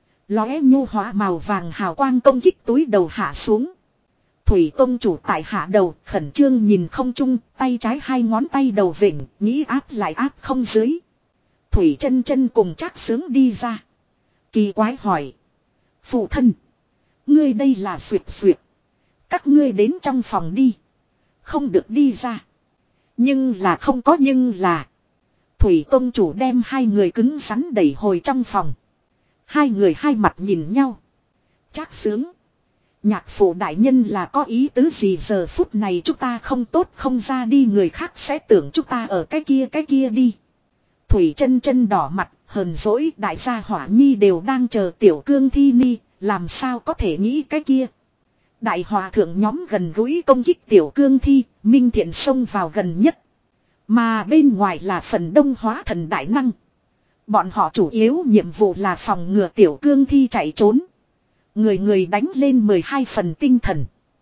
Speaker 1: Lóe nhu hóa màu vàng hào quang công kích túi đầu hạ xuống. Thủy Tông chủ tại hạ đầu khẩn trương nhìn không trung, tay trái 2 ngón tay đầu vịnh, nghĩ áp lại áp không dưới. Thủy chân chân cùng Trác Sướng đi ra. Kỳ quái hỏi. Phụ thân. Ngươi đây là suyệt. Các ngươi đến trong phòng đi. Không được đi ra. Nhưng là không có nhưng là. Thủy Tông chủ đem 2 người cứng rắn đẩy hồi trong phòng. 2 người hai mặt nhìn nhau. Trác Sướng. Nhạc phụ đại nhân là có ý tứ gì, giờ phút này chúng ta không tốt không ra đi, người khác sẽ tưởng chúng ta ở cái kia đi. Thủy chân chân đỏ mặt, hờn dỗi, đại gia Hỏa Nhi đều đang chờ tiểu cương thi ni, làm sao có thể nghĩ cái kia. Đại hòa thượng nhóm gần gũi công kích tiểu cương thi, Minh Thiện xông vào gần nhất. Mà bên ngoài là phần đông hóa thần đại năng. Bọn họ chủ yếu nhiệm vụ là phòng ngừa tiểu cương thi chạy trốn. Người đánh lên 12 phần tinh thần.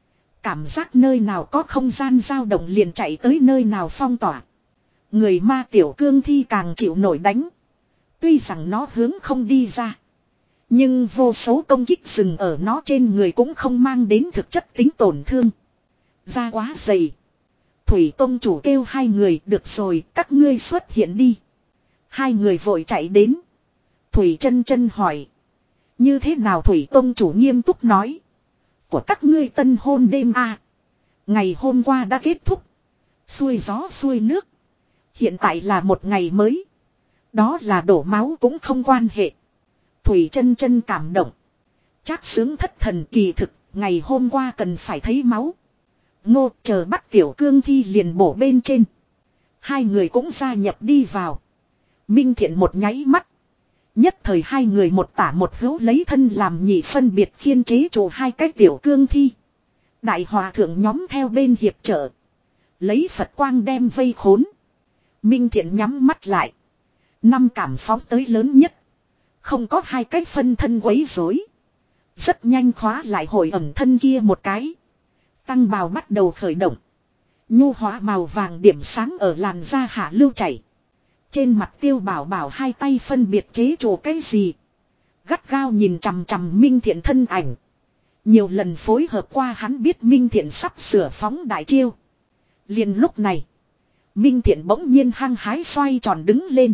Speaker 1: Cảm giác nơi nào có không gian dao động liền chạy tới nơi nào phong tỏa. Người ma tiểu cương thi càng chịu nổi đánh. Tuy rằng nó hướng không đi ra. Nhưng vô số công kích dừng ở nó trên người cũng không mang đến thực chất tính tổn thương. Da quá dày. Thủy Tông chủ kêu hai người, được rồi, các ngươi xuất hiện đi. Hai người vội chạy đến. Thủy chân chân hỏi. Như thế nào Thủy Tông chủ nghiêm túc nói. Của các ngươi tân hôn đêm à. Ngày hôm qua đã kết thúc. Xuôi gió xuôi nước. Hiện tại là một ngày mới. Đó là đổ máu cũng không quan hệ. Thủy chân chân cảm động. Trác sướng thất thần kỳ thực. Ngày hôm qua cần phải thấy máu. Ngô chờ bắt tiểu cương thi liền bổ bên trên. Hai người cũng gia nhập đi vào. Minh Thiện một nháy mắt. Nhất thời hai người một tả một hữu lấy thân làm nhị phân biệt khiên chế trụ hai cái tiểu cương thi. Đại hòa thượng nhóm theo bên hiệp trợ. Lấy Phật quang đem vây khốn. Minh Thiện nhắm mắt lại. Năm cảm phóng tới lớn nhất. Không có hai cái phân thân quấy rối. Rất nhanh khóa lại hồi ẩm thân kia một cái. Tăng bào bắt đầu khởi động. Nhu hóa màu vàng điểm sáng ở làn da hạ lưu chảy. Trên mặt Tiêu Bảo Bảo hai tay phân biệt chế trụ cái gì. Gắt gao nhìn chằm chằm Minh Thiện thân ảnh. Nhiều lần phối hợp qua hắn biết Minh Thiện sắp sửa phóng đại chiêu. Liền lúc này. Minh Thiện bỗng nhiên hăng hái xoay tròn đứng lên.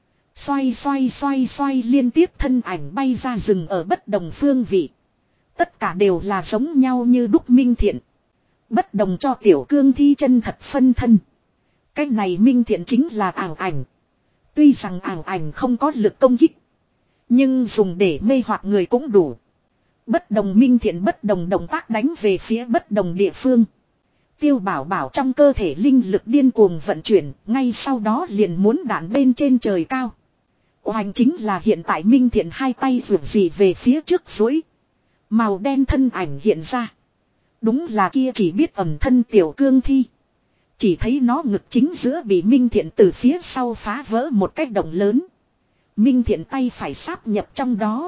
Speaker 1: Xoay liên tiếp thân ảnh bay ra rừng ở bất đồng phương vị. Tất cả đều là giống nhau như đúc Minh Thiện. Bất đồng cho tiểu cương thi chân thật phân thân. Cái này Minh Thiện chính là ảo ảnh. Tuy rằng ảo ảnh không có lực công kích. Nhưng dùng để mê hoặc người cũng đủ. Bất đồng Minh Thiện bất đồng động tác đánh về phía bất đồng địa phương. Tiêu Bảo Bảo trong cơ thể linh lực điên cuồng vận chuyển. Ngay sau đó liền muốn đạn bên trên trời cao. Oanh chính là hiện tại Minh Thiện hai tay vượt gì về phía trước duỗi. Màu đen thân ảnh hiện ra. Đúng là kia chỉ biết ẩm thân tiểu cương thi. Chỉ thấy nó ngực chính giữa bị Minh Thiện từ phía sau phá vỡ một cái động lớn. Minh Thiện tay phải sáp nhập trong đó.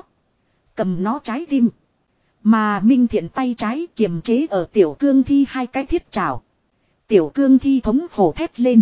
Speaker 1: Cầm nó trái tim. Mà Minh Thiện tay trái kiềm chế ở tiểu cương thi hai cái thiết trảo. Tiểu cương thi thống khổ thét lên.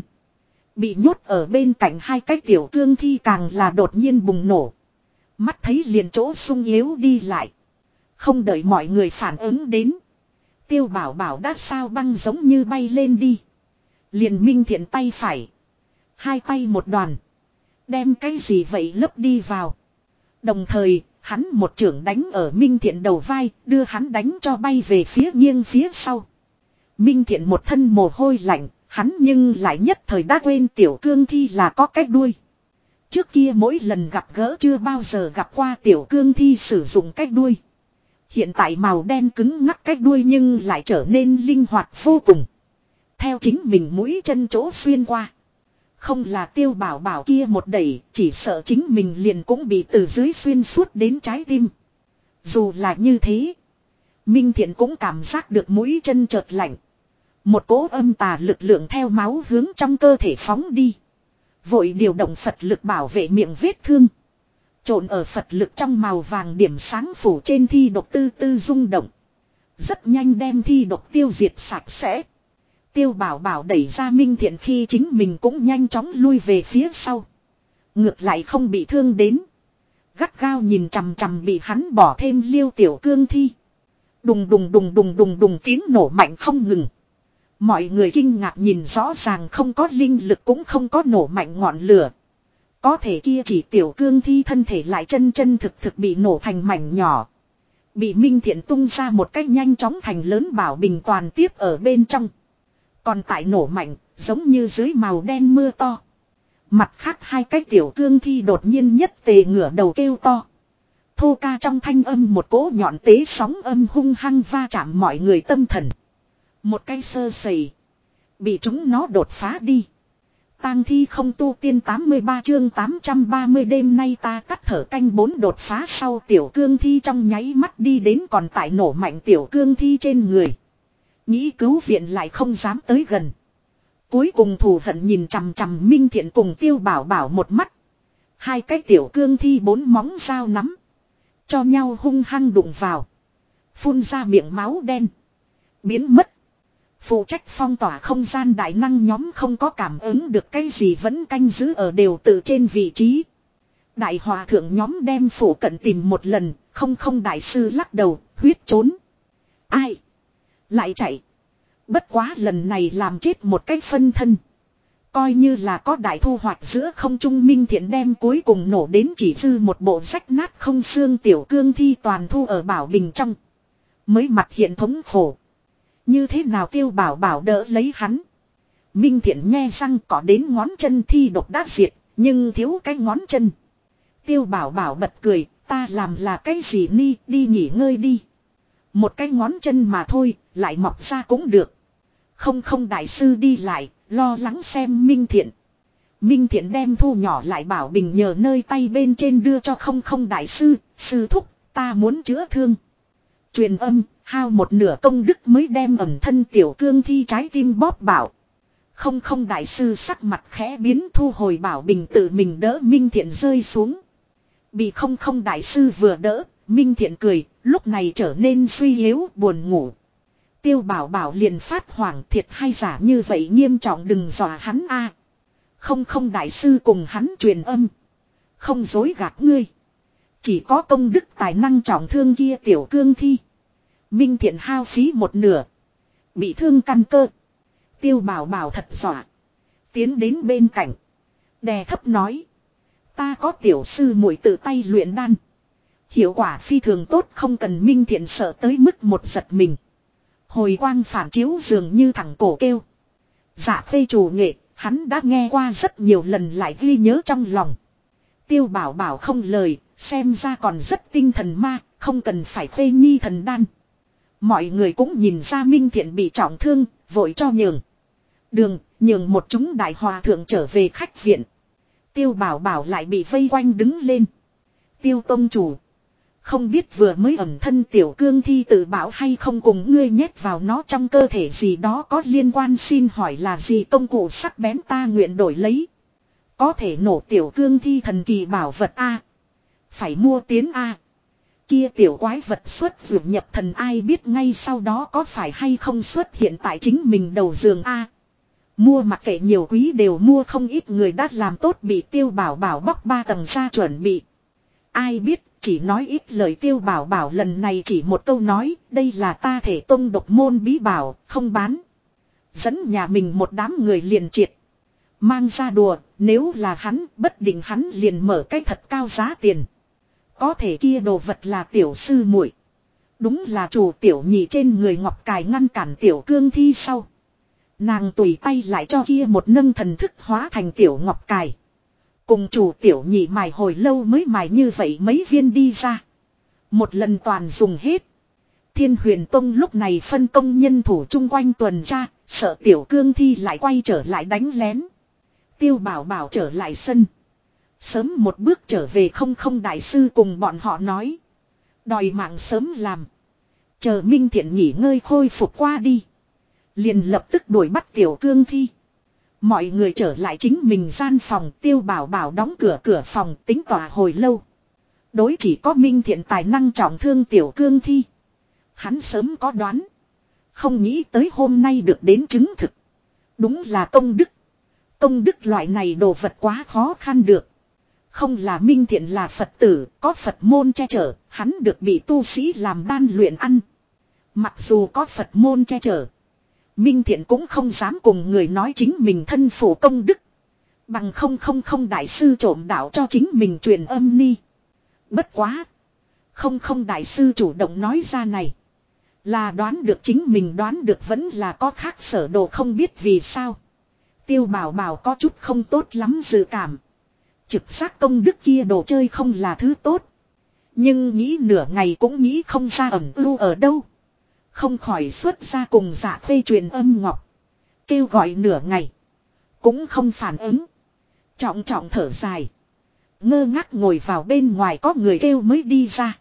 Speaker 1: Bị nhốt ở bên cạnh hai cái tiểu cương thi càng là đột nhiên bùng nổ. Mắt thấy liền chỗ sung yếu đi lại. Không đợi mọi người phản ứng đến. Tiêu Bảo Bảo đã sao băng giống như bay lên đi. Liền Minh Thiện tay phải. Hai tay một đoàn. Đem cái gì vậy lấp đi vào. Đồng thời, hắn một chưởng đánh ở Minh Thiện đầu vai, đưa hắn đánh cho bay về phía nghiêng phía sau. Minh Thiện một thân mồ hôi lạnh, hắn nhưng lại nhất thời đã quên tiểu cương thi là có cái đuôi. Trước kia mỗi lần gặp gỡ chưa bao giờ gặp qua tiểu cương thi sử dụng cái đuôi. Hiện tại màu đen cứng ngắc cái đuôi nhưng lại trở nên linh hoạt vô cùng. Theo chính mình mũi chân chỗ xuyên qua. Không là Tiêu Bảo Bảo kia một đẩy, chỉ sợ chính mình liền cũng bị từ dưới xuyên suốt đến trái tim. Dù là như thế, Minh Thiện cũng cảm giác được mũi chân chợt lạnh. Một cỗ âm tà lực lượng theo máu hướng trong cơ thể phóng đi. Vội điều động Phật lực bảo vệ miệng vết thương. Trộn ở Phật lực trong màu vàng điểm sáng phủ trên thi độc tư tư rung động. Rất nhanh đem thi độc tiêu diệt sạch sẽ. Tiêu Bảo Bảo đẩy ra Minh Thiện khi chính mình cũng nhanh chóng lui về phía sau. Ngược lại không bị thương đến. Gắt gao nhìn chằm chằm bị hắn bỏ thêm liêu tiểu cương thi. Đùng đùng đùng đùng đùng đùng tiếng nổ mạnh không ngừng. Mọi người kinh ngạc nhìn rõ ràng không có linh lực cũng không có nổ mạnh ngọn lửa. Có thể kia chỉ tiểu cương thi thân thể lại chân chân thực thực bị nổ thành mảnh nhỏ. Bị Minh Thiện tung ra một cách nhanh chóng thành lớn bảo bình toàn tiếp ở bên trong. Còn tại nổ mạnh, giống như dưới màu đen mưa to. Mặt khác hai cái tiểu cương thi đột nhiên nhất tề ngửa đầu kêu to. Thô ca trong thanh âm một cỗ nhọn tế sóng âm hung hăng va chạm mọi người tâm thần. Một cái sơ sẩy. Bị chúng nó đột phá đi. Tang thi không tu tiên 83 chương 830 đêm nay ta cắt thở canh 4 đột phá sau tiểu cương thi trong nháy mắt đi đến còn tại nổ mạnh tiểu cương thi trên người. Nghĩ cứu viện lại không dám tới gần. Cuối cùng thù hận nhìn chằm chằm Minh Thiện cùng Tiêu Bảo Bảo một mắt. Hai cái tiểu cương thi bốn móng dao nắm. Cho nhau hung hăng đụng vào. Phun ra miệng máu đen. Biến mất. Phụ trách phong tỏa không gian đại năng nhóm không có cảm ứng được cái gì vẫn canh giữ ở đều tự trên vị trí. Đại hòa thượng nhóm đem phủ cận tìm một lần, không đại sư lắc đầu, huyết trốn. Ai? Lại chạy. Bất quá lần này làm chết một cái phân thân. Coi như là có đại thu hoạch giữa không trung Minh Thiện đem cuối cùng nổ đến chỉ dư một bộ rách nát không xương tiểu cương thi toàn thu ở bảo bình trong. Mới mặt hiện thống khổ. Như thế nào Tiêu Bảo Bảo đỡ lấy hắn. Minh Thiện nhe răng có đến ngón chân thi độc đã diệt, nhưng thiếu cái ngón chân. Tiêu Bảo Bảo bật cười, ta làm là cái gì ni, đi nghỉ ngơi đi. Một cái ngón chân mà thôi, lại mọc ra cũng được. Không đại sư đi lại, lo lắng xem Minh Thiện. Minh Thiện đem thu nhỏ lại bảo bình nhờ nơi tay bên trên đưa cho không đại sư, sư thúc, ta muốn chữa thương. Truyền âm, hao một nửa công đức mới đem ẩm thân tiểu cương thi trái tim bóp bảo. Không đại sư sắc mặt khẽ biến thu hồi bảo bình tự mình đỡ Minh Thiện rơi xuống. Bị không đại sư vừa đỡ, Minh Thiện cười, lúc này trở nên suy yếu buồn ngủ. Tiêu Bảo Bảo liền phát hoảng thiệt hay giả như vậy nghiêm trọng đừng dọa hắn a. Không đại sư cùng hắn truyền âm. Không dối gạt ngươi. Chỉ có công đức tài năng trọng thương kia tiểu cương thi. Minh Thiện hao phí một nửa. Bị thương căn cơ. Tiêu Bảo Bảo thật dọa. Tiến đến bên cạnh. Đè thấp nói. Ta có tiểu sư muội tự tay luyện đan. Hiệu quả phi thường tốt không cần Minh Thiện sợ tới mức một giật mình. Hồi quang phản chiếu dường như thẳng cổ kêu. Dạ phê chủ nghệ, hắn đã nghe qua rất nhiều lần lại ghi nhớ trong lòng. Tiêu Bảo Bảo không lời, xem ra còn rất tinh thần ma, không cần phải phê nhi thần đan. Mọi người cũng nhìn ra Minh Thiện bị trọng thương, vội cho nhường. Nhường một chúng đại hòa thượng trở về khách viện. Tiêu Bảo Bảo lại bị vây quanh đứng lên. Tiêu tông chủ. Không biết vừa mới ẩm thân tiểu cương thi tự bảo hay không cùng ngươi nhét vào nó trong cơ thể gì đó có liên quan xin hỏi là gì công cụ sắc bén ta nguyện đổi lấy. Có thể nổ tiểu cương thi thần kỳ bảo vật A. Phải mua tiến A. Kia tiểu quái vật xuất vượt nhập thần ai biết ngay sau đó có phải hay không xuất hiện tại chính mình đầu giường A. Mua mặc kệ nhiều quý đều mua không ít người đã làm tốt bị Tiêu Bảo Bảo bóc 3 tầng ra chuẩn bị. Ai biết chỉ nói ít lời Tiêu Bảo Bảo lần này chỉ một câu nói đây là ta thể tông độc môn bí bảo không bán. Dẫn nhà mình một đám người liền triệt. Mang ra đùa nếu là hắn bất định hắn liền mở cái thật cao giá tiền. Có thể kia đồ vật là tiểu sư muội. Đúng là chủ tiểu nhị trên người ngọc cài ngăn cản tiểu cương thi sau. Nàng tùy tay lại cho kia một nâng thần thức hóa thành tiểu ngọc cài. Cùng chủ tiểu nhị mài hồi lâu mới mài như vậy mấy viên đi ra. Một lần toàn dùng hết. Thiên Huyền Tông lúc này phân công nhân thủ chung quanh tuần tra, sợ tiểu cương thi lại quay trở lại đánh lén. Tiêu Bảo Bảo trở lại sân. Sớm một bước trở về không đại sư cùng bọn họ nói. Đòi mạng sớm làm. Chờ Minh Thiện nghỉ ngơi khôi phục qua đi. Liền lập tức đuổi bắt tiểu cương thi. Mọi người trở lại chính mình gian phòng Tiêu Bảo Bảo đóng cửa phòng tính tỏa hồi lâu. Đối chỉ có Minh Thiện tài năng trọng thương tiểu cương thi. Hắn sớm có đoán. Không nghĩ tới hôm nay được đến chứng thực. Đúng là công đức. Công đức loại này đồ vật quá khó khăn được. Không là Minh Thiện là Phật tử, có Phật môn che chở, hắn được bị tu sĩ làm đan luyện ăn. Mặc dù có Phật môn che chở. Minh Thiện cũng không dám cùng người nói chính mình thân phụ công đức. Bằng không đại sư trộm đạo cho chính mình truyền âm ni. Bất quá. Không đại sư chủ động nói ra này. Là đoán được chính mình đoán được vẫn là có khác sở đồ không biết vì sao. Tiêu Bảo Bảo có chút không tốt lắm dự cảm. Trực giác công đức kia đồ chơi không là thứ tốt. Nhưng nghĩ nửa ngày cũng nghĩ không ra ẩn ưu ở đâu. Không khỏi xuất ra cùng Dạ Khê truyền âm ngọc. Kêu gọi nửa ngày. Cũng không phản ứng. Trọng thở dài. Ngơ ngác ngồi vào bên ngoài có người kêu mới đi ra.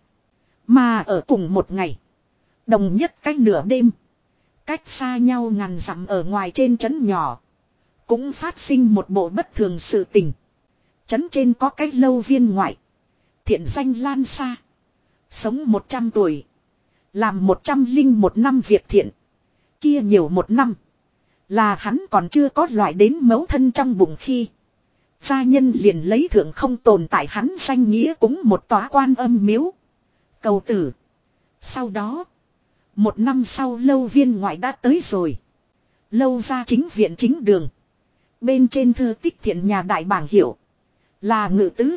Speaker 1: Mà ở cùng một ngày. Đồng nhất cách nửa đêm. Cách xa nhau ngàn dặm ở ngoài trên trấn nhỏ. Cũng phát sinh một bộ bất thường sự tình. Trấn trên có cái lâu viên ngoại. Thiện danh lan xa. Sống 100 tuổi. Làm 101 năm việc thiện. Kia nhiều 1 năm. Là hắn còn chưa có loại đến mấu thân trong bụng khi. Gia nhân liền lấy thượng không tồn tại hắn danh nghĩa cúng một tòa Quan Âm miếu. Cầu tử. Sau đó. 1 năm sau Lâu Viên ngoại đã tới rồi. Lâu ra chính viện chính đường. Bên trên thư tích thiện nhà đại bảng hiệu. Là ngự tứ.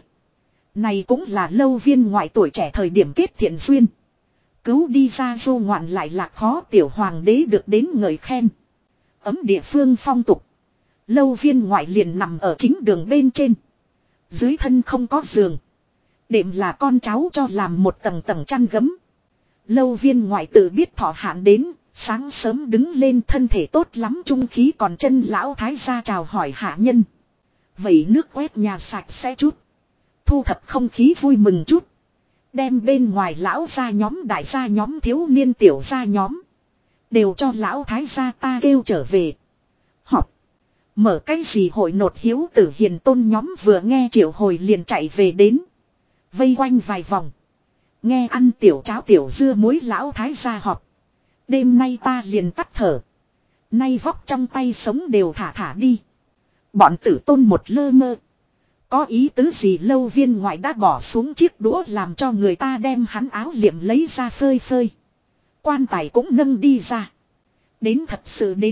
Speaker 1: Này cũng là Lâu Viên ngoại tuổi trẻ thời điểm kết thiện duyên. Cứu đi ra du ngoạn lại là khó tiểu hoàng đế được đến ngợi khen. Ấm địa phương phong tục. Lâu Viên ngoại liền nằm ở chính đường bên trên. Dưới thân không có giường. Đệm là con cháu cho làm một tầng tầng chăn gấm. Lâu Viên ngoại tự biết thọ hạn đến. Sáng sớm đứng lên thân thể tốt lắm trung khí còn chân lão thái gia chào hỏi hạ nhân. Vẩy nước quét nhà sạch sẽ chút. Thu thập không khí vui mừng chút. Đem bên ngoài lão gia nhóm đại gia nhóm thiếu niên tiểu gia nhóm. Đều cho lão thái gia ta kêu trở về. Họp. Mở cái gì hội nột hiếu tử hiền tôn nhóm vừa nghe triệu hồi liền chạy về đến. Vây quanh vài vòng. Nghe ăn tiểu cháo tiểu dưa muối lão thái gia họp. Đêm nay ta liền tắt thở. Nay vóc trong tay sống đều thả thả đi. Bọn tử tôn một lơ mơ. Có ý tứ gì Lâu Viên ngoại đã bỏ xuống chiếc đũa làm cho người ta đem hắn áo liệm lấy ra phơi phơi. Quan tài cũng nâng đi ra. Đến thật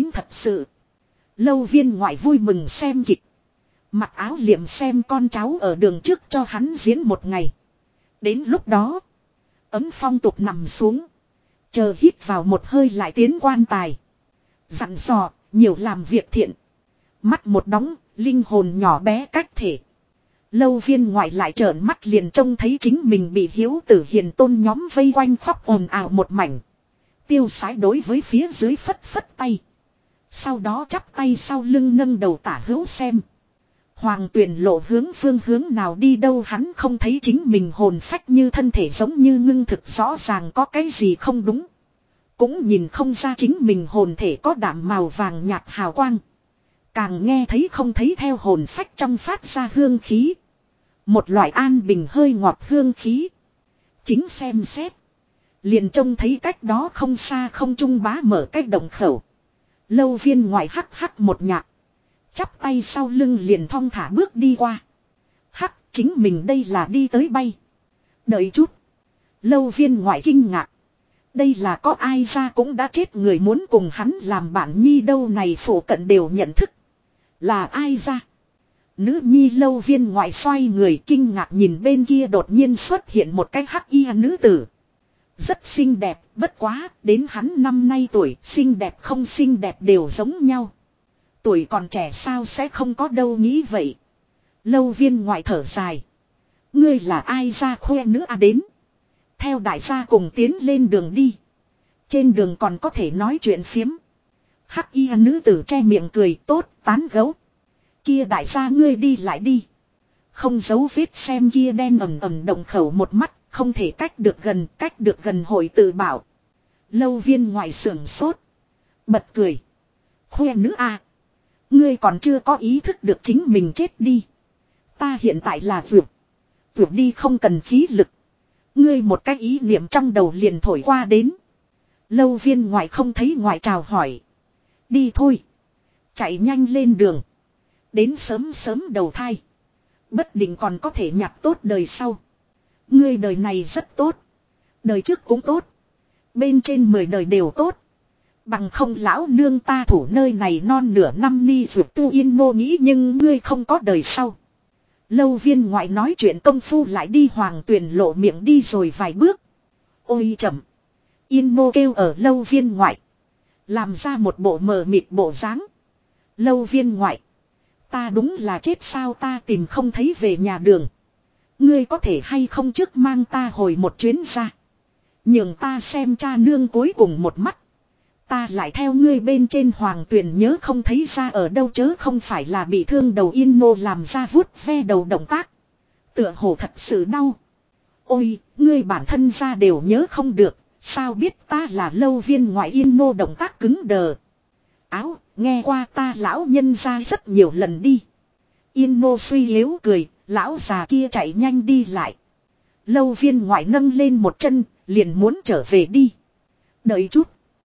Speaker 1: sự. Lâu Viên ngoại vui mừng xem kịch. Mặc áo liệm xem con cháu ở đường trước cho hắn diễn một ngày. Đến lúc đó. Ấm phong tục nằm xuống. Chờ hít vào một hơi lại tiến quan tài. Dặn dò, nhiều làm việc thiện. Mắt một đóng, linh hồn nhỏ bé cách thể. Lâu Viên ngoại lại trợn mắt liền trông thấy chính mình bị hiếu tử hiền tôn nhóm vây quanh khóc ồn ào một mảnh. Tiêu sái đối với phía dưới phất phất tay. Sau đó chắp tay sau lưng nâng đầu tả hữu xem. Hoàng Tuyền lộ hướng phương hướng nào đi đâu hắn không thấy chính mình hồn phách như thân thể giống như ngưng thực rõ ràng có cái gì không đúng. Cũng nhìn không ra chính mình hồn thể có đạm màu vàng nhạt hào quang. Càng nghe thấy không thấy theo hồn phách trong phát ra hương khí. Một loại an bình hơi ngọt hương khí. Chính xem xét. Liền trông thấy cách đó không xa không trung bá mở cách động khẩu. Lâu Viên ngoại hắc hắc một nhạc. Chắp tay sau lưng liền thong thả bước đi qua. Hắc chính mình đây là đi tới bay. Đợi chút. Lâu Viên ngoại kinh ngạc. Đây là có ai ra cũng đã chết người muốn cùng hắn làm bạn nhi đâu này phổ cận đều nhận thức. Là ai ra? Nữ nhi Lâu Viên ngoại xoay người kinh ngạc nhìn bên kia đột nhiên xuất hiện một cái hắc y nữ tử. Rất xinh đẹp, bất quá, đến hắn năm nay tuổi, xinh đẹp không xinh đẹp đều giống nhau. Tuổi còn trẻ sao sẽ không có đâu nghĩ vậy. Lâu Viên ngoại thở dài. Ngươi là ai ra khoe nữa à đến. Theo đại gia cùng tiến lên đường đi. Trên đường còn có thể nói chuyện phiếm. Hắc y nữ tử che miệng cười tốt tán gấu. Kia đại gia ngươi đi lại đi. Không giấu vết xem kia đen ẩm ẩm động khẩu một mắt. Không thể cách được gần hội tự bảo. Lâu Viên ngoại sưởng sốt. Bật cười. Khoe nữ à. Ngươi còn chưa có ý thức được chính mình chết đi. Ta hiện tại là vượt. Vượt đi không cần khí lực. Ngươi một cái ý niệm trong đầu liền thổi qua đến. Lâu Viên ngoại không thấy ngoại chào hỏi. Đi thôi. Chạy nhanh lên đường. Đến sớm sớm đầu thai. Bất định còn có thể nhặt tốt đời sau. Ngươi đời này rất tốt. Đời trước cũng tốt. Bên trên 10 đời đều tốt. Bằng không lão nương ta thủ nơi này non nửa năm ni dược tu yên mô nghĩ nhưng ngươi không có đời sau. Lâu Viên ngoại nói chuyện công phu lại đi Hoàng Tuyền lộ miệng đi rồi vài bước. Ôi chậm. Yên mô kêu ở Lâu Viên ngoại. Làm ra một bộ mờ mịt bộ dáng. Lâu Viên ngoại. Ta đúng là chết sao ta tìm không thấy về nhà đường. Ngươi có thể hay không trước mang ta hồi một chuyến ra. Nhường ta xem cha nương cuối cùng một mắt. Ta lại theo ngươi bên trên Hoàng Tuyền nhớ không thấy ra ở đâu chớ không phải là bị thương đầu Yên mô làm ra vuốt ve đầu động tác. Tựa hồ thật sự đau. Ôi, ngươi bản thân ra đều nhớ không được. Sao biết ta là Lâu Viên ngoại Yên mô động tác cứng đờ. Áo, nghe qua ta lão nhân ra rất nhiều lần đi. Yên mô suy yếu cười, lão già kia chạy nhanh đi lại. Lâu Viên ngoại nâng lên một chân, liền muốn trở về đi. Đợi chút.